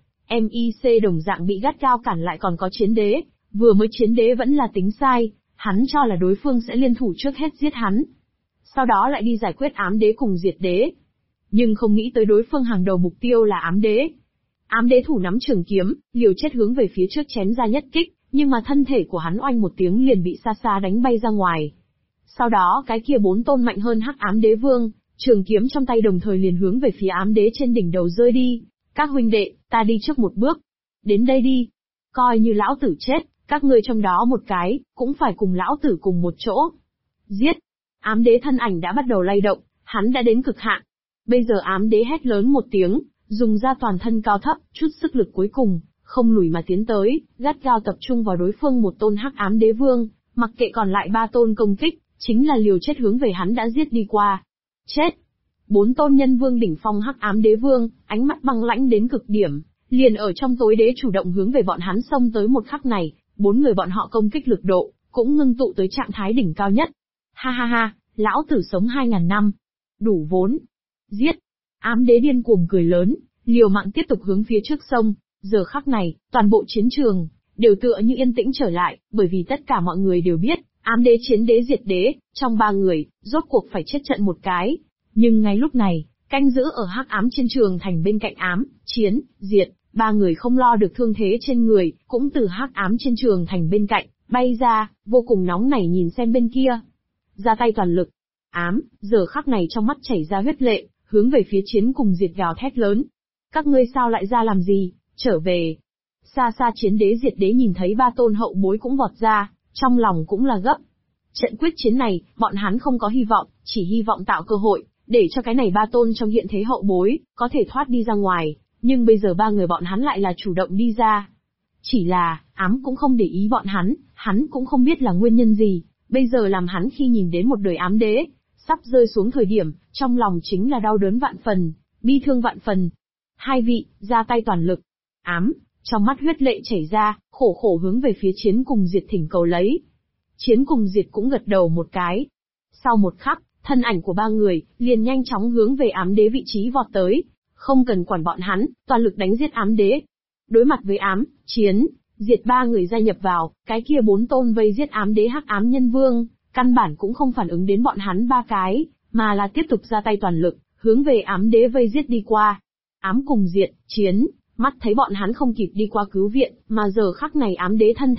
MIC đồng dạng bị gắt gao cản lại còn có chiến đế, vừa mới chiến đế vẫn là tính sai, hắn cho là đối phương sẽ liên thủ trước hết giết hắn. Sau đó lại đi giải quyết ám đế cùng diệt đế. Nhưng không nghĩ tới đối phương hàng đầu mục tiêu là ám đế. Ám đế thủ nắm trường kiếm, liều chết hướng về phía trước chém ra nhất kích, nhưng mà thân thể của hắn oanh một tiếng liền bị xa xa đánh bay ra ngoài. Sau đó cái kia 4 tôn mạnh hơn hắc ám đế vương, trường kiếm trong tay đồng thời liền hướng về phía ám đế trên đỉnh đầu rơi đi. Các huynh đệ, ta đi trước một bước. Đến đây đi. Coi như lão tử chết, các ngươi trong đó một cái, cũng phải cùng lão tử cùng một chỗ. Giết. Ám đế thân ảnh đã bắt đầu lay động, hắn đã đến cực hạn. Bây giờ ám đế hét lớn một tiếng, dùng ra toàn thân cao thấp, chút sức lực cuối cùng, không lùi mà tiến tới, gắt gao tập trung vào đối phương một tôn hắc ám đế vương, mặc kệ còn lại 3 tôn công kích, chính là liều chết hướng về hắn đã giết đi qua. Chết! 4 tôn nhân vương đỉnh phong hắc ám đế vương, ánh mắt băng lãnh đến cực điểm, liền ở trong tối đế chủ động hướng về bọn hắn xông tới một khắc này, 4 người bọn họ công kích lực độ, cũng ngưng tụ tới trạng thái đỉnh cao nhất. Ha ha ha, lão tử sống 2000 năm. Đủ vốn. Giết! Ám đế điên cuồng cười lớn, liều mạng tiếp tục hướng phía trước sông. Giờ khắc này, toàn bộ chiến trường, đều tựa như yên tĩnh trở lại, bởi vì tất cả mọi người đều biết, ám đế chiến đế diệt đế, trong 3 người, rốt cuộc phải chết trận một cái. Nhưng ngay lúc này, canh giữ ở hắc ám trên trường thành bên cạnh ám, chiến, diệt, 3 người không lo được thương thế trên người, cũng từ hắc ám trên trường thành bên cạnh, bay ra, vô cùng nóng nảy nhìn xem bên kia. Ra tay toàn lực. Ám, giờ khắc này trong mắt chảy ra huyết lệ, hướng về phía chiến cùng diệt gào thét lớn. Các ngươi sao lại ra làm gì, trở về. Xa xa chiến đế diệt đế nhìn thấy 3 tôn hậu bối cũng vọt ra, trong lòng cũng là gấp. Trận quyết chiến này, bọn hắn không có hy vọng, chỉ hy vọng tạo cơ hội, để cho cái này 3 tôn trong hiện thế hậu bối, có thể thoát đi ra ngoài, nhưng bây giờ 3 người bọn hắn lại là chủ động đi ra. Chỉ là, ám cũng không để ý bọn hắn cũng không biết là nguyên nhân gì, bây giờ làm hắn khi nhìn đến một đời ám đế, sắp rơi xuống thời điểm, trong lòng chính là đau đớn vạn phần, bi thương vạn phần. 2 vị, ra tay toàn lực. Ám, trong mắt huyết lệ chảy ra, khổ khổ hướng về phía chiến cùng diệt thỉnh cầu lấy. Chiến cùng diệt cũng gật đầu một cái. Sau một khắc, thân ảnh của 3 người, liền nhanh chóng hướng về ám đế vị trí vọt tới, không cần quản bọn hắn, toàn lực đánh giết ám đế. Đối mặt với ám, chiến, diệt 3 người gia nhập vào, cái kia 4 tôn vây giết ám đế hắc ám nhân vương, căn bản cũng không phản ứng đến bọn hắn 3 cái, mà là tiếp tục ra tay toàn lực, hướng về ám đế vây giết đi qua. Ám cùng diệt, chiến, mắt thấy bọn hắn không kịp đi qua cứu viện, mà giờ khắc này ám đế thân thể,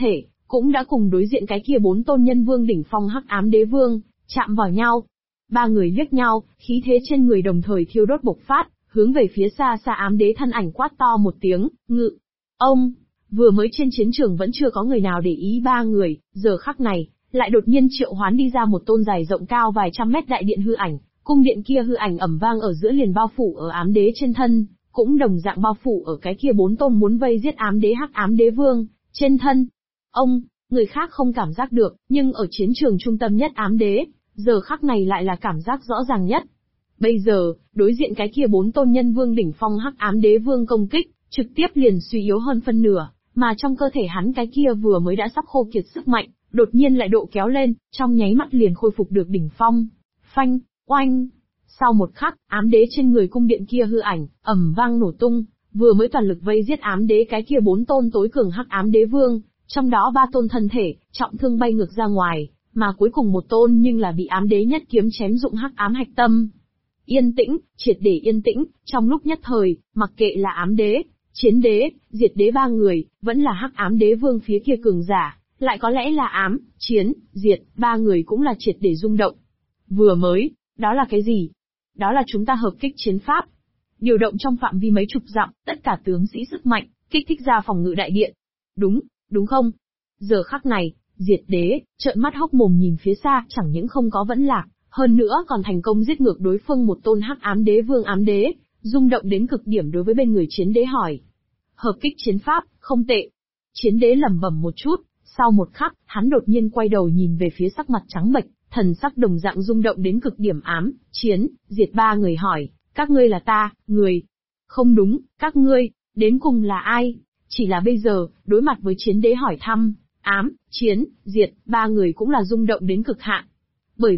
cũng đã cùng đối diện cái kia 4 tôn nhân vương đỉnh phong hắc ám đế vương, chạm vào nhau. Ba người liếc nhau, khí thế trên người đồng thời thiêu đốt bộc phát, hướng về phía xa xa ám đế thân ảnh quát to một tiếng, ngự. Ông, vừa mới trên chiến trường vẫn chưa có người nào để ý ba người, giờ khắc này, lại đột nhiên triệu hoán đi ra một tôn dài rộng cao vài trăm mét đại điện hư ảnh, cung điện kia hư ảnh ầm vang ở giữa liền bao phủ ở ám đế trên thân, cũng đồng dạng bao phủ ở cái kia 4 tôn muốn vây giết ám đế hắc ám đế vương, trên thân. Ông, người khác không cảm giác được, nhưng ở chiến trường trung tâm nhất ám đế, giờ khắc này lại là cảm giác rõ ràng nhất. Bây giờ, đối diện cái kia 4 tôn nhân vương đỉnh phong hắc ám đế vương công kích, trực tiếp liền suy yếu hơn phân nửa, mà trong cơ thể hắn cái kia vừa mới đã sắp khô kiệt sức mạnh, đột nhiên lại độ kéo lên, trong nháy mắt liền khôi phục được đỉnh phong. Phanh, oanh. Sau một khắc, ám đế trên người cung điện kia hư ảnh, ầm vang nổ tung, vừa mới toàn lực vây giết ám đế cái kia 4 tôn tối cường hắc ám đế vương, trong đó 3 tôn thân thể, trọng thương bay ngược ra ngoài, mà cuối cùng một tôn nhưng là bị ám đế nhất kiếm chém dụng hắc ám hạch tâm. Yên tĩnh, triệt để yên tĩnh, trong lúc nhất thời, mặc kệ là ám đế, chiến đế, diệt đế ba người, vẫn là hắc ám đế vương phía kia cường giả, lại có lẽ là ám, chiến, diệt, ba người cũng là triệt để rung động. Vừa mới, đó là cái gì? Đó là chúng ta hợp kích chiến pháp. Điều động trong phạm vi mấy chục dặm, tất cả tướng sĩ sức mạnh, kích thích ra phòng ngự đại điện. Đúng, đúng không? Giờ khắc này, diệt đế, trợn mắt hốc mồm nhìn phía xa, chẳng những không có vẫn lạc, hơn nữa còn thành công giết ngược đối phương một tôn hắc ám đế vương ám đế, rung động đến cực điểm đối với bên người chiến đế hỏi. Hợp kích chiến pháp, không tệ. Chiến đế lẩm bẩm một chút, sau một khắc, hắn đột nhiên quay đầu nhìn về phía sắc mặt trắng bệch, thần sắc đồng dạng rung động đến cực điểm ám, chiến, diệt ba người hỏi, các ngươi là ta, người. Không đúng, các ngươi, đến cùng là ai? Chỉ là bây giờ, đối mặt với chiến đế hỏi thăm, ám, chiến, diệt, ba người cũng là rung động đến cực hạn. Bởi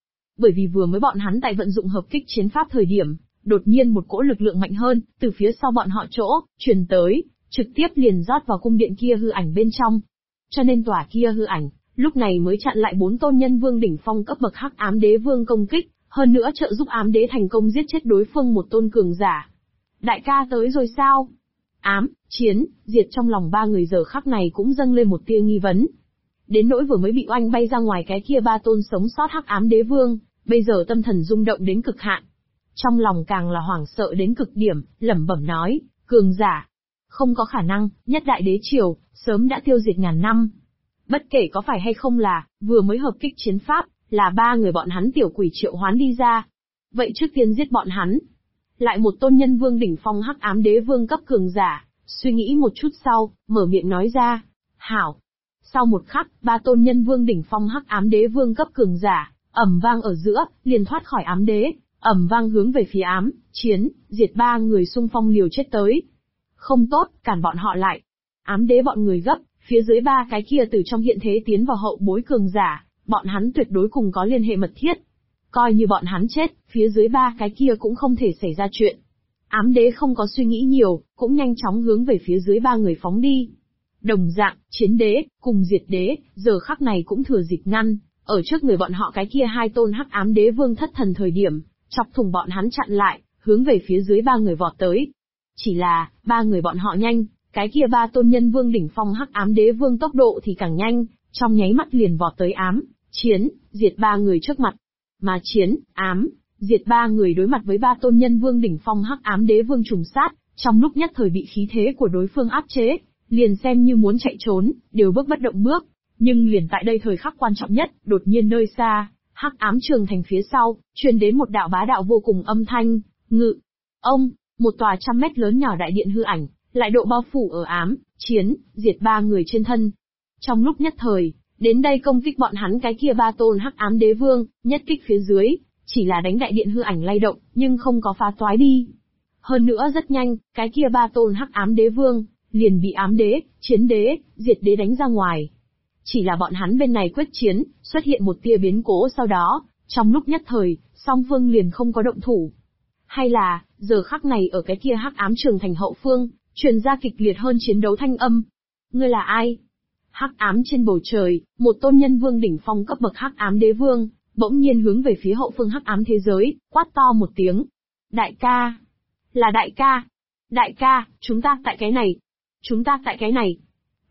vì vừa mới bọn hắn tại vận dụng hợp kích chiến pháp thời điểm, đột nhiên một cỗ lực lượng mạnh hơn, từ phía sau bọn họ chỗ, truyền tới, trực tiếp liền rót vào cung điện kia hư ảnh bên trong. Cho nên tòa kia hư ảnh, lúc này mới chặn lại 4 tôn nhân vương đỉnh phong cấp bậc hắc ám đế vương công kích, hơn nữa trợ giúp ám đế thành công giết chết đối phương một tôn cường giả. Đại ca tới rồi sao? Ám, chiến, diệt trong lòng ba người giờ khắc này cũng dâng lên một tia nghi vấn. Đến nỗi vừa mới bị oanh bay ra ngoài cái kia 3 tôn sống sót hắc ám đế vương, bây giờ tâm thần rung động đến cực hạn. Trong lòng càng là hoảng sợ đến cực điểm, lẩm bẩm nói, cường giả. Không có khả năng, nhất đại đế triều, sớm đã tiêu diệt ngàn năm. Bất kể có phải hay không là, vừa mới hợp kích chiến pháp, là ba người bọn hắn tiểu quỷ triệu hoán đi ra. Vậy trước tiên giết bọn hắn. Lại một tôn nhân vương đỉnh phong hắc ám đế vương cấp cường giả, suy nghĩ một chút sau, mở miệng nói ra. Hảo. Sau một khắc, 3 tôn nhân vương đỉnh phong hắc ám đế vương cấp cường giả, ầm vang ở giữa, liền thoát khỏi ám đế, ầm vang hướng về phía ám, chiến, diệt ba người xung phong liều chết tới. Không tốt, cản bọn họ lại. Ám đế bọn người gấp, phía dưới ba cái kia từ trong hiện thế tiến vào hậu bối cường giả, bọn hắn tuyệt đối cùng có liên hệ mật thiết. Coi như bọn hắn chết, phía dưới ba cái kia cũng không thể xảy ra chuyện. Ám đế không có suy nghĩ nhiều, cũng nhanh chóng hướng về phía dưới ba người phóng đi. Đồng dạng, chiến đế, cùng diệt đế, giờ khắc này cũng thừa dịp ngăn, ở trước người bọn họ cái kia 2 tôn hắc ám đế vương thất thần thời điểm, chọc thủng bọn hắn chặn lại, hướng về phía dưới ba người vọt tới. Chỉ là, ba người bọn họ nhanh, cái kia 3 tôn nhân vương đỉnh phong hắc ám đế vương tốc độ thì càng nhanh, trong nháy mắt liền vọt tới ám, chiến, diệt ba người trước mặt. Mà chiến, ám, diệt ba người đối mặt với 3 tôn nhân vương đỉnh phong hắc ám đế vương trùng sát, trong lúc nhất thời bị khí thế của đối phương áp chế, liền xem như muốn chạy trốn, đều bước bất động bước. Nhưng liền tại đây thời khắc quan trọng nhất, đột nhiên nơi xa, hắc ám trường thành phía sau, truyền đến một đạo bá đạo vô cùng âm thanh, ngự. Ông, một tòa 100 mét lớn nhỏ đại điện hư ảnh, lại độ bao phủ ở ám, chiến, diệt ba người trên thân. Trong lúc nhất thời, đến đây công kích bọn hắn cái kia 3 tôn hắc ám đế vương, nhất kích phía dưới, chỉ là đánh đại điện hư ảnh lay động, nhưng không có phá toái đi. Hơn nữa rất nhanh, cái kia 3 tôn hắc ám đế vương, liền bị ám đế, chiến đế, diệt đế đánh ra ngoài. Chỉ là bọn hắn bên này quyết chiến, xuất hiện một tia biến cố sau đó, trong lúc nhất thời, song phương liền không có động thủ. Hay là, giờ khắc này ở cái kia hắc ám trường thành hậu phương, truyền ra kịch liệt hơn chiến đấu thanh âm. Ngươi là ai? Hắc ám trên bầu trời, một tôn nhân vương đỉnh phong cấp bậc hắc ám đế vương, bỗng nhiên hướng về phía hậu phương hắc ám thế giới, quát to một tiếng. Đại ca! Là đại ca! Đại ca, chúng ta tại cái này! Chúng ta tại cái này! Ám,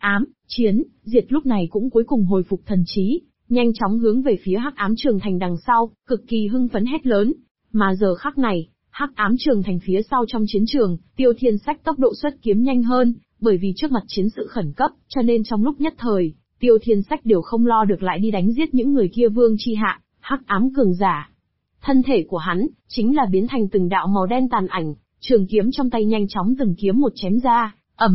Chiến, Diệt lúc này cũng cuối cùng hồi phục thần trí, nhanh chóng hướng về phía Hắc Ám Trường Thành đằng sau, cực kỳ hưng phấn hét lớn. Mà giờ khắc này, Hắc Ám Trường Thành phía sau trong chiến trường, Tiêu Thiên Sách tốc độ xuất kiếm nhanh hơn, bởi vì trước mặt chiến sự khẩn cấp, cho nên trong lúc nhất thời, Tiêu Thiên Sách đều không lo được lại đi đánh giết những người kia vương chi hạ, Hắc Ám cường giả. Thân thể của hắn, chính là biến thành từng đạo màu đen tàn ảnh, trường kiếm trong tay nhanh chóng từng kiếm một chém ra,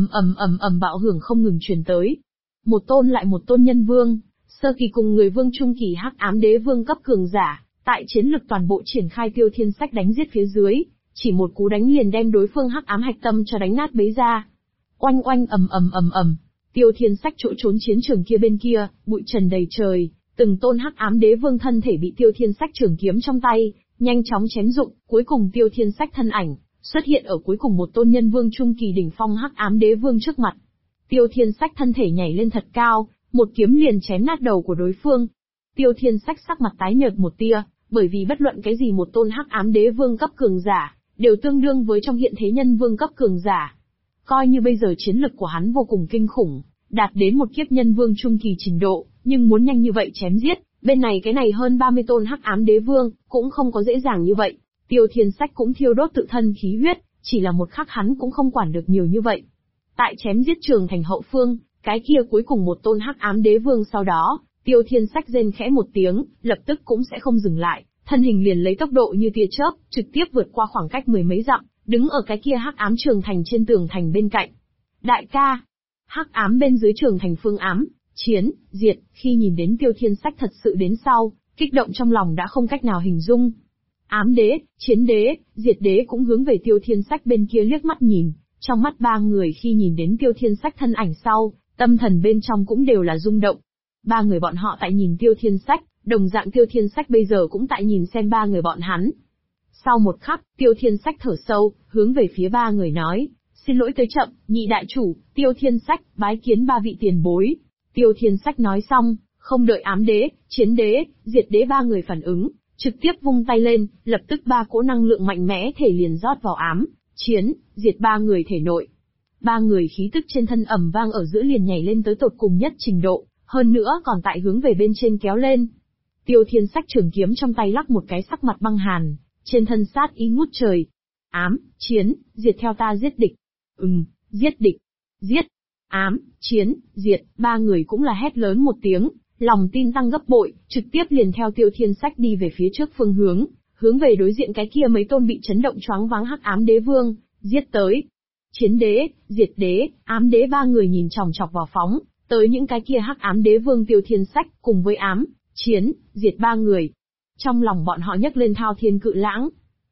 ầm bạo hưởng không ngừng truyền tới. Một tôn lại một tôn nhân vương, sơ kỳ cùng người vương trung kỳ Hắc Ám Đế Vương cấp cường giả, tại chiến lực toàn bộ triển khai Tiêu Thiên Sách đánh giết phía dưới, chỉ một cú đánh liền đem đối phương Hắc Ám Hạch Tâm cho đánh nát bấy ra. Oanh oanh ầm, Tiêu Thiên Sách chỗ trốn chiến trường kia bên kia, bụi trần đầy trời, từng tôn Hắc Ám Đế Vương thân thể bị Tiêu Thiên Sách trường kiếm trong tay nhanh chóng chém rụng, cuối cùng Tiêu Thiên Sách thân ảnh xuất hiện ở cuối cùng một tôn nhân vương trung kỳ đỉnh phong Hắc Ám Đế Vương trước mặt. Tiêu Thiên Sách thân thể nhảy lên thật cao, một kiếm liền chém nát đầu của đối phương. Tiêu Thiên Sách sắc mặt tái nhợt một tia, bởi vì bất luận cái gì một tôn Hắc Ám Đế Vương cấp cường giả, đều tương đương với trong hiện thế nhân vương cấp cường giả. Coi như bây giờ chiến lực của hắn vô cùng kinh khủng, đạt đến một kiếp nhân vương trung kỳ trình độ, nhưng muốn nhanh như vậy chém giết, bên này cái này hơn 30 tôn Hắc Ám Đế Vương, cũng không có dễ dàng như vậy. Tiêu Thiên Sách cũng thiêu đốt tự thân khí huyết, chỉ là một khắc hắn cũng không quản được nhiều như vậy. Tại chém giết trường thành hậu phương, cái kia cuối cùng một tôn Hắc Ám Đế Vương sau đó, Tiêu Thiên Sách rên khẽ một tiếng, lập tức cũng sẽ không dừng lại, thân hình liền lấy tốc độ như tia chớp, trực tiếp vượt qua khoảng cách mười mấy dặm, đứng ở cái kia Hắc Ám Trường Thành trên tường thành bên cạnh. Đại ca! Hắc Ám bên dưới trường thành phương ám, Chiến, Diệt, khi nhìn đến Tiêu Thiên Sách thật sự đến sau, kích động trong lòng đã không cách nào hình dung. Ám Đế, Chiến Đế, Diệt Đế cũng hướng về Tiêu Thiên Sách bên kia liếc mắt nhìn, trong mắt ba người khi nhìn đến Tiêu Thiên Sách thân ảnh sau, tâm thần bên trong cũng đều là rung động. Ba người bọn họ tại nhìn Tiêu Thiên Sách, đồng dạng Tiêu Thiên Sách bây giờ cũng tại nhìn xem ba người bọn hắn. Sau một khắc, Tiêu Thiên Sách thở sâu, hướng về phía ba người nói, xin lỗi tới chậm, nhị đại chủ, Tiêu Thiên Sách, bái kiến ba vị tiền bối. Tiêu Thiên Sách nói xong, không đợi Ám Đế, Chiến Đế, Diệt Đế ba người phản ứng, trực tiếp vung tay lên, lập tức ba cỗ năng lượng mạnh mẽ thể liền rót vào Ám, Chiến, Diệt ba người thể nội. Ba người khí tức trên thân ầm vang ở giữa liền nhảy lên tới tột cùng nhất trình độ, hơn nữa còn tại hướng về bên trên kéo lên. Tiêu Thiên Sách trường kiếm trong tay lắc một cái sắc mặt băng hàn, trên thân sát ý ngút trời. Ám, Chiến, Diệt theo ta giết địch. Giết địch. Giết. Ám, Chiến, Diệt, ba người cũng là hét lớn một tiếng, lòng tin tăng gấp bội, trực tiếp liền theo Tiêu Thiên Sách đi về phía trước phương hướng, hướng về đối diện cái kia mấy tôn bị chấn động choáng váng Hắc Ám Đế Vương, giết tới. Chiến Đế, Diệt Đế, Ám Đế ba người nhìn chòng chọc vào phóng, tới những cái kia Hắc Ám Đế Vương Tiêu Thiên Sách, cùng với Ám, Chiến, Diệt ba người. Trong lòng bọn họ nhấc lên thao thiên cự lãng.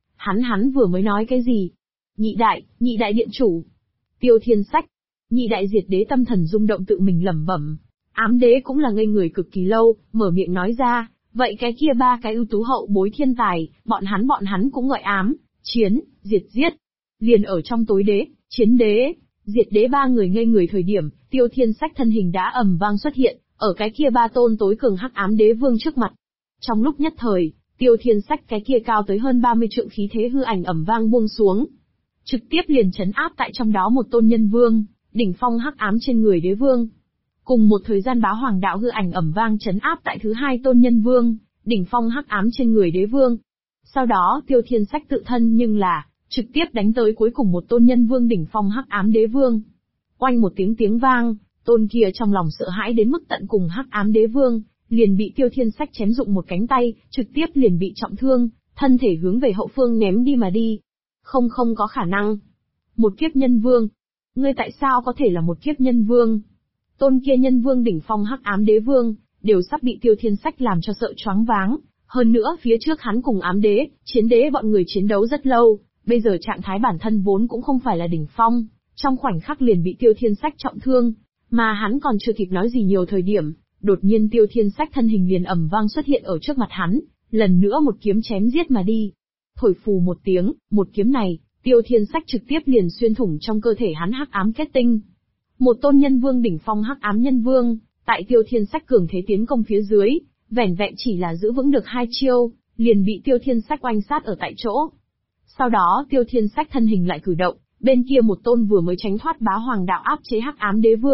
Hắn vừa mới nói cái gì? Nhị đại điện chủ. Tiêu Thiên Sách. Nhị đại Diệt Đế tâm thần rung động tự mình lẩm bẩm. Ám Đế cũng là ngây người cực kỳ lâu, mở miệng nói ra, vậy cái kia ba cái ưu tú hậu bối thiên tài, bọn hắn cũng gọi Ám, Chiến, Diệt giết. Liền ở trong tối Đế, Chiến Đế, Diệt Đế ba người ngây người thời điểm, Tiêu Thiên Sách thân hình đã ầm vang xuất hiện, ở cái kia ba tôn tối cường Hắc Ám Đế Vương trước mặt. Trong lúc nhất thời, Tiêu Thiên Sách cái kia cao tới hơn 30 trượng khí thế hư ảnh ầm vang buông xuống, trực tiếp liền trấn áp tại trong đó một tôn nhân vương, đỉnh phong hắc ám trên người đế vương. Cùng một thời gian bá hoàng đạo hư ảnh ầm vang trấn áp tại thứ hai tôn nhân vương, đỉnh phong hắc ám trên người đế vương. Sau đó Tiêu Thiên Sách tự thân nhưng là trực tiếp đánh tới cuối cùng một tôn nhân vương đỉnh phong hắc ám đế vương. Oanh một tiếng vang, tôn kia trong lòng sợ hãi đến mức tận cùng hắc ám đế vương, liền bị Tiêu Thiên Sách chém rụng một cánh tay, trực tiếp liền bị trọng thương, thân thể hướng về hậu phương ném đi mà đi. Không có khả năng. Một kiếp nhân vương. Ngươi tại sao có thể là một kiếp nhân vương? Tôn kia nhân vương đỉnh phong hắc ám đế vương, đều sắp bị Tiêu Thiên Sách làm cho sợ choáng váng. Hơn nữa phía trước hắn cùng ám đế, chiến đế bọn người chiến đấu rất lâu, bây giờ trạng thái bản thân vốn cũng không phải là đỉnh phong, trong khoảnh khắc liền bị Tiêu Thiên Sách trọng thương, mà hắn còn chưa kịp nói gì nhiều thời điểm, đột nhiên Tiêu Thiên Sách thân hình liền ầm vang xuất hiện ở trước mặt hắn, lần nữa một kiếm chém giết mà đi. Thổi phù một tiếng, một kiếm này, Tiêu Thiên Sách trực tiếp liền xuyên thủng trong cơ thể hắn hắc ám kết tinh. Một tôn nhân vương đỉnh phong hắc ám nhân vương, tại Tiêu Thiên Sách cường thế tiến công phía dưới, vẻn vẹn chỉ là giữ vững được 2 chiêu, liền bị Tiêu Thiên Sách oanh sát ở tại chỗ. Sau đó Tiêu Thiên Sách thân hình lại cử động, bên kia một tôn vừa mới tránh thoát bá hoàng đạo áp chế hắc ám đế vương,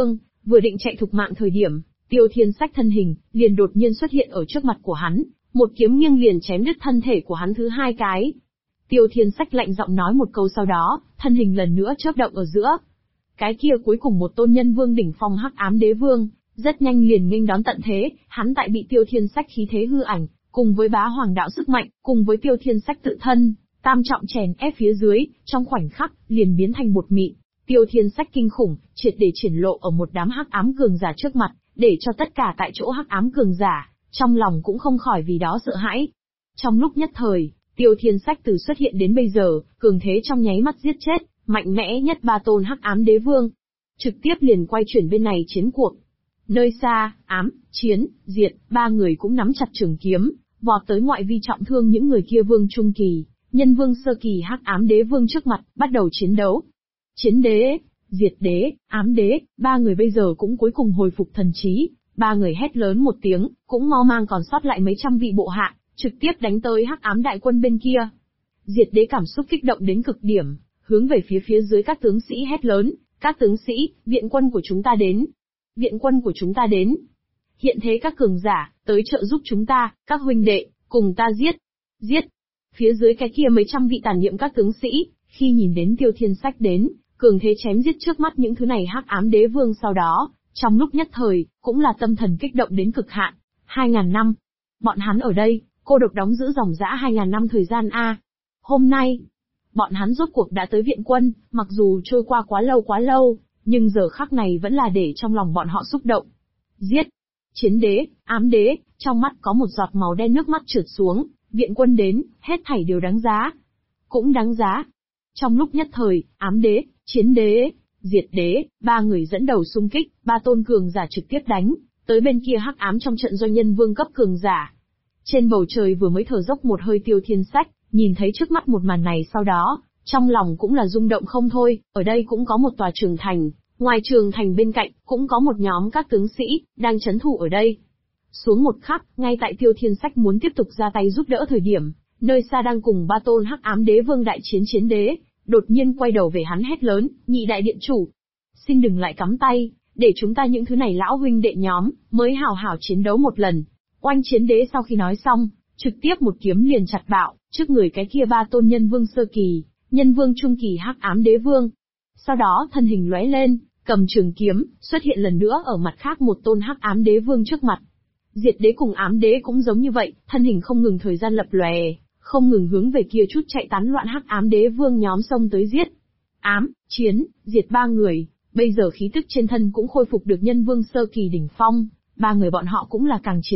vừa định chạy thục mạng thời điểm, Tiêu Thiên Sách thân hình liền đột nhiên xuất hiện ở trước mặt của hắn, một kiếm nghiêng liền chém đứt thân thể của hắn thứ hai cái. Tiêu Thiên Sách lạnh giọng nói một câu sau đó, thân hình lần nữa chớp động ở giữa. Cái kia cuối cùng một tôn nhân vương đỉnh phong hắc ám đế vương, rất nhanh liền nghênh đón tận thế, hắn tại bị Tiêu Thiên Sách khí thế hư ảnh, cùng với bá hoàng đạo sức mạnh, cùng với Tiêu Thiên Sách tự thân, tam trọng chèn ép phía dưới, trong khoảnh khắc, liền biến thành bột mịn. Tiêu Thiên Sách kinh khủng, triệt để triển lộ ở một đám hắc ám cường giả trước mặt, để cho tất cả tại chỗ hắc ám cường giả, trong lòng cũng không khỏi vì đó sợ hãi. Trong lúc nhất thời, Tiêu Thiên Sách từ xuất hiện đến bây giờ, cường thế trong nháy mắt giết chết, mạnh mẽ nhất ba tôn hắc ám đế vương. Trực tiếp liền quay chuyển bên này chiến cuộc. Nơi xa, ám, chiến, diệt, ba người cũng nắm chặt trường kiếm, vọt tới ngoại vi trọng thương những người kia vương trung kỳ, nhân vương sơ kỳ hắc ám đế vương trước mặt, bắt đầu chiến đấu. Chiến đế, diệt đế, ám đế, ba người bây giờ cũng cuối cùng hồi phục thần trí, ba người hét lớn một tiếng, cũng mau mang còn sót lại mấy trăm vị bộ hạ, trực tiếp đánh tới hắc ám đại quân bên kia. Diệt đế cảm xúc kích động đến cực điểm, hướng về phía dưới các tướng sĩ hét lớn, các tướng sĩ, viện quân của chúng ta đến. Viện quân của chúng ta đến. Hiện thế các cường giả, tới trợ giúp chúng ta, các huynh đệ, cùng ta giết. Giết. Phía dưới cái kia mấy trăm vị tàn niệm các tướng sĩ, khi nhìn đến Tiêu Thiên Sách đến, cường thế chém giết trước mắt những thứ này hắc ám đế vương sau đó, trong lúc nhất thời, cũng là tâm thần kích động đến cực hạn. 2000 năm. Bọn hắn ở đây, cô độc đóng giữ dòng dã 2000 năm thời gian a. Hôm nay, bọn hắn rốt cuộc đã tới viện quân, mặc dù trôi qua quá lâu, nhưng giờ khắc này vẫn là để trong lòng bọn họ xúc động. Giết! Chiến đế, ám đế, trong mắt có một giọt màu đen nước mắt trượt xuống, viện quân đến, hết thảy đều đáng giá. Cũng đáng giá. Trong lúc nhất thời, ám đế, chiến đế, diệt đế, ba người dẫn đầu xung kích, ba tôn cường giả trực tiếp đánh, tới bên kia hắc ám trong trận doanh nhân vương cấp cường giả. Trên bầu trời vừa mới thở dốc một hơi Tiêu Thiên Sách, nhìn thấy trước mắt một màn này sau đó, trong lòng cũng là rung động không thôi, ở đây cũng có một tòa trường thành, ngoài trường thành bên cạnh, cũng có một nhóm các tướng sĩ, đang chấn thủ ở đây. Xuống một khắc, ngay tại Tiêu Thiên Sách muốn tiếp tục ra tay giúp đỡ thời điểm, nơi xa đang cùng ba tôn hắc ám đế vương đại chiến chiến đế, đột nhiên quay đầu về hắn hét lớn, nhị đại điện chủ. Xin đừng lại cắm tay, để chúng ta những thứ này lão huynh đệ nhóm, mới hào hào chiến đấu một lần. Oanh chiến đế sau khi nói xong, trực tiếp một kiếm liền chặt bạo, trước người cái kia ba tôn nhân vương sơ kỳ, nhân vương trung kỳ hắc ám đế vương. Sau đó thân hình lóe lên, cầm trường kiếm, xuất hiện lần nữa ở mặt khác một tôn hắc ám đế vương trước mặt. Diệt đế cùng ám đế cũng giống như vậy, thân hình không ngừng thời gian lập lòe, không ngừng hướng về kia chút chạy tán loạn hắc ám đế vương nhóm xông tới giết. Ám, chiến, diệt ba người, bây giờ khí tức trên thân cũng khôi phục được nhân vương sơ kỳ đỉnh phong, ba người bọn họ cũng là càng chiến